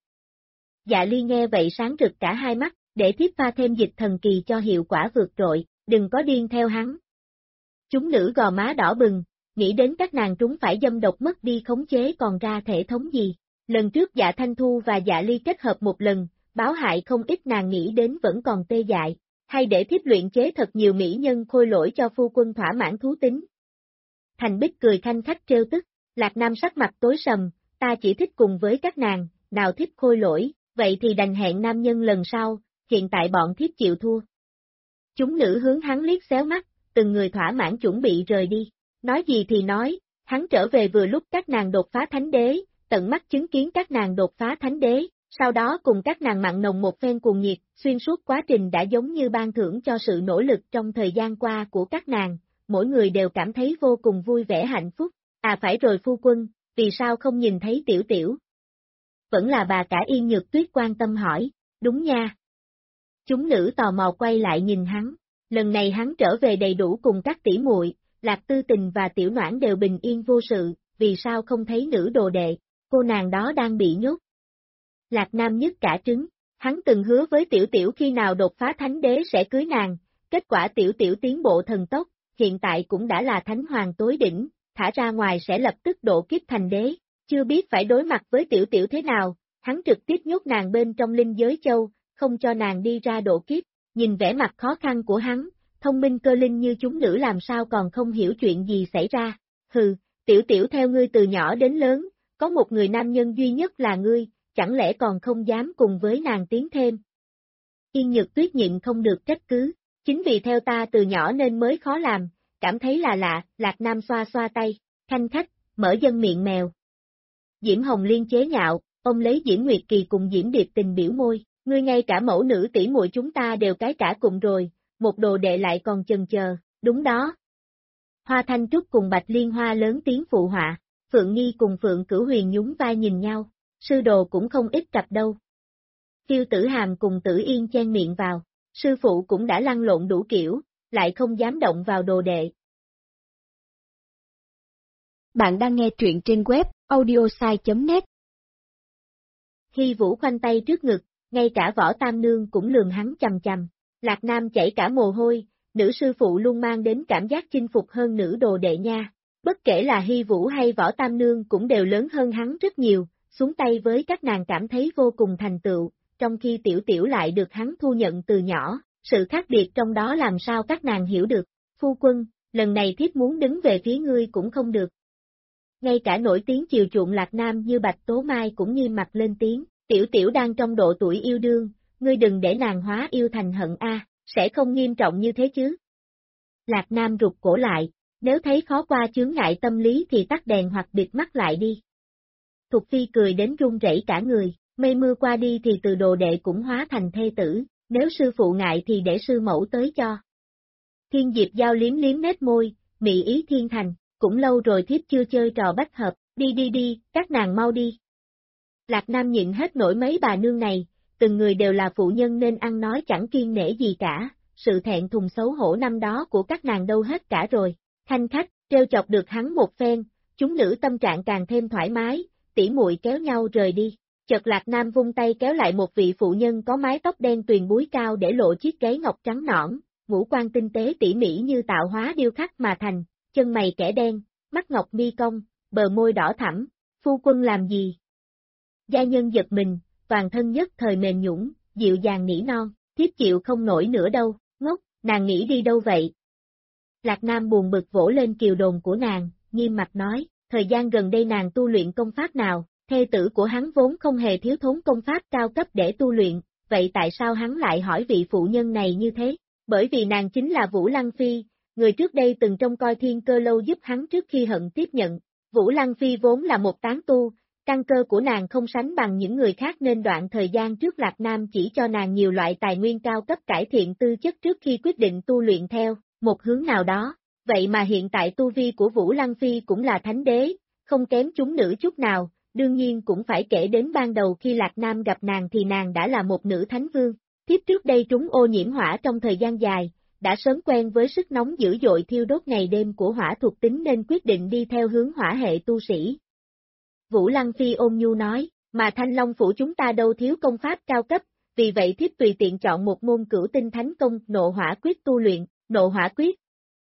Dạ Ly nghe vậy sáng rực cả hai mắt, để thiếp pha thêm dịch thần kỳ cho hiệu quả vượt trội, đừng có điên theo hắn. Chúng nữ gò má đỏ bừng, nghĩ đến các nàng trúng phải dâm độc mất đi khống chế còn ra thể thống gì. Lần trước Dạ Thanh Thu và Dạ Ly kết hợp một lần, báo hại không ít nàng nghĩ đến vẫn còn tê dại, hay để thiếp luyện chế thật nhiều mỹ nhân khôi lỗi cho phu quân thỏa mãn thú tính. Thành Bích cười khanh khách trêu tức, Lạc Nam sắc mặt tối sầm, ta chỉ thích cùng với các nàng, nào thiếp khôi lỗi, vậy thì đành hẹn nam nhân lần sau, hiện tại bọn thiếp chịu thua. Chúng nữ hướng hắn liếc xéo mắt, từng người thỏa mãn chuẩn bị rời đi, nói gì thì nói, hắn trở về vừa lúc các nàng đột phá thánh đế, tận mắt chứng kiến các nàng đột phá thánh đế, sau đó cùng các nàng mặn nồng một phen cuồng nhiệt, xuyên suốt quá trình đã giống như ban thưởng cho sự nỗ lực trong thời gian qua của các nàng, mỗi người đều cảm thấy vô cùng vui vẻ hạnh phúc, phải rồi phu quân, vì sao không nhìn thấy tiểu tiểu? Vẫn là bà cả Yên Nhược Tuyết quan tâm hỏi, đúng nha. Chúng nữ tò mò quay lại nhìn hắn, lần này hắn trở về đầy đủ cùng các tỷ muội, Lạc Tư Tình và Tiểu Noãn đều bình yên vô sự, vì sao không thấy nữ đồ đệ, cô nàng đó đang bị nhốt. Lạc Nam nhất cả trứng, hắn từng hứa với Tiểu Tiểu khi nào đột phá thánh đế sẽ cưới nàng, kết quả Tiểu Tiểu tiến bộ thần tốc, hiện tại cũng đã là thánh hoàng tối đỉnh, thả ra ngoài sẽ lập tức độ kiếp thành đế, Chưa biết phải đối mặt với Tiểu Tiểu thế nào, hắn trực tiếp nhốt nàng bên trong linh giới châu, không cho nàng đi ra độ kiếp, nhìn vẻ mặt khó khăn của hắn, thông minh cơ linh như chúng nữ làm sao còn không hiểu chuyện gì xảy ra. Hừ, Tiểu Tiểu theo ngươi từ nhỏ đến lớn, có một người nam nhân duy nhất là ngươi, chẳng lẽ còn không dám cùng với nàng tiến thêm. Yên Nhược Tuyết nhịn không được trách cứ, chính vì theo ta từ nhỏ nên mới khó làm, cảm thấy là lạ, Lạc Nam xoa xoa tay, khanh khách, mở dân miệng mèo. Diễm Hồng Liên chế nhạo, ông lấy Diễm Nguyệt Kỳ cùng Diễm Điệp Tình biểu môi, ngươi ngay cả mẫu nữ tỷ muội chúng ta đều cái cả cùng rồi, một đồ đệ lại còn chần chờ, đúng đó. Hoa Thanh Trúc cùng Bạch Liên Hoa lớn tiếng phụ họa, Phượng Nghi cùng Phượng Cửu Huyền nhún vai nhìn nhau, sư đồ cũng không ít cặp đâu. Tiêu Tử Hàm cùng Tử Yên chen miệng vào, sư phụ cũng đã lăn lộn đủ kiểu, lại không dám động vào đồ đệ. Bạn đang nghe truyện trên web audiosai.net. Hy Vũ khoanh tay trước ngực, ngay cả Võ Tam Nương cũng lườm hắn chằm chằm. Lạc Nam chảy cả mồ hôi, nữ sư phụ luôn mang đến cảm giác chinh phục hơn nữ đồ đệ nha. Bất kể là Hy Vũ hay Võ Tam Nương cũng đều lớn hơn hắn rất nhiều, xuống tay với các nàng cảm thấy vô cùng thành tựu, trong khi Tiểu Tiểu lại được hắn thu nhận từ nhỏ, sự khác biệt trong đó làm sao các nàng hiểu được. Phu quân, lần này thiếp muốn đứng về phía ngươi cũng không được. Ngay cả nổi tiếng chiều chuộng Lạc Nam như Bạch Tố Mai cũng nghiêm mặt lên tiếng, Tiểu Tiểu đang trong độ tuổi yêu đương, ngươi đừng để nàng hóa yêu thành hận a, sẽ không nghiêm trọng như thế chứ. Lạc Nam rụt cổ lại, nếu thấy khó qua chướng ngại tâm lý thì tắt đèn hoặc bịt mắt lại đi. Thục Phi cười đến run rẩy cả người, mây mưa qua đi thì từ đồ đệ cũng hóa thành thê tử, nếu sư phụ ngại thì để sư mẫu tới cho. Thiên Diệp Giao liếm liếm nét môi, mị ý thiên thành, cũng lâu rồi thiếp chưa chơi trò bách hợp, đi, các nàng mau đi. Lạc Nam nhịn hết nổi mấy bà nương này, từng người đều là phụ nhân nên ăn nói chẳng kiêng nể gì cả, sự thẹn thùng xấu hổ năm đó của các nàng đâu hết cả rồi. Khanh khách, trêu chọc được hắn một phen, chúng nữ tâm trạng càng thêm thoải mái, tỉ muội kéo nhau rời đi. Chợt Lạc Nam vung tay kéo lại một vị phụ nhân có mái tóc đen tuyền búi cao để lộ chiếc gáy ngọc trắng nõn, ngũ quan tinh tế tỉ mỉ như tạo hóa điêu khắc mà thành, chân mày kẻ đen, mắt ngọc mi cong, bờ môi đỏ thẳm, phu quân làm gì? Gia nhân giật mình, toàn thân nhất thời mềm nhũn, dịu dàng nỉ non, thiếp chịu không nổi nữa đâu, ngốc, nàng nghĩ đi đâu vậy? Lạc Nam buồn bực vỗ lên kiều đồn của nàng, nghiêm mặt nói, thời gian gần đây nàng tu luyện công pháp nào, thê tử của hắn vốn không hề thiếu thốn công pháp cao cấp để tu luyện, vậy tại sao hắn lại hỏi vị phụ nhân này như thế? Bởi vì nàng chính là Vũ Lăng Phi, người trước đây từng trông coi Thiên Cơ Lâu giúp hắn trước khi Hận tiếp nhận. Vũ Lăng Phi vốn là một tán tu, căn cơ của nàng không sánh bằng những người khác nên đoạn thời gian trước Lạc Nam chỉ cho nàng nhiều loại tài nguyên cao cấp cải thiện tư chất trước khi quyết định tu luyện theo một hướng nào đó. Vậy mà hiện tại tu vi của Vũ Lăng Phi cũng là thánh đế, không kém chúng nữ chút nào, đương nhiên cũng phải kể đến ban đầu khi Lạc Nam gặp nàng thì nàng đã là một nữ thánh vương. Tiếp trước đây trúng ô nhiễm hỏa trong thời gian dài, đã sớm quen với sức nóng dữ dội thiêu đốt ngày đêm của hỏa thuộc tính nên quyết định đi theo hướng hỏa hệ tu sĩ. Vũ Lăng Phi ôn nhu nói, mà Thanh Long Phủ chúng ta đâu thiếu công pháp cao cấp, vì vậy thiếp tùy tiện chọn một môn cửu tinh thánh công nộ hỏa quyết tu luyện, nộ hỏa quyết.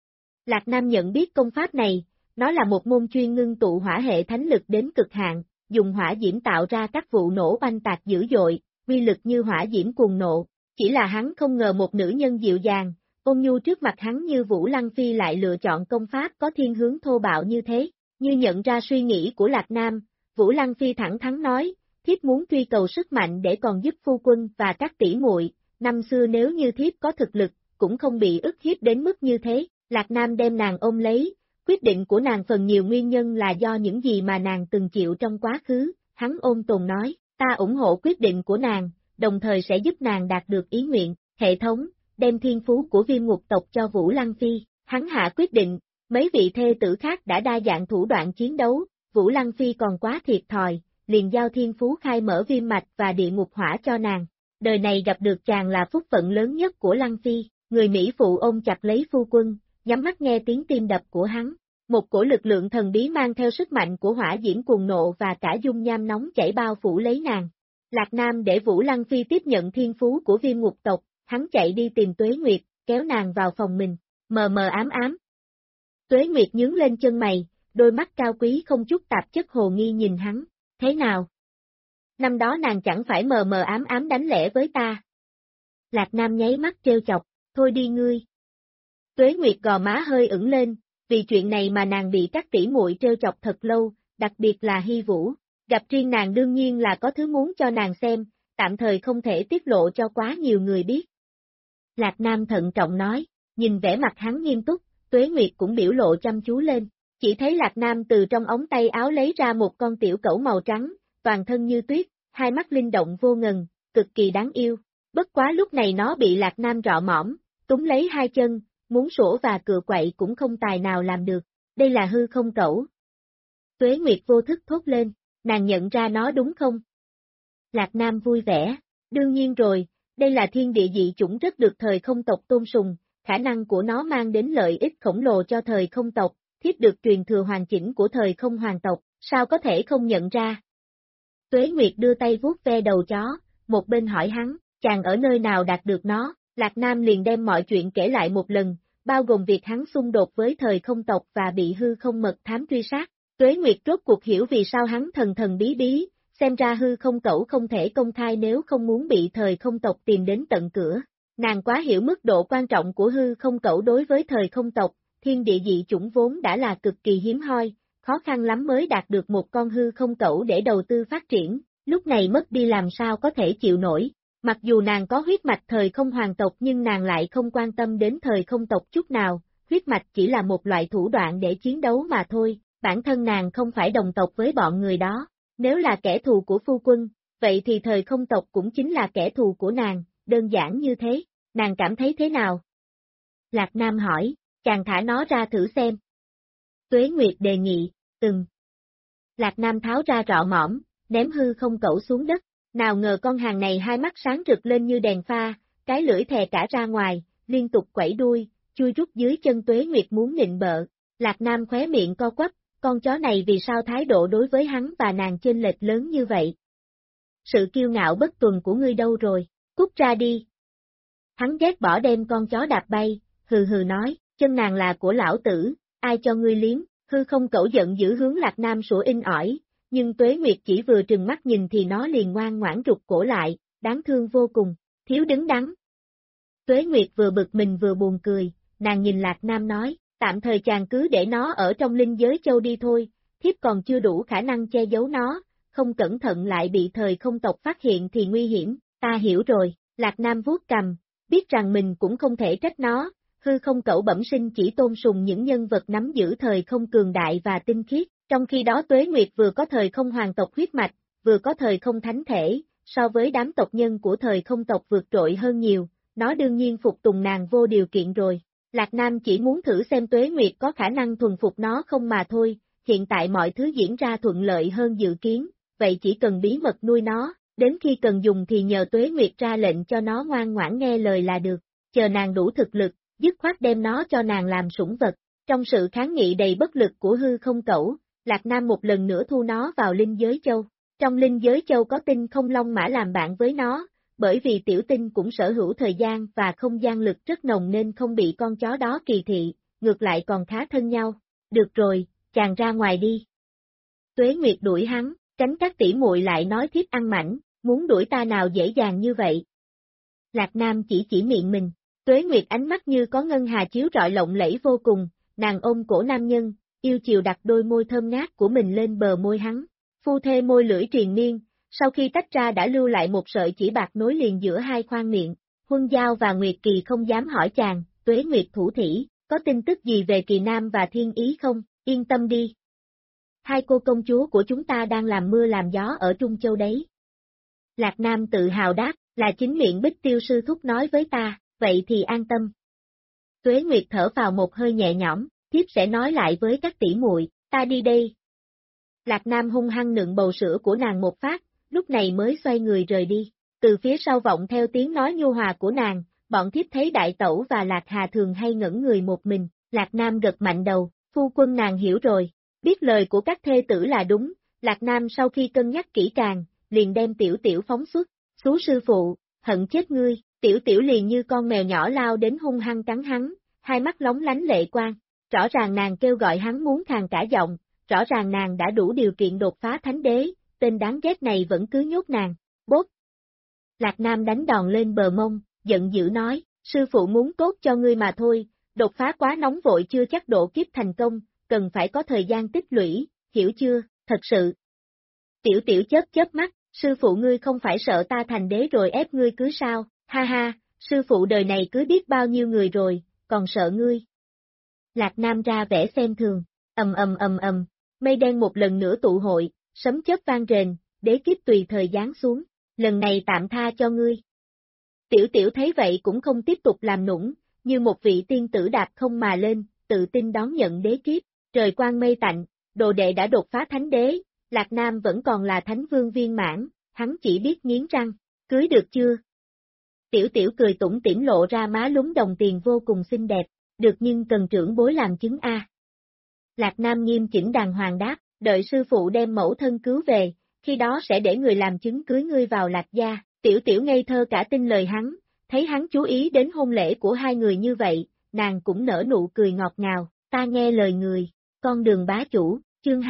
Lạc Nam nhận biết công pháp này, nó là một môn chuyên ngưng tụ hỏa hệ thánh lực đến cực hạn, dùng hỏa diễm tạo ra các vụ nổ oanh tạc dữ dội, uy lực như hỏa diễm cuồng nộ, chỉ là hắn không ngờ một nữ nhân dịu dàng, ôn nhu trước mặt hắn như Vũ Lăng Phi lại lựa chọn công pháp có thiên hướng thô bạo như thế, như nhận ra suy nghĩ của Lạc Nam, Vũ Lăng Phi thẳng thắn nói, thiếp muốn truy cầu sức mạnh để còn giúp phu quân và các tỷ muội, năm xưa nếu như thiếp có thực lực, cũng không bị ức hiếp đến mức như thế. Lạc Nam đem nàng ôm lấy, quyết định của nàng phần nhiều nguyên nhân là do những gì mà nàng từng chịu trong quá khứ, hắn ôn tồn nói, ta ủng hộ quyết định của nàng, đồng thời sẽ giúp nàng đạt được ý nguyện, hệ thống, đem thiên phú của Viêm Ngục tộc cho Vũ Lăng Phi, hắn hạ quyết định, mấy vị thê tử khác đã đa dạng thủ đoạn chiến đấu, Vũ Lăng Phi còn quá thiệt thòi, liền giao thiên phú khai mở viêm mạch và địa ngục hỏa cho nàng, đời này gặp được chàng là phúc phận lớn nhất của Lăng Phi, người Mỹ phụ ôm chặt lấy phu quân, nhắm mắt nghe tiếng tim đập của hắn, một cổ lực lượng thần bí mang theo sức mạnh của hỏa diễm cuồng nộ và cả dung nham nóng chảy bao phủ lấy nàng. Lạc Nam để Vũ Lăng Phi tiếp nhận thiên phú của Viêm Ngục tộc, hắn chạy đi tìm Tuế Nguyệt, kéo nàng vào phòng mình, mờ mờ ám ám. Tuế Nguyệt nhướng lên chân mày, đôi mắt cao quý không chút tạp chất hồ nghi nhìn hắn, thế nào? Năm đó nàng chẳng phải mờ mờ ám ám đánh lẻ với ta. Lạc Nam nháy mắt trêu chọc, thôi đi ngươi. Tuế Nguyệt gò má hơi ửng lên, vì chuyện này mà nàng bị các tỷ muội trêu chọc thật lâu, đặc biệt là Hy Vũ. Gặp riêng nàng đương nhiên là có thứ muốn cho nàng xem, tạm thời không thể tiết lộ cho quá nhiều người biết. Lạc Nam thận trọng nói, nhìn vẻ mặt hắn nghiêm túc, Tuế Nguyệt cũng biểu lộ chăm chú lên, chỉ thấy Lạc Nam từ trong ống tay áo lấy ra một con tiểu cẩu màu trắng, toàn thân như tuyết, hai mắt linh động vô ngần, cực kỳ đáng yêu. Bất quá lúc này nó bị Lạc Nam rọ mõm, túm lấy hai chân, muốn sủa và cựa quậy cũng không tài nào làm được, đây là hư không cẩu. Tuế Nguyệt vô thức thốt lên, nàng nhận ra nó đúng không? Lạc Nam vui vẻ, đương nhiên rồi, đây là thiên địa dị chủng rất được thời không tộc tôn sùng, khả năng của nó mang đến lợi ích khổng lồ cho thời không tộc, thiếp được truyền thừa hoàn chỉnh của thời không hoàng tộc, sao có thể không nhận ra? Tuế Nguyệt đưa tay vuốt ve đầu chó, một bên hỏi hắn, chàng ở nơi nào đạt được nó, Lạc Nam liền đem mọi chuyện kể lại một lần, bao gồm việc hắn xung đột với thời không tộc và bị hư không mật thám truy sát. Tuế Nguyệt rốt cuộc hiểu vì sao hắn thần thần bí bí, xem ra hư không cẩu không thể công khai nếu không muốn bị thời không tộc tìm đến tận cửa. Nàng quá hiểu mức độ quan trọng của hư không cẩu đối với thời không tộc, thiên địa dị chủng vốn đã là cực kỳ hiếm hoi, khó khăn lắm mới đạt được một con hư không cẩu để đầu tư phát triển, lúc này mất đi làm sao có thể chịu nổi. Mặc dù nàng có huyết mạch thời không hoàng tộc nhưng nàng lại không quan tâm đến thời không tộc chút nào, huyết mạch chỉ là một loại thủ đoạn để chiến đấu mà thôi, bản thân nàng không phải đồng tộc với bọn người đó, nếu là kẻ thù của phu quân, vậy thì thời không tộc cũng chính là kẻ thù của nàng, đơn giản như thế, nàng cảm thấy thế nào? Lạc Nam hỏi, chàng thả nó ra thử xem. Tuế Nguyệt đề nghị, Lạc Nam tháo ra rọ mõm, ném hư không cẩu xuống đất. Nào ngờ con hàng này hai mắt sáng rực lên như đèn pha, cái lưỡi thè cả ra ngoài, liên tục quẩy đuôi, chui rút dưới chân Tuế Nguyệt muốn nịnh bợ. Lạc Nam khóe miệng co quắp, con chó này vì sao thái độ đối với hắn và nàng chênh lệch lớn như vậy? Sự kiêu ngạo bất tuần của ngươi đâu rồi, cút ra đi. Hắn ghét bỏ đem con chó đạp bay, hừ hừ nói, chân nàng là của lão tử, ai cho ngươi liếm, hư không cẩu giận dữ hướng Lạc Nam sủa inh ỏi. Nhưng Tuế Nguyệt chỉ vừa trừng mắt nhìn thì nó liền ngoan ngoãn rụt cổ lại, đáng thương vô cùng, thiếu đứng đắn. Tuế Nguyệt vừa bực mình vừa buồn cười, nàng nhìn Lạc Nam nói, tạm thời chàng cứ để nó ở trong linh giới châu đi thôi, thiếp còn chưa đủ khả năng che giấu nó, không cẩn thận lại bị thời không tộc phát hiện thì nguy hiểm, ta hiểu rồi, Lạc Nam vuốt cằm, biết rằng mình cũng không thể trách nó, hư không cẩu bẩm sinh chỉ tôn sùng những nhân vật nắm giữ thời không cường đại và tinh khiết. Trong khi đó Tuế Nguyệt vừa có thời không hoàng tộc huyết mạch, vừa có thời không thánh thể, so với đám tộc nhân của thời không tộc vượt trội hơn nhiều, nó đương nhiên phục tùng nàng vô điều kiện rồi. Lạc Nam chỉ muốn thử xem Tuế Nguyệt có khả năng thuần phục nó không mà thôi, hiện tại mọi thứ diễn ra thuận lợi hơn dự kiến, vậy chỉ cần bí mật nuôi nó, đến khi cần dùng thì nhờ Tuế Nguyệt ra lệnh cho nó ngoan ngoãn nghe lời là được, chờ nàng đủ thực lực, dứt khoát đem nó cho nàng làm sủng vật. Trong sự kháng nghị đầy bất lực của hư không cẩu, Lạc Nam một lần nữa thu nó vào linh giới châu. Trong linh giới châu có tinh không long mã làm bạn với nó, bởi vì tiểu tinh cũng sở hữu thời gian và không gian lực rất nồng nên không bị con chó đó kỳ thị, ngược lại còn khá thân nhau. Được rồi, chàng ra ngoài đi. Tuế Nguyệt đuổi hắn, tránh các tỷ muội lại nói thiếp ăn mảnh, muốn đuổi ta nào dễ dàng như vậy. Lạc Nam chỉ miệng mình, Tuế Nguyệt ánh mắt như có ngân hà chiếu rọi lộng lẫy vô cùng, nàng ôm cổ nam nhân, yêu chiều đặt đôi môi thơm ngát của mình lên bờ môi hắn, phu thê môi lưỡi triền miên, sau khi tách ra đã lưu lại một sợi chỉ bạc nối liền giữa hai khoang miệng, Huân Giao và Nguyệt Kỳ không dám hỏi chàng, Tuế Nguyệt thủ thỉ, có tin tức gì về Kỳ Nam và Thiên Ý không, yên tâm đi. Hai cô công chúa của chúng ta đang làm mưa làm gió ở Trung Châu đấy. Lạc Nam tự hào đáp, là chính miệng Bích Tiêu sư thúc nói với ta, vậy thì an tâm. Tuế Nguyệt thở vào một hơi nhẹ nhõm, thiếp sẽ nói lại với các tỷ muội, ta đi đây. Lạc Nam hung hăng nựng bầu sữa của nàng một phát, lúc này mới xoay người rời đi. Từ phía sau vọng theo tiếng nói nhu hòa của nàng, bọn thiếp thấy đại tẩu và Lạc Hà thường hay ngẩn người một mình, Lạc Nam gật mạnh đầu, phu quân nàng hiểu rồi, biết lời của các thê tử là đúng, Lạc Nam sau khi cân nhắc kỹ càng, liền đem tiểu tiểu phóng xuất, xú sư phụ, hận chết ngươi, tiểu tiểu liền như con mèo nhỏ lao đến hung hăng cắn hắn, hai mắt lóng lánh lệ quang. Rõ ràng nàng kêu gọi hắn muốn khàn cả giọng, rõ ràng nàng đã đủ điều kiện đột phá thánh đế, tên đáng ghét này vẫn cứ nhốt nàng. Bốp! Lạc Nam đánh đòn lên bờ mông, giận dữ nói, sư phụ muốn tốt cho ngươi mà thôi, đột phá quá nóng vội chưa chắc độ kiếp thành công, cần phải có thời gian tích lũy, hiểu chưa, thật sự. Tiểu tiểu chớp mắt, sư phụ ngươi không phải sợ ta thành đế rồi ép ngươi cưới sao, ha ha, sư phụ đời này cưới biết bao nhiêu người rồi, còn sợ ngươi. Lạc Nam ra vẻ xem thường, ầm, mây đen một lần nữa tụ hội, sấm chớp vang rền, đế kiếp tùy thời giáng xuống, lần này tạm tha cho ngươi. Tiểu tiểu thấy vậy cũng không tiếp tục làm nũng, như một vị tiên tử đạp không mà lên, tự tin đón nhận đế kiếp, trời quang mây tạnh, đồ đệ đã đột phá thánh đế, Lạc Nam vẫn còn là thánh vương viên mãn, hắn chỉ biết nghiến răng, cưới được chưa? Tiểu tiểu cười tủm tỉm lộ ra má lúm đồng tiền vô cùng xinh đẹp, được nhưng cần trưởng bối làm chứng A. Lạc Nam nghiêm chỉnh đàng hoàng đáp, đợi sư phụ đem mẫu thân cứu về, khi đó sẽ để người làm chứng cưới ngươi vào Lạc gia. Tiểu tiểu ngây thơ cả tin lời hắn, thấy hắn chú ý đến hôn lễ của hai người như vậy, nàng cũng nở nụ cười ngọt ngào, ta nghe lời người, con đường bá chủ, chương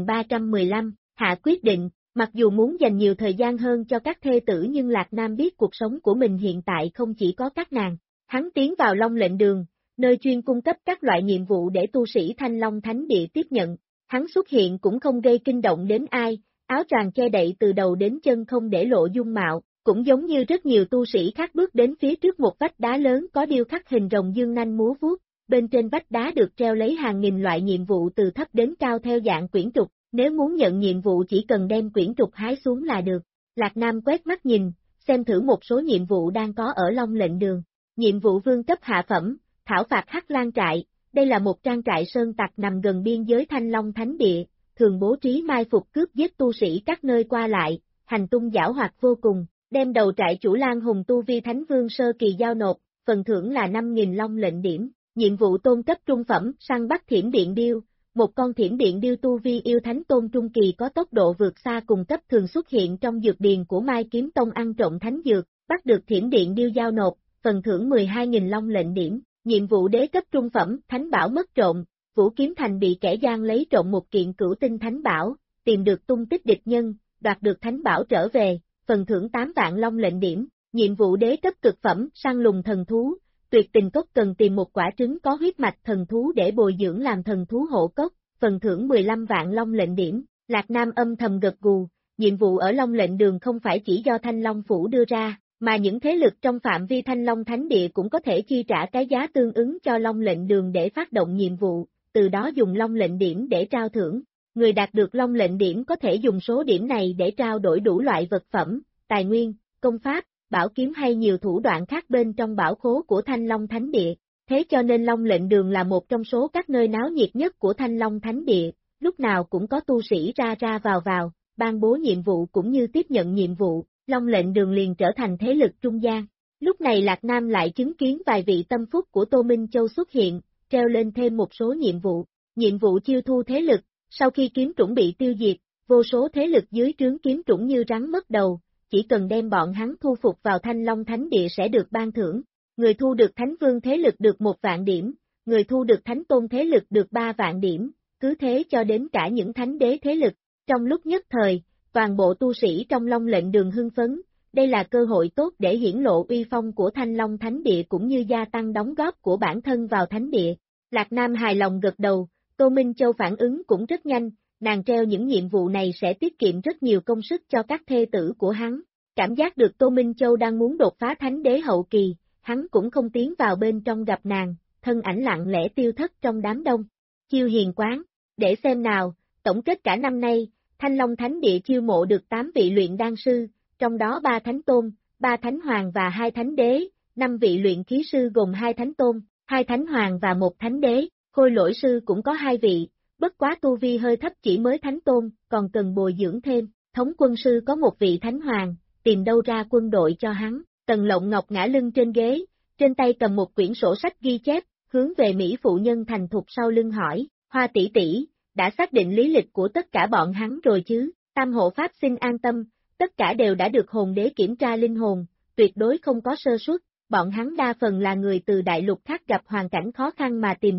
2315, hạ quyết định, mặc dù muốn dành nhiều thời gian hơn cho các thê tử nhưng Lạc Nam biết cuộc sống của mình hiện tại không chỉ có các nàng, hắn tiến vào Long lệnh đường, nơi chuyên cung cấp các loại nhiệm vụ để tu sĩ Thanh Long Thánh Địa tiếp nhận, hắn xuất hiện cũng không gây kinh động đến ai, áo choàng che đậy từ đầu đến chân không để lộ dung mạo. Cũng giống như rất nhiều tu sĩ khác bước đến phía trước một vách đá lớn có điêu khắc hình rồng dương nanh múa vuốt, bên trên vách đá được treo lấy hàng nghìn loại nhiệm vụ từ thấp đến cao theo dạng quyển trục, nếu muốn nhận nhiệm vụ chỉ cần đem quyển trục hái xuống là được. Lạc Nam quét mắt nhìn, xem thử một số nhiệm vụ đang có ở Long lệnh đường. Nhiệm vụ vương cấp hạ phẩm, thảo phạt Hắc Lan trại, đây là một trang trại sơn tặc nằm gần biên giới Thanh Long Thánh Địa, thường bố trí mai phục cướp giết tu sĩ các nơi qua lại, hành tung giảo hoạt vô cùng. Đem đầu trại chủ Lan Hùng tu vi Thánh Vương sơ kỳ giao nộp, phần thưởng là 5.000 long lệnh điểm, nhiệm vụ tôn cấp trung phẩm, săn bắt thiểm điện điêu, một con thiểm điện điêu tu vi yêu thánh tôn trung kỳ có tốc độ vượt xa cùng cấp thường xuất hiện trong dược điền của Mai Kiếm Tông ăn trộm thánh dược, bắt được thiểm điện điêu giao nộp, phần thưởng 12.000 long lệnh điểm, nhiệm vụ đế cấp trung phẩm, thánh bảo mất trộm, Vũ Kiếm Thành bị kẻ gian lấy trộm một kiện cửu tinh thánh bảo, tìm được tung tích địch nhân, đoạt được thánh bảo trở về. Phần thưởng 8 vạn long lệnh điểm, nhiệm vụ đế cấp cực phẩm, săn lùng thần thú, tuyệt tình cốc cần tìm một quả trứng có huyết mạch thần thú để bồi dưỡng làm thần thú hộ cốc, phần thưởng 15 vạn long lệnh điểm, Lạc Nam âm thầm gật gù, nhiệm vụ ở Long lệnh đường không phải chỉ do Thanh Long Phủ đưa ra, mà những thế lực trong phạm vi Thanh Long Thánh Địa cũng có thể chi trả cái giá tương ứng cho Long lệnh đường để phát động nhiệm vụ, từ đó dùng Long lệnh điểm để trao thưởng. Người đạt được Long lệnh điểm có thể dùng số điểm này để trao đổi đủ loại vật phẩm, tài nguyên, công pháp, bảo kiếm hay nhiều thủ đoạn khác bên trong bảo khố của Thanh Long Thánh Địa. Thế cho nên Long lệnh đường là một trong số các nơi náo nhiệt nhất của Thanh Long Thánh Địa, lúc nào cũng có tu sĩ ra ra vào, ban bố nhiệm vụ cũng như tiếp nhận nhiệm vụ, Long lệnh đường liền trở thành thế lực trung gian. Lúc này Lạc Nam lại chứng kiến vài vị tâm phúc của Tô Minh Châu xuất hiện, treo lên thêm một số nhiệm vụ chiêu thu thế lực. Sau khi kiếm trũng bị tiêu diệt, vô số thế lực dưới trướng kiếm trũng như rắn mất đầu, chỉ cần đem bọn hắn thu phục vào Thanh Long Thánh Địa sẽ được ban thưởng. Người thu được Thánh Vương thế lực được 1 vạn điểm, người thu được Thánh Tôn thế lực được 3 vạn điểm, cứ thế cho đến cả những thánh đế thế lực. Trong lúc nhất thời, toàn bộ tu sĩ trong Long lệnh đường hưng phấn, đây là cơ hội tốt để hiển lộ uy phong của Thanh Long Thánh Địa cũng như gia tăng đóng góp của bản thân vào Thánh Địa. Lạc Nam hài lòng gật đầu. Tô Minh Châu phản ứng cũng rất nhanh, nàng treo những nhiệm vụ này sẽ tiết kiệm rất nhiều công sức cho các thê tử của hắn. Cảm giác được Tô Minh Châu đang muốn đột phá thánh đế hậu kỳ, hắn cũng không tiến vào bên trong gặp nàng, thân ảnh lặng lẽ tiêu thất trong đám đông. Chiêu hiền quán, để xem nào, tổng kết cả năm nay, Thanh Long Thánh Địa chiêu mộ được 8 vị luyện đan sư, trong đó 3 thánh tôn, 3 thánh hoàng và 2 thánh đế, 5 vị luyện khí sư gồm 2 thánh tôn, 2 thánh hoàng và 1 thánh đế. Khôi lỗi sư cũng có 2 vị, bất quá tu vi hơi thấp chỉ mới thánh tôn, còn cần bồi dưỡng thêm, thống quân sư có 1 vị thánh hoàng, tìm đâu ra quân đội cho hắn. Tần Lộng Ngọc ngã lưng trên ghế, trên tay cầm một quyển sổ sách ghi chép, hướng về Mỹ phụ nhân thành thục sau lưng hỏi, Hoa tỷ tỷ, đã xác định lý lịch của tất cả bọn hắn rồi chứ? Tam hộ pháp xin an tâm, tất cả đều đã được hồn đế kiểm tra linh hồn, tuyệt đối không có sơ suất, bọn hắn đa phần là người từ đại lục khác gặp hoàn cảnh khó khăn mà tìm đến,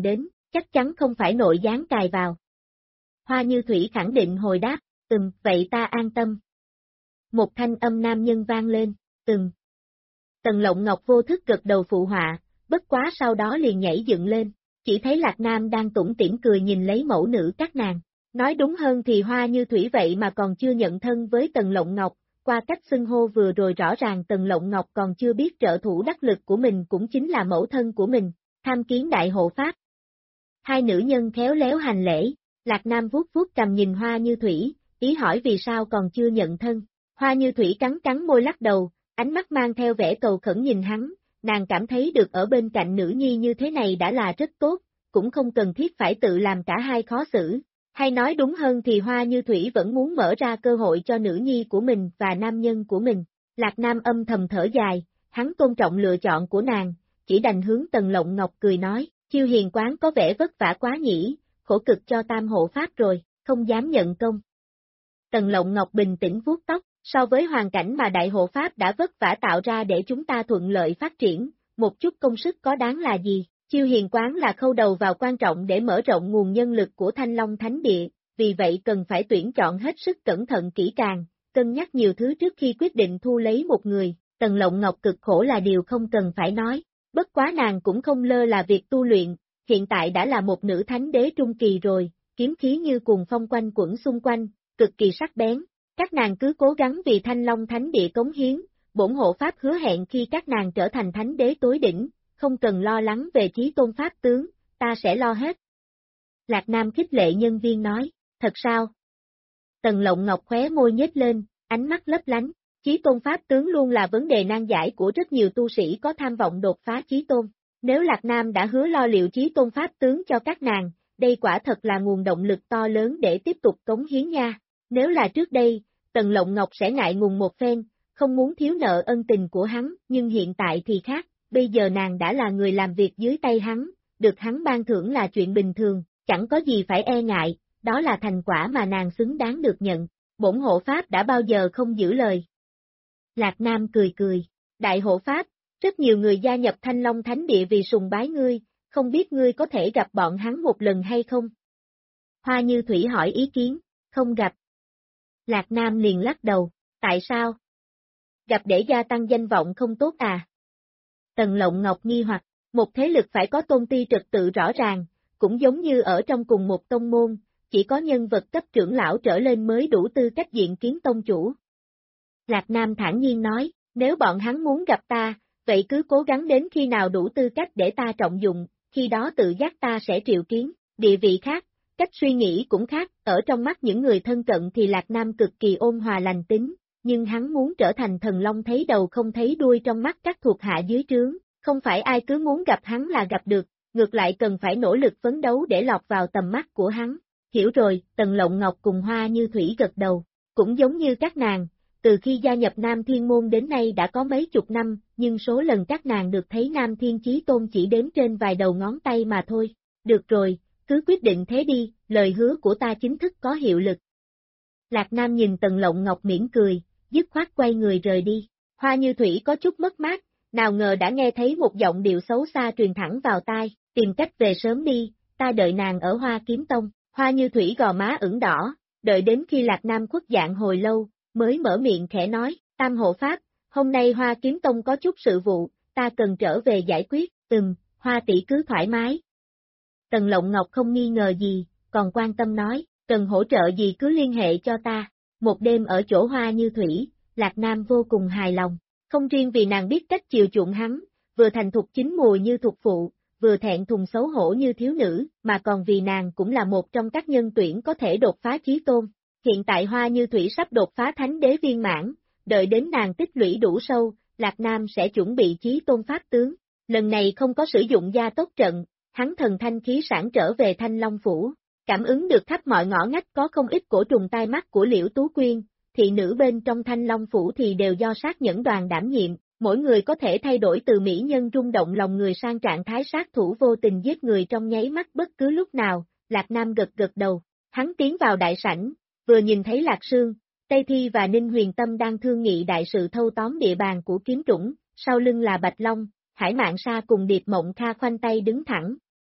chắc chắn không phải nội gián cài vào. Hoa Như Thủy khẳng định hồi đáp, vậy ta an tâm. Một thanh âm nam nhân vang lên, Tần Lộng Ngọc vô thức gật đầu phụ họa, bất quá sau đó liền nhảy dựng lên, chỉ thấy Lạc Nam đang tủm tỉm cười nhìn lấy mẫu nữ các nàng. Nói đúng hơn thì Hoa Như Thủy vậy mà còn chưa nhận thân với Tần Lộng Ngọc, qua cách xưng hô vừa rồi rõ ràng Tần Lộng Ngọc còn chưa biết trợ thủ đắc lực của mình cũng chính là mẫu thân của mình, tham kiến đại hộ pháp. Hai nữ nhân khéo léo hành lễ, Lạc Nam vuốt vuốt cầm nhìn Hoa Như Thủy, ý hỏi vì sao còn chưa nhận thân. Hoa Như Thủy cắn cắn môi lắc đầu, ánh mắt mang theo vẻ cầu khẩn nhìn hắn, nàng cảm thấy được ở bên cạnh nữ nhi như thế này đã là rất tốt, cũng không cần thiết phải tự làm cả hai khó xử. Hay nói đúng hơn thì Hoa Như Thủy vẫn muốn mở ra cơ hội cho nữ nhi của mình và nam nhân của mình. Lạc Nam âm thầm thở dài, hắn tôn trọng lựa chọn của nàng, chỉ đành hướng Tần Lộng Ngọc cười nói, Chiêu Hiền quán có vẻ vất vả quá nhỉ, khổ cực cho Tam hộ pháp rồi, không dám nhận công. Tần Lộng Ngọc bình tĩnh vuốt tóc, so với hoàn cảnh mà đại hộ pháp đã vất vả tạo ra để chúng ta thuận lợi phát triển, một chút công sức có đáng là gì? Chiêu Hiền quán là khâu đầu vào quan trọng để mở rộng nguồn nhân lực của Thanh Long Thánh Địa, vì vậy cần phải tuyển chọn hết sức cẩn thận kỹ càng, cân nhắc nhiều thứ trước khi quyết định thu lấy một người. Tần Lộng Ngọc cực khổ là điều không cần phải nói, bất quá nàng cũng không lơ là việc tu luyện, hiện tại đã là một nữ thánh đế trung kỳ rồi, kiếm khí như cuồng phong quanh quẩn xung quanh, cực kỳ sắc bén. Các nàng cứ cố gắng vì Thanh Long Thánh Địa cống hiến, bổn hộ pháp hứa hẹn khi các nàng trở thành thánh đế tối đỉnh, không cần lo lắng về chí tôn pháp tướng, ta sẽ lo hết. Lạc Nam khích lệ nhân viên nói, thật sao? Tần Lộng Ngọc khóe môi nhếch lên, ánh mắt lấp lánh, chí tôn pháp tướng luôn là vấn đề nan giải của rất nhiều tu sĩ có tham vọng đột phá chí tôn. Nếu Lạc Nam đã hứa lo liệu chí tôn pháp tướng cho các nàng, đây quả thật là nguồn động lực to lớn để tiếp tục cống hiến nha. Nếu là trước đây, Tần Lộng Ngọc sẽ ngại ngùng một phen, không muốn thiếu nợ ân tình của hắn, nhưng hiện tại thì khác, bây giờ nàng đã là người làm việc dưới tay hắn, được hắn ban thưởng là chuyện bình thường, chẳng có gì phải e ngại, đó là thành quả mà nàng xứng đáng được nhận, bổn hộ pháp đã bao giờ không giữ lời. Lạc Nam cười cười, đại hộ pháp, rất nhiều người gia nhập Thanh Long Thánh Địa vì sùng bái ngươi, không biết ngươi có thể gặp bọn hắn một lần hay không? Hoa Như Thủy hỏi ý kiến, không gặp. Lạc Nam liền lắc đầu, tại sao? Gặp để gia tăng danh vọng không tốt à? Tần Lộng Ngọc nghi hoặc, một thế lực phải có tôn ti trật tự rõ ràng, cũng giống như ở trong cùng một tông môn, chỉ có nhân vật cấp trưởng lão trở lên mới đủ tư cách diện kiến tông chủ. Lạc Nam thản nhiên nói, nếu bọn hắn muốn gặp ta, vậy cứ cố gắng đến khi nào đủ tư cách để ta trọng dụng, khi đó tự giác ta sẽ triệu kiến, địa vị khác, cách suy nghĩ cũng khác, ở trong mắt những người thân cận thì Lạc Nam cực kỳ ôn hòa lành tính, nhưng hắn muốn trở thành thần long thấy đầu không thấy đuôi trong mắt các thuộc hạ dưới trướng, không phải ai cứ muốn gặp hắn là gặp được, ngược lại cần phải nỗ lực phấn đấu để lọt vào tầm mắt của hắn. Hiểu rồi, Tần Lộng Ngọc cùng Hoa Như Thủy gật đầu, cũng giống như các nàng, từ khi gia nhập Nam Thiên Môn đến nay đã có mấy chục năm, nhưng số lần các nàng được thấy Nam Thiên Chí Tôn chỉ đếm trên vài đầu ngón tay mà thôi. Được rồi, cứ quyết định thế đi, lời hứa của ta chính thức có hiệu lực. Lạc Nam nhìn Tần Lộng Ngọc mỉm cười, dứt khoát quay người rời đi. Hoa Như Thủy có chút mất mát, nào ngờ đã nghe thấy một giọng điệu xấu xa truyền thẳng vào tai, tìm cách về sớm đi, ta đợi nàng ở Hoa Kiếm Tông. Hoa Như Thủy gò má ửng đỏ, đợi đến khi Lạc Nam khuất dạng hồi lâu, mới mở miệng khẽ nói, Tam hộ pháp, hôm nay Hoa Kiếm Tông có chút sự vụ, ta cần trở về giải quyết, Hoa tỷ cứ thoải mái. Tần Lộng Ngọc không nghi ngờ gì, còn quan tâm nói, cần hỗ trợ gì cứ liên hệ cho ta. Một đêm ở chỗ Hoa Như Thủy, Lạc Nam vô cùng hài lòng, không riêng vì nàng biết cách chiều chuộng hắn, vừa thành thục chín mùi như thục phụ, vừa thẹn thùng xấu hổ như thiếu nữ, mà còn vì nàng cũng là một trong các nhân tuyển có thể đột phá chí tôn. Hiện tại Hoa Như Thủy sắp đột phá thánh đế viên mãn, đợi đến nàng tích lũy đủ sâu, Lạc Nam sẽ chuẩn bị chí tôn pháp tướng. Lần này không có sử dụng gia tốc trận, hắn thần thanh khí sản trở về Thanh Long Phủ, cảm ứng được khắp mọi ngõ ngách có không ít cổ trùng tai mắt của Liễu Tú Quyên, thị nữ bên trong Thanh Long Phủ thì đều do sát nhẫn đoàn đảm nhiệm, mỗi người có thể thay đổi từ mỹ nhân rung động lòng người sang trạng thái sát thủ vô tình giết người trong nháy mắt bất cứ lúc nào. Lạc Nam gật gật đầu, hắn tiến vào đại sảnh, vừa nhìn thấy Lạc Sương, Tây Thi và Ninh Huyền Tâm đang thương nghị đại sự thâu tóm địa bàn của kiếm trũng, sau lưng là Bạch Long, Hải Mạn Sa cùng Điệp Mộng Kha khoanh tay đứng thẳng,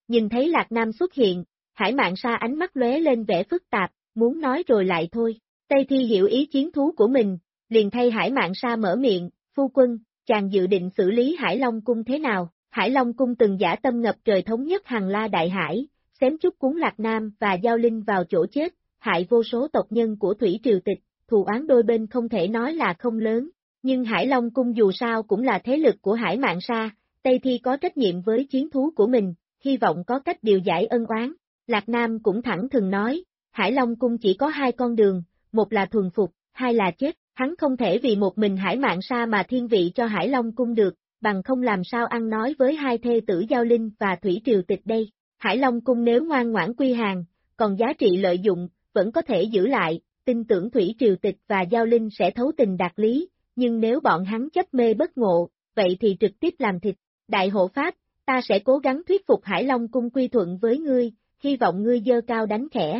Nhìn thấy Lạc Nam xuất hiện, Hải Mạn Sa ánh mắt lóe lên vẻ phức tạp, muốn nói rồi lại thôi. Tây Thi hiểu ý chiến thú của mình, liền thay Hải Mạn Sa mở miệng, phu quân, chàng dự định xử lý Hải Long Cung thế nào? Hải Long Cung từng dã tâm ngập trời thống nhất Hằng La Đại Hải, xém chút cuốn Lạc Nam và Giao Linh vào chỗ chết, hại vô số tộc nhân của Thủy Triều Tịch, thù oán đôi bên không thể nói là không lớn. Nhưng Hải Long Cung dù sao cũng là thế lực của Hải Mạn Sa, Tây Thi có trách nhiệm với chiến thú của mình, hy vọng có cách điều giải ân oán. Lạc Nam cũng thẳng thừng nói, Hải Long Cung chỉ có hai con đường, một là thuần phục, hai là chết, hắn không thể vì một mình Hải Mạn Sa mà thiên vị cho Hải Long Cung được, bằng không làm sao ăn nói với hai thê tử Giao Linh và Thủy Triều Tịch đây. Hải Long Cung nếu ngoan ngoãn quy hàng, còn giá trị lợi dụng, vẫn có thể giữ lại, tin tưởng Thủy Triều Tịch và Giao Linh sẽ thấu tình đạt lý, nhưng nếu bọn hắn chấp mê bất ngộ, vậy thì trực tiếp làm thịt. Đại hộ pháp, ta sẽ cố gắng thuyết phục Hải Long Cung quy thuận với ngươi, hy vọng ngươi giơ cao đánh khẽ.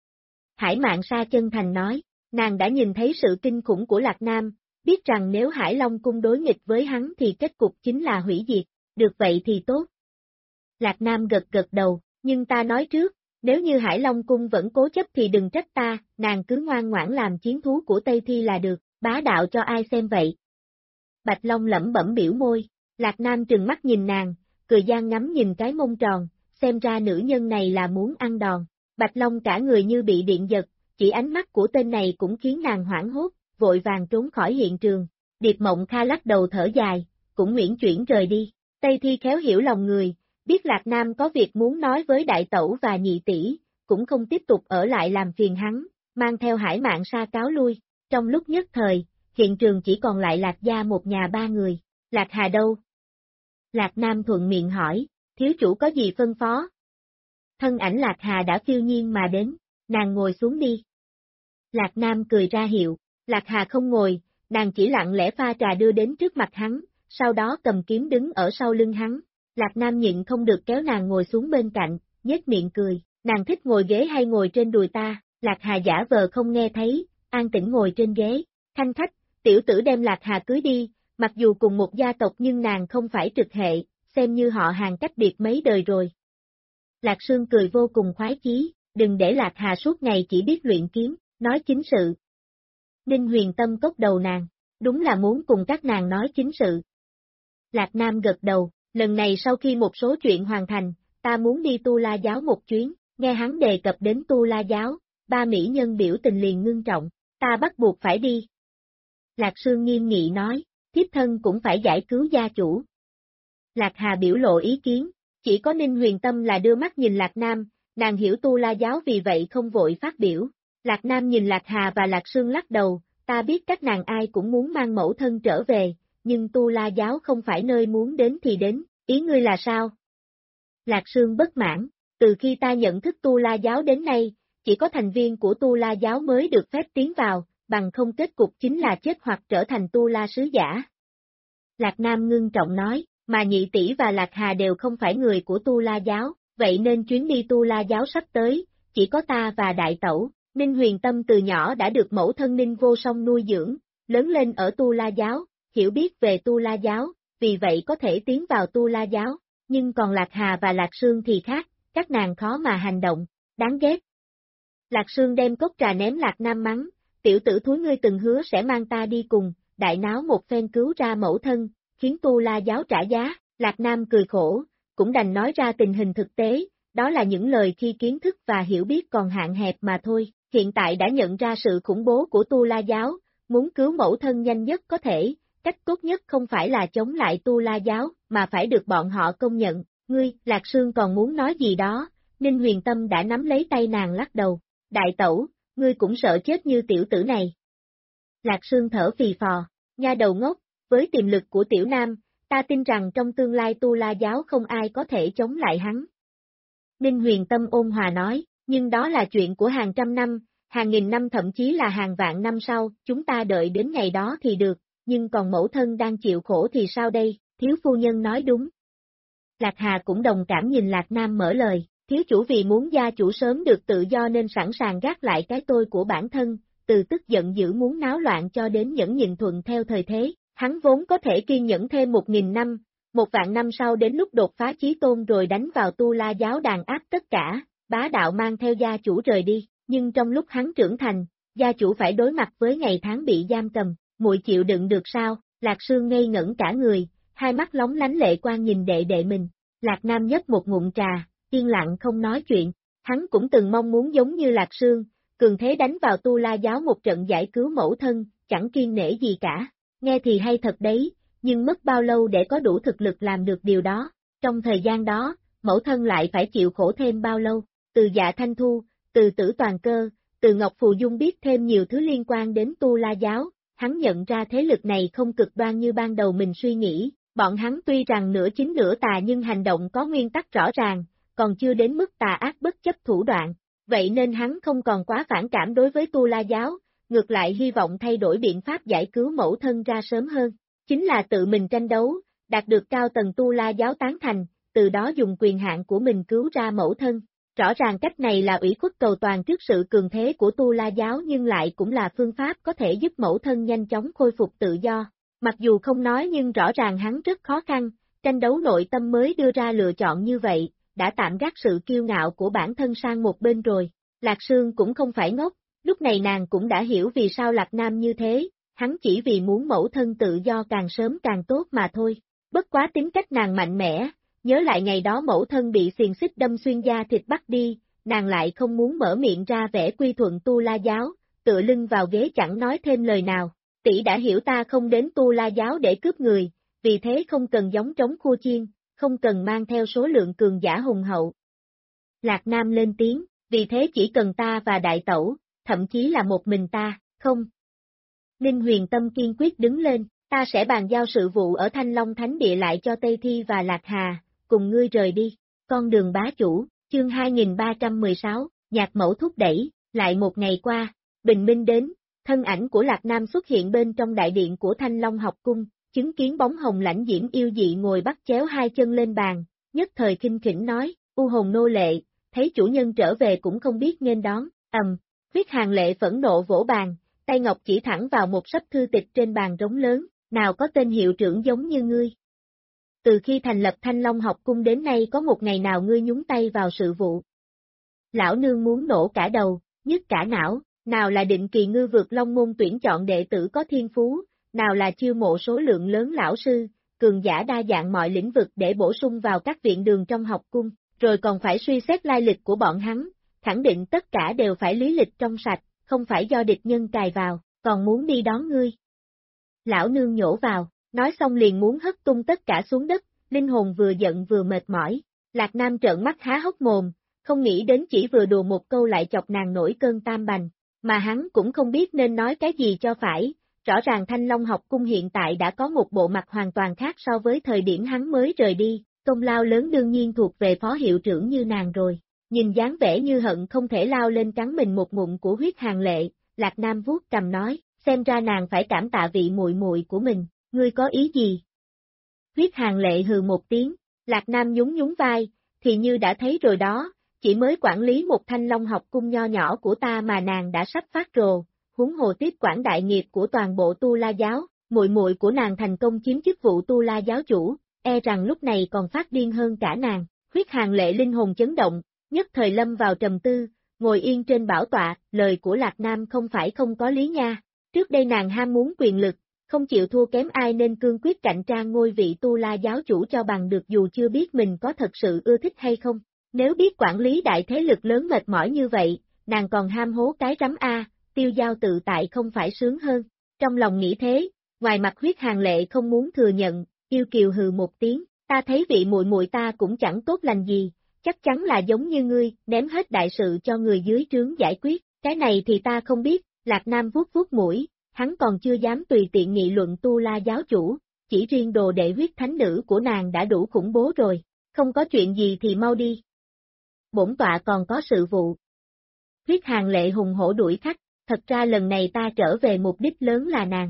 Hải Mạn Sa chân thành nói, nàng đã nhìn thấy sự kinh khủng của Lạc Nam, biết rằng nếu Hải Long Cung đối nghịch với hắn thì kết cục chính là hủy diệt, được vậy thì tốt. Lạc Nam gật gật đầu, nhưng ta nói trước, nếu như Hải Long Cung vẫn cố chấp thì đừng trách ta, nàng cứ ngoan ngoãn làm chiến thú của Tây Thi là được, bá đạo cho ai xem vậy. Bạch Long lẩm bẩm biểu môi, Lạc Nam trừng mắt nhìn nàng, cười gian ngắm nhìn cái mông tròn, xem ra nữ nhân này là muốn ăn đòn. Bạch Long cả người như bị điện giật, chỉ ánh mắt của tên này cũng khiến nàng hoảng hốt, vội vàng trốn khỏi hiện trường. Điệp Mộng Kha lắc đầu thở dài, cũng uyển chuyển rời đi. Tây Thi khéo hiểu lòng người, biết Lạc Nam có việc muốn nói với đại tẩu và nhị tỷ, cũng không tiếp tục ở lại làm phiền hắn, mang theo Hải Mạn Sa cáo lui. Trong lúc nhất thời, hiện trường chỉ còn lại Lạc gia một nhà ba người. Lạc Hà đâu? Lạc Nam thuận miệng hỏi, thiếu chủ có gì phân phó? Thân ảnh Lạc Hà đã phiêu nhiên mà đến, nàng ngồi xuống đi. Lạc Nam cười ra hiệu, Lạc Hà không ngồi, nàng chỉ lặng lẽ pha trà đưa đến trước mặt hắn, sau đó cầm kiếm đứng ở sau lưng hắn. Lạc Nam nhịn không được kéo nàng ngồi xuống bên cạnh, nhếch miệng cười, nàng thích ngồi ghế hay ngồi trên đùi ta? Lạc Hà giả vờ không nghe thấy, an tĩnh ngồi trên ghế. Khanh khách, tiểu tử đem Lạc Hà cưới đi, mặc dù cùng một gia tộc nhưng nàng không phải trực hệ, xem như họ hàng cách biệt mấy đời rồi. Lạc Sương cười vô cùng khoái chí, đừng để Lạc Hà suốt ngày chỉ biết luyện kiếm, nói chính sự. Ninh Huyền Tâm cốc đầu nàng, đúng là muốn cùng các nàng nói chính sự. Lạc Nam gật đầu, lần này sau khi một số chuyện hoàn thành, ta muốn đi Tu La Giáo một chuyến, nghe hắn đề cập đến Tu La Giáo, ba mỹ nhân biểu tình liền ngưng trọng, ta bắt buộc phải đi. Lạc Sương nghiêm nghị nói, thiếp thân cũng phải giải cứu gia chủ. Lạc Hà biểu lộ ý kiến, chỉ có Ninh Huyền Tâm là đưa mắt nhìn Lạc Nam, nàng hiểu Tu La Giáo vì vậy không vội phát biểu. Lạc Nam nhìn Lạc Hà và Lạc Sương lắc đầu, ta biết các nàng ai cũng muốn mang mẫu thân trở về, nhưng Tu La Giáo không phải nơi muốn đến thì đến, ý ngươi là sao? Lạc Sương bất mãn, từ khi ta nhận thức Tu La Giáo đến nay, chỉ có thành viên của Tu La Giáo mới được phép tiến vào, bằng không kết cục chính là chết hoặc trở thành Tu La sứ giả. Lạc Nam ngưng trọng nói, mà nhị tỷ và Lạc Hà đều không phải người của Tu La Giáo, vậy nên chuyến đi Tu La Giáo sắp tới, chỉ có ta và đại tẩu. Ninh Huyền Tâm từ nhỏ đã được mẫu thân Ninh Vô Song nuôi dưỡng, lớn lên ở Tu La Giáo, hiểu biết về Tu La Giáo, vì vậy có thể tiến vào Tu La Giáo, nhưng còn Lạc Hà và Lạc Sương thì khác, các nàng khó mà hành động, đáng ghét. Lạc Sương đem cốc trà ném Lạc Nam mắng, tiểu tử thúi ngươi từng hứa sẽ mang ta đi cùng, đại náo một phen cứu ra mẫu thân, khiến Tu La Giáo trả giá, Lạc Nam cười khổ, cũng đành nói ra tình hình thực tế, đó là những lời khi kiến thức và hiểu biết còn hạn hẹp mà thôi. Hiện tại đã nhận ra sự khủng bố của Tu La Giáo, muốn cứu mẫu thân nhanh nhất có thể, cách tốt nhất không phải là chống lại Tu La Giáo, mà phải được bọn họ công nhận. Ngươi, Lạc Sương còn muốn nói gì đó, Ninh Huyền Tâm đã nắm lấy tay nàng lắc đầu. Đại tẩu, ngươi cũng sợ chết như tiểu tử này. Lạc Sương thở phì phò, nha đầu ngốc, với tiềm lực của tiểu nam, ta tin rằng trong tương lai Tu La Giáo không ai có thể chống lại hắn. Ninh Huyền Tâm ôn hòa nói, nhưng đó là chuyện của hàng trăm năm, hàng nghìn năm thậm chí là hàng vạn năm sau, chúng ta đợi đến ngày đó thì được, nhưng còn mẫu thân đang chịu khổ thì sao đây, thiếu phu nhân nói đúng. Lạc Hà cũng đồng cảm nhìn Lạc Nam mở lời, thiếu chủ vì muốn gia chủ sớm được tự do nên sẵn sàng gác lại cái tôi của bản thân, từ tức giận dữ muốn náo loạn cho đến nhẫn nhịn thuận theo thời thế, hắn vốn có thể kiên nhẫn thêm 1000 năm, 1.000 năm sau đến lúc đột phá chí tôn rồi đánh vào Tu La giáo đàn áp tất cả, bá đạo mang theo gia chủ rời đi, nhưng trong lúc hắn trưởng thành, gia chủ phải đối mặt với ngày tháng bị giam cầm, muội chịu đựng được sao? Lạc Sương ngây ngẩn cả người, hai mắt lóng lánh lệ quang nhìn đệ đệ mình. Lạc Nam nhấp một ngụm trà, yên lặng không nói chuyện, hắn cũng từng mong muốn giống như Lạc Sương, cường thế đánh vào Tu La giáo một trận giải cứu mẫu thân, chẳng kiêng nể gì cả. Nghe thì hay thật đấy, nhưng mất bao lâu để có đủ thực lực làm được điều đó, trong thời gian đó, mẫu thân lại phải chịu khổ thêm bao lâu, từ Dạ Thanh Thu, từ Tử Toàn Cơ, từ Ngọc Phù Dung biết thêm nhiều thứ liên quan đến Tu La giáo, hắn nhận ra thế lực này không cực đoan như ban đầu mình suy nghĩ, bọn hắn tuy rằng nửa chính nửa tà nhưng hành động có nguyên tắc rõ ràng, còn chưa đến mức tà ác bất chấp thủ đoạn, vậy nên hắn không còn quá phản cảm đối với Tu La giáo, ngược lại hy vọng thay đổi biện pháp giải cứu mẫu thân ra sớm hơn, chính là tự mình tranh đấu, đạt được cao tầng Tu La giáo tán thành, từ đó dùng quyền hạn của mình cứu ra mẫu thân. Rõ ràng cách này là ủy khuất cầu toàn trước sự cường thế của Tu La giáo nhưng lại cũng là phương pháp có thể giúp mẫu thân nhanh chóng khôi phục tự do. Mặc dù không nói nhưng rõ ràng hắn rất khó khăn, tranh đấu nội tâm mới đưa ra lựa chọn như vậy, đã tạm gác sự kiêu ngạo của bản thân sang một bên rồi. Lạc Sương cũng không phải ngốc, lúc này nàng cũng đã hiểu vì sao Lạc Nam như thế, hắn chỉ vì muốn mẫu thân tự do càng sớm càng tốt mà thôi. Bất quá tính cách nàng mạnh mẽ, nhớ lại ngày đó mẫu thân bị xiềng xích đâm xuyên da thịt bắt đi, nàng lại không muốn mở miệng ra vẻ quy thuận Tu La giáo, tựa lưng vào ghế chẳng nói thêm lời nào. Tỷ đã hiểu ta không đến Tu La giáo để cướp người, vì thế không cần giống trống khua chiên, không cần mang theo số lượng cường giả hùng hậu. Lạc Nam lên tiếng, vì thế chỉ cần ta và đại tẩu, thậm chí là một mình ta, không. Ninh Huyền Tâm kiên quyết đứng lên, ta sẽ bàn giao sự vụ ở Thanh Long Thánh Địa lại cho Tây Thi và Lạc Hà, cùng ngươi rời đi. Con đường bá chủ, chương 2316, nhạc mẫu thúc đẩy, lại một ngày qua, bình minh đến, thân ảnh của Lạc Nam xuất hiện bên trong đại điện của Thanh Long học cung, chứng kiến bóng hồng lãnh diễm yêu dị ngồi bắt chéo hai chân lên bàn, nhất thời khinh khỉnh nói, u hồn nô lệ, thấy chủ nhân trở về cũng không biết nghênh đón, Huyết Hàn Lệ phẫn nộ vỗ bàn, tay ngọc chỉ thẳng vào một sấp thư tịch trên bàn rống lớn, nào có tên hiệu trưởng giống như ngươi. Từ khi thành lập Thanh Long học cung đến nay có một ngày nào ngươi nhúng tay vào sự vụ. Lão nương muốn nổ cả đầu, nhức cả não, nào là định kỳ ngư vượt long môn tuyển chọn đệ tử có thiên phú, nào là chiêu mộ số lượng lớn lão sư, cường giả đa dạng mọi lĩnh vực để bổ sung vào các viện đường trong học cung, rồi còn phải suy xét lai lịch của bọn hắn, khẳng định tất cả đều phải lý lịch trong sạch, không phải do địch nhân cài vào, còn muốn đi đón ngươi. Lão nương nhổ vào, nói xong liền muốn hất tung tất cả xuống đất, linh hồn vừa giận vừa mệt mỏi, Lạc Nam trợn mắt há hốc mồm, không nghĩ đến chỉ vừa đùa một câu lại chọc nàng nổi cơn tam bành, mà hắn cũng không biết nên nói cái gì cho phải, rõ ràng Thanh Long học cung hiện tại đã có một bộ mặt hoàn toàn khác so với thời điểm hắn mới rời đi, công lao lớn đương nhiên thuộc về phó hiệu trưởng như nàng rồi. Nhìn dáng vẻ như hận không thể lao lên cắn mình một ngụm của Huyết Hàn Lệ, Lạc Nam vuốt cầm nói, xem ra nàng phải cảm tạ vị muội muội của mình, ngươi có ý gì? Huyết Hàn Lệ hừ một tiếng, Lạc Nam nhún nhún vai, thì như đã thấy rồi đó, chỉ mới quản lý một Thanh Long học cung nho nhỏ của ta mà nàng đã sắp phát rồ, huống hồ tiếp quản đại nghiệp của toàn bộ Tu La giáo, muội muội của nàng thành công chiếm chức vụ Tu La giáo chủ, e rằng lúc này còn phát điên hơn cả nàng. Huyết Hàn Lệ linh hồn chấn động, nhất thời lâm vào trầm tư, ngồi yên trên bảo tọa, lời của Lạc Nam không phải không có lý nha. Trước đây nàng ham muốn quyền lực, không chịu thua kém ai nên cương quyết cạnh tranh ngôi vị Tu La giáo chủ cho bằng được dù chưa biết mình có thật sự ưa thích hay không. Nếu biết quản lý đại thế lực lớn mệt mỏi như vậy, nàng còn ham hố cái rắm tiêu giao tự tại không phải sướng hơn. Trong lòng nghĩ thế, ngoài mặt Huyết Hàn Lệ không muốn thừa nhận, yêu kiều hừ một tiếng, ta thấy vị muội muội ta cũng chẳng tốt lành gì, chắc chắn là giống như ngươi, ném hết đại sự cho người dưới trướng giải quyết, cái này thì ta không biết, Lạc Nam vuốt vuốt mũi, hắn còn chưa dám tùy tiện nghị luận Tu La giáo chủ, chỉ riêng đồ đệ huyết thánh nữ của nàng đã đủ khủng bố rồi, không có chuyện gì thì mau đi. Bổn tọa còn có sự vụ. Huyết Hàn Lệ hùng hổ đuổi khách, thật ra lần này ta trở về mục đích lớn là nàng.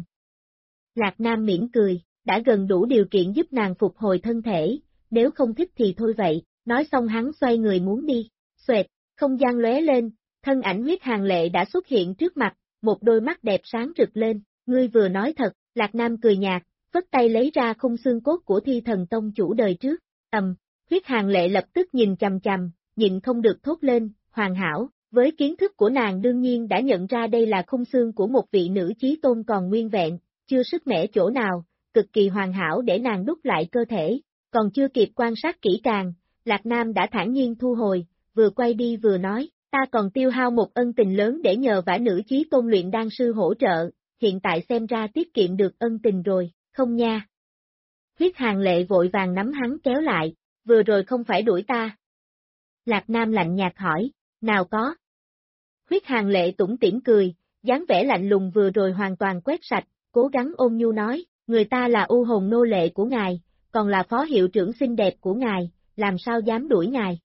Lạc Nam mỉm cười, đã gần đủ điều kiện giúp nàng phục hồi thân thể, nếu không thích thì thôi vậy, nói xong hắn xoay người muốn đi, xoẹt, không gian lóe lên, thân ảnh Huyết Hàn Lệ đã xuất hiện trước mặt, một đôi mắt đẹp sáng rực lên, ngươi vừa nói thật, Lạc Nam cười nhạt, phất tay lấy ra khung xương cốt của Thi Thần Tông chủ đời trước. Huyết Hàn Lệ lập tức nhìn chằm chằm, nhịn không được thốt lên, hoàn hảo, với kiến thức của nàng đương nhiên đã nhận ra đây là khung xương của một vị nữ chí tôn còn nguyên vẹn, chưa sứt mẻ chỗ nào, cực kỳ hoàn hảo để nàng đúc lại cơ thể, còn chưa kịp quan sát kỹ càng, Lạc Nam đã thản nhiên thu hồi, vừa quay đi vừa nói, ta còn tiêu hao một ân tình lớn để nhờ vả nữ chí tôn luyện đan sư hỗ trợ, hiện tại xem ra tiết kiệm được ân tình rồi, không nha. Huyết Hàn Lệ vội vàng nắm hắn kéo lại, vừa rồi không phải đuổi ta. Lạc Nam lạnh nhạt hỏi, nào có. Huyết Hàn Lệ tủm tỉm cười, dáng vẻ lạnh lùng vừa rồi hoàn toàn quét sạch, cố gắng ôn nhu nói, người ta là u hồn nô lệ của ngài, còn là phó hiệu trưởng xinh đẹp của ngài, làm sao dám đuổi ngài.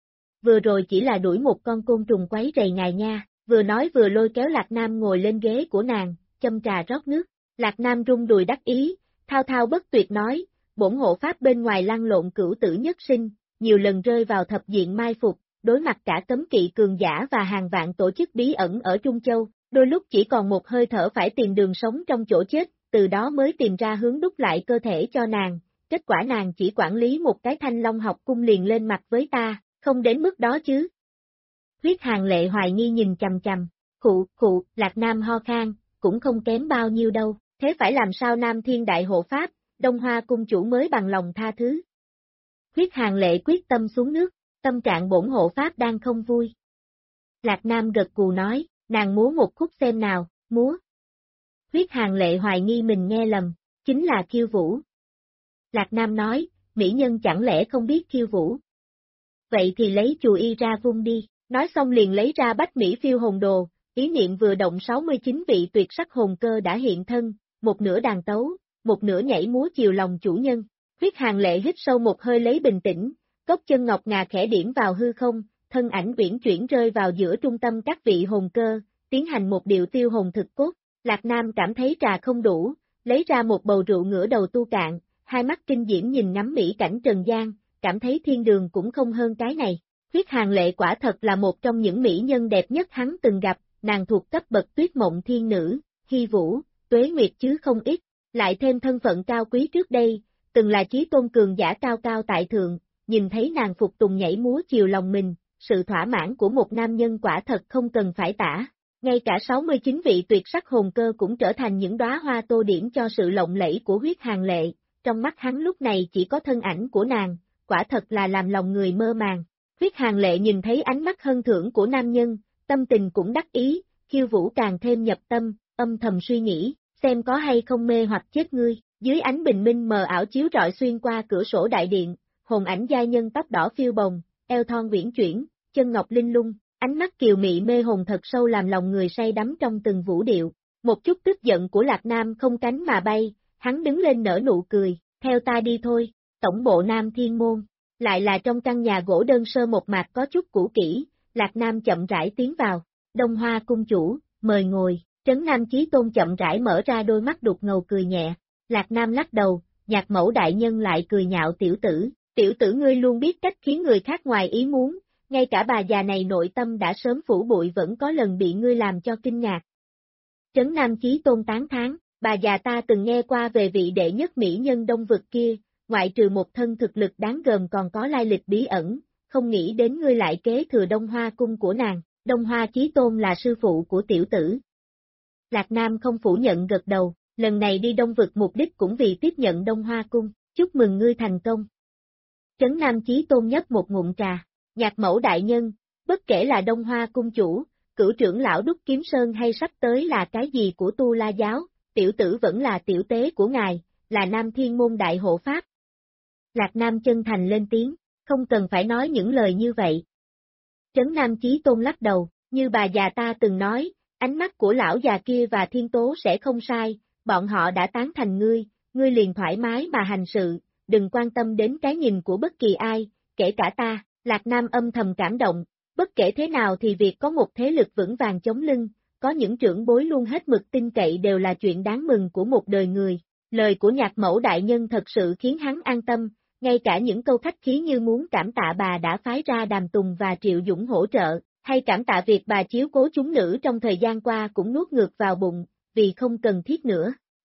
Vừa rồi chỉ là đuổi một con côn trùng quấy rầy ngài nha, vừa nói vừa lôi kéo Lạc Nam ngồi lên ghế của nàng, châm trà rót nước. Lạc Nam rung đùi đắc ý, thao thao bất tuyệt nói, bổn hộ pháp bên ngoài lăn lộn cửu tử nhất sinh, nhiều lần rơi vào thập diện mai phục, đối mặt cả cấm kỵ cường giả và hàng vạn tổ chức bí ẩn ở Trung Châu, đôi lúc chỉ còn một hơi thở phải tìm đường sống trong chỗ chết, từ đó mới tìm ra hướng đúc lại cơ thể cho nàng, kết quả nàng chỉ quản lý một cái Thanh Long học cung liền lên mặt với ta, không đến mức đó chứ. Huyết Hàn Lệ hoài nghi nhìn chằm chằm, khụ, Lạc Nam ho khan, cũng không kém bao nhiêu đâu, thế phải làm sao Nam Thiên Đại Hộ Pháp, Đông Hoa cung chủ mới bằng lòng tha thứ. Huyết Hàn Lệ quyết tâm xuống nước, tâm trạng bổn hộ pháp đang không vui. Lạc Nam gật gù nói, nàng múa một khúc xem nào, múa. Huyết Hàn Lệ hoài nghi mình nghe lầm, chính là khiêu vũ. Lạc Nam nói, mỹ nhân chẳng lẽ không biết khiêu vũ. Vậy thì lấy chùa y ra vung đi, nói xong liền lấy ra bách mỹ phiêu hồn đồ, ý niệm vừa động 69 vị tuyệt sắc hồn cơ đã hiện thân, một nửa đàn tấu, một nửa nhảy múa chiều lòng chủ nhân. Huyết Hàn Lệ hít sâu một hơi lấy bình tĩnh, cốc chân ngọc ngà khẽ điểm vào hư không, thân ảnh uyển chuyển rơi vào giữa trung tâm các vị hồn cơ, tiến hành một điệu tiêu hồn thực cốt. Lạc Nam cảm thấy trà không đủ, lấy ra một bầu rượu ngửa đầu tu cạn, hai mắt kinh diễm nhìn ngắm mỹ cảnh trần gian, cảm thấy thiên đường cũng không hơn cái này. Huyết Hàn Lệ quả thật là một trong những mỹ nhân đẹp nhất hắn từng gặp, nàng thuộc cấp bậc tuyết mộng thiên nữ, hy vũ, tuế nguyệt chứ không ít, lại thêm thân phận cao quý trước đây, từng là chí tôn cường giả cao cao tại thượng, nhìn thấy nàng phục tùng nhảy múa chiều lòng mình, sự thỏa mãn của một nam nhân quả thật không cần phải tả. Ngay cả 69 vị tuyệt sắc hồn cơ cũng trở thành những đóa hoa tô điểm cho sự lộng lẫy của Huyết Hàn Lệ, trong mắt hắn lúc này chỉ có thân ảnh của nàng, quả thật là làm lòng người mơ màng. Huyết Hàn Lệ nhìn thấy ánh mắt hân thưởng của nam nhân, tâm tình cũng đắc ý, khiêu vũ càng thêm nhập tâm, âm thầm suy nghĩ, xem có hay không mê hoặc chết ngươi. Dưới ánh bình minh mờ ảo chiếu rọi xuyên qua cửa sổ đại điện, hồn ảnh giai nhân tóc đỏ phiêu bồng, eo thon uyển chuyển, chân ngọc linh lung, ánh mắt kiều mị mê hồn thật sâu làm lòng người say đắm trong từng vũ điệu. Một chút tức giận của Lạc Nam không cánh mà bay, hắn đứng lên nở nụ cười, theo ta đi thôi, tổng bộ Nam Thiên Môn. Lại là trong căn nhà gỗ đơn sơ một mạc có chút cũ kỹ, Lạc Nam chậm rãi tiến vào, Đông Hoa cung chủ, mời ngồi, Trấn Nam Chí Tôn chậm rãi mở ra đôi mắt đục ngầu cười nhẹ. Lạc Nam lắc đầu, Nhạc Mẫu đại nhân lại cười nhạo tiểu tử ngươi luôn biết cách khiến người khác ngoài ý muốn, ngay cả bà già này nội tâm đã sớm phủ bụi vẫn có lần bị ngươi làm cho kinh ngạc. Trấn Nam Chí Tôn tán thán, bà già ta từng nghe qua về vị đệ nhất mỹ nhân đông vực kia, ngoại trừ một thân thực lực đáng gờm còn có lai lịch bí ẩn, không nghĩ đến ngươi lại kế thừa Đông Hoa cung của nàng, Đông Hoa Chí Tôn là sư phụ của tiểu tử. Lạc Nam không phủ nhận gật đầu. Lần này đi Đông vực mục đích cũng vì tiếp nhận Đông Hoa cung, chúc mừng ngươi thành công. Trấn Nam Chí Tôn nhấp một ngụm trà, Nhạc Mẫu đại nhân, bất kể là Đông Hoa cung chủ, cửu trưởng lão Đúc Kiếm Sơn hay sắp tới là cái gì của Tu La giáo, tiểu tử vẫn là tiểu tế của ngài, là Nam Thiên Môn đại hộ pháp. Lạc Nam chân thành lên tiếng, không cần phải nói những lời như vậy. Trấn Nam Chí Tôn lắc đầu, như bà già ta từng nói, ánh mắt của lão già kia và thiên tố sẽ không sai. Bọn họ đã tán thành ngươi liền thoải mái mà hành sự, đừng quan tâm đến cái nhìn của bất kỳ ai, kể cả ta. Lạc Nam âm thầm cảm động, bất kể thế nào thì việc có một thế lực vững vàng chống lưng, có những trưởng bối luôn hết mực tin cậy đều là chuyện đáng mừng của một đời người. Lời của Nhạc Mẫu đại nhân thật sự khiến hắn an tâm, ngay cả những câu khách khí như muốn cảm tạ bà đã phái ra Đàm Tùng và Triệu Dũng hỗ trợ, hay cảm tạ việc bà chiếu cố chúng nữ trong thời gian qua cũng nuốt ngược vào bụng, vì không cần thiết nữa.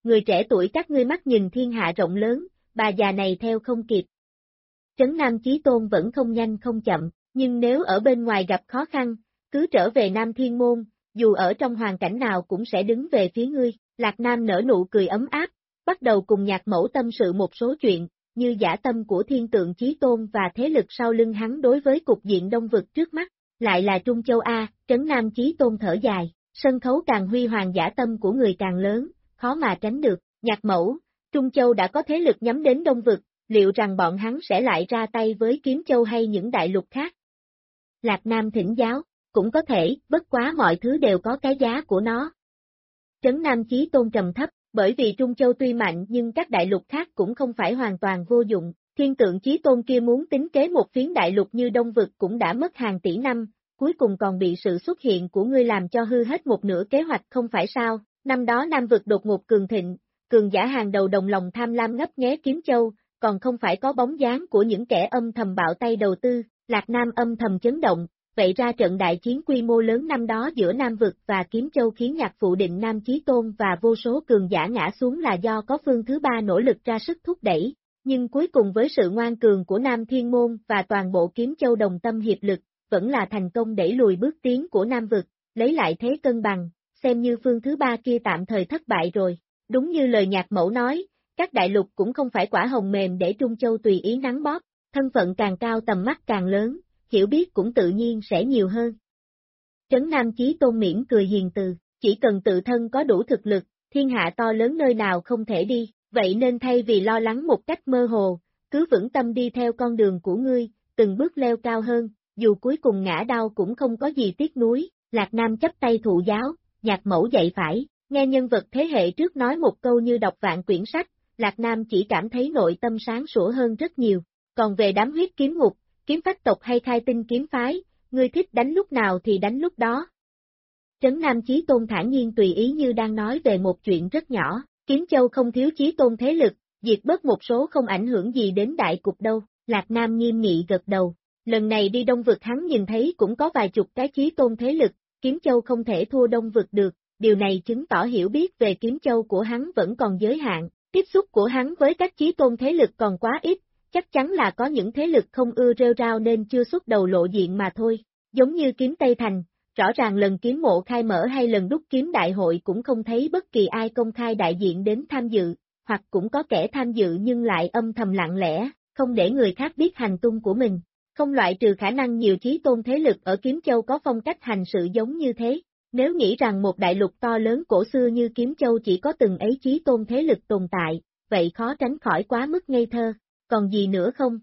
người trẻ tuổi các ngươi mắt nhìn thiên hạ rộng lớn, bà già này theo không kịp. Trấn Nam Chí Tôn vẫn không nhanh không chậm, nhưng nếu ở bên ngoài gặp khó khăn, cứ trở về Nam Thiên Môn, dù ở trong hoàn cảnh nào cũng sẽ đứng về phía ngươi. Lạc Nam nở nụ cười ấm áp, bắt đầu cùng Nhạc Mẫu tâm sự một số chuyện, như dã tâm của Thiên Tượng Chí Tôn và thế lực sau lưng hắn đối với cục diện Đông Vực trước mắt, lại là Trung Châu A. Trấn Nam Chí Tôn thở dài, sân khấu càng huy hoàng dã tâm của người càng lớn, khó mà tránh được. Nhạc Mẫu, Trung Châu đã có thế lực nhắm đến Đông Vực, liệu rằng bọn hắn sẽ lại ra tay với Kiếm Châu hay những đại lục khác? Lạc Nam thỉnh giáo, cũng có thể, bất quá mọi thứ đều có cái giá của nó. Trấn Nam Chí Tôn trầm thấp, bởi vì Trung Châu tuy mạnh nhưng các đại lục khác cũng không phải hoàn toàn vô dụng. Thiên Tượng Chí Tôn kia muốn tính kế một phiến đại lục như Đông Vực cũng đã mất hàng tỷ năm, cuối cùng còn bị sự xuất hiện của ngươi làm cho hư hết một nửa kế hoạch không phải sao? Năm đó Nam Vực đột ngột cường thịnh, cường giả hàng đầu đồng lòng tham lam ngấp nghé Kiếm Châu, còn không phải có bóng dáng của những kẻ âm thầm bạo tay đầu tư. Lạc Nam âm thầm chấn động, vậy ra trận đại chiến quy mô lớn năm đó giữa Nam Vực và Kiếm Châu khiến Nhạc Phụ định Nam Chí Tôn và vô số cường giả ngã xuống là do có phương thứ ba nỗ lực ra sức thúc đẩy, nhưng cuối cùng với sự ngoan cường của Nam Thiên Môn và toàn bộ Kiếm Châu đồng tâm hiệp lực, vẫn là thành công đẩy lùi bước tiến của Nam Vực, lấy lại thế cân bằng, xem như phương thứ ba kia tạm thời thất bại rồi. Đúng như lời Nhạc Mẫu nói, các đại lục cũng không phải quả hồng mềm để Trung Châu tùy ý nắn bóp, thân phận càng cao tầm mắt càng lớn, hiểu biết cũng tự nhiên sẽ nhiều hơn. Trấn Nam Chí Tôn mỉm cười hiền từ, chỉ cần tự thân có đủ thực lực, thiên hạ to lớn nơi nào không thể đi, vậy nên thay vì lo lắng một cách mơ hồ, cứ vững tâm đi theo con đường của ngươi, từng bước leo cao hơn, dù cuối cùng ngã đau cũng không có gì tiếc nuối. Lạc Nam chắp tay thụ giáo, Nhạc Mẫu dạy phải, nghe nhân vật thế hệ trước nói một câu như đọc vạn quyển sách, Lạc Nam chỉ cảm thấy nội tâm sáng sủa hơn rất nhiều. Còn về đám huyết kiếm ngục, kiếm phách tộc hay khai tinh kiếm phái, ngươi thích đánh lúc nào thì đánh lúc đó. Trấn Nam Chí Tôn thản nhiên tùy ý như đang nói về một chuyện rất nhỏ, Kiếm Châu không thiếu chí tôn thế lực, diệt bớt một số không ảnh hưởng gì đến đại cục đâu. Lạc Nam nghiêm nghị gật đầu, lần này đi Đông Vực hắn nhìn thấy cũng có vài chục cái chí tôn thế lực, Kiếm Châu không thể thua Đông Vực được, điều này chứng tỏ hiểu biết về Kiếm Châu của hắn vẫn còn giới hạn, tiếp xúc của hắn với các chí tôn thế lực còn quá ít. Chắc chắn là có những thế lực không ưa rêu rao nên chưa xuất đầu lộ diện mà thôi, giống như Kiếm Tây Thành, rõ ràng lần kiếm mộ khai mở hay lần đúc kiếm đại hội cũng không thấy bất kỳ ai công khai đại diện đến tham dự, hoặc cũng có kẻ tham dự nhưng lại âm thầm lặng lẽ, không để người khác biết hành tung của mình, không loại trừ khả năng nhiều chí tôn thế lực ở Kiếm Châu có phong cách hành sự giống như thế. Nếu nghĩ rằng một đại lục to lớn cổ xưa như Kiếm Châu chỉ có từng ấy chí tôn thế lực tồn tại, vậy khó tránh khỏi quá mức ngây thơ. Còn gì nữa không?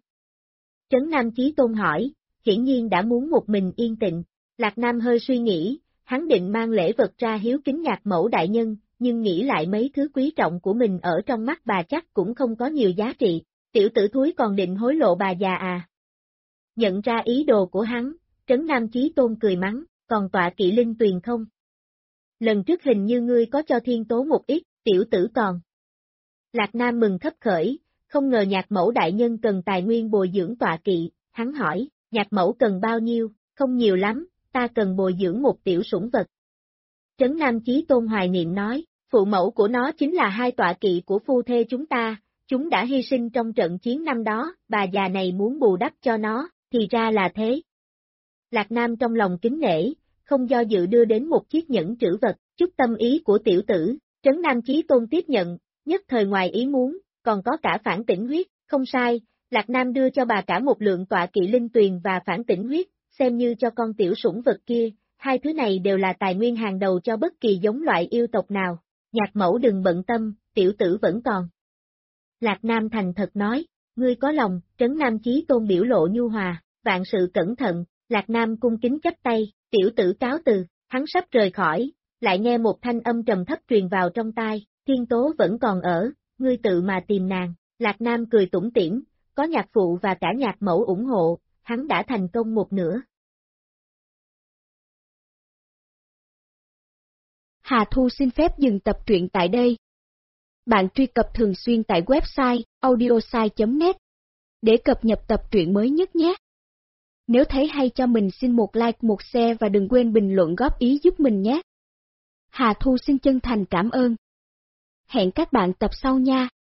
Trấn Nam Chí Tôn hỏi, hiển nhiên đã muốn một mình yên tịnh. Lạc Nam hơi suy nghĩ, hắn định mang lễ vật ra hiếu kính Nhạc Mẫu đại nhân, nhưng nghĩ lại mấy thứ quý trọng của mình ở trong mắt bà chắc cũng không có nhiều giá trị. Tiểu tử thúi còn định hối lộ bà già à? Nhận ra ý đồ của hắn, Trấn Nam Chí Tôn cười mắng, còn tọa kỵ linh tuyền không? Lần trước hình như ngươi có cho Thiên Tố một ít, tiểu tử còn. Lạc Nam mừng khấp khởi. Không ngờ Nhạc Mẫu đại nhân cần tài nguyên bồi dưỡng tọa kỵ, hắn hỏi, Nhạc Mẫu cần bao nhiêu, không nhiều lắm, ta cần bồi dưỡng một tiểu sủng vật. Trấn Nam Chí Tôn hoài niệm nói, phụ mẫu của nó chính là hai tọa kỵ của phu thê chúng đã hy sinh trong trận chiến năm đó, bà già này muốn bù đắp cho nó, thì ra là thế. Lạc Nam trong lòng kính nể, không do dự đưa đến một chiếc nhẫn trữ vật, chút tâm ý của tiểu tử, Trấn Nam Chí Tôn tiếp nhận, nhất thời ngoài ý muốn. Còn có cả phản tỉnh huyết, không sai, Lạc Nam đưa cho bà cả một lượng tọa kỵ linh tuyền và phản tỉnh huyết, xem như cho con tiểu sủng vật kia, hai thứ này đều là tài nguyên hàng đầu cho bất kỳ giống loại yêu tộc nào. Nhạc Mẫu đừng bận tâm, tiểu tử vẫn còn. Lạc Nam thành thật nói, ngươi có lòng, Trấn Nam Chí Tôn biểu lộ nhu hòa, vạn sự cẩn thận, Lạc Nam cung kính chắp tay, tiểu tử cáo từ, hắn sắp rời khỏi, lại nghe một thanh âm trầm thấp truyền vào trong tai, Thiên Tố vẫn còn ở. Ngươi tự mà tìm nàng, Lạc Nam cười tủm tỉm, có Nhạc Phụ và cả Nhạc Mẫu ủng hộ, hắn đã thành công một nửa. Hà Thu xin phép dừng tập truyện tại đây. Bạn truy cập thường xuyên tại website audiosai.net để cập nhật tập truyện mới nhất nhé. Nếu thấy hay cho mình xin một like, một share và đừng quên bình luận góp ý giúp mình nhé. Hà Thu xin chân thành cảm ơn. Hẹn các bạn tập sau nha.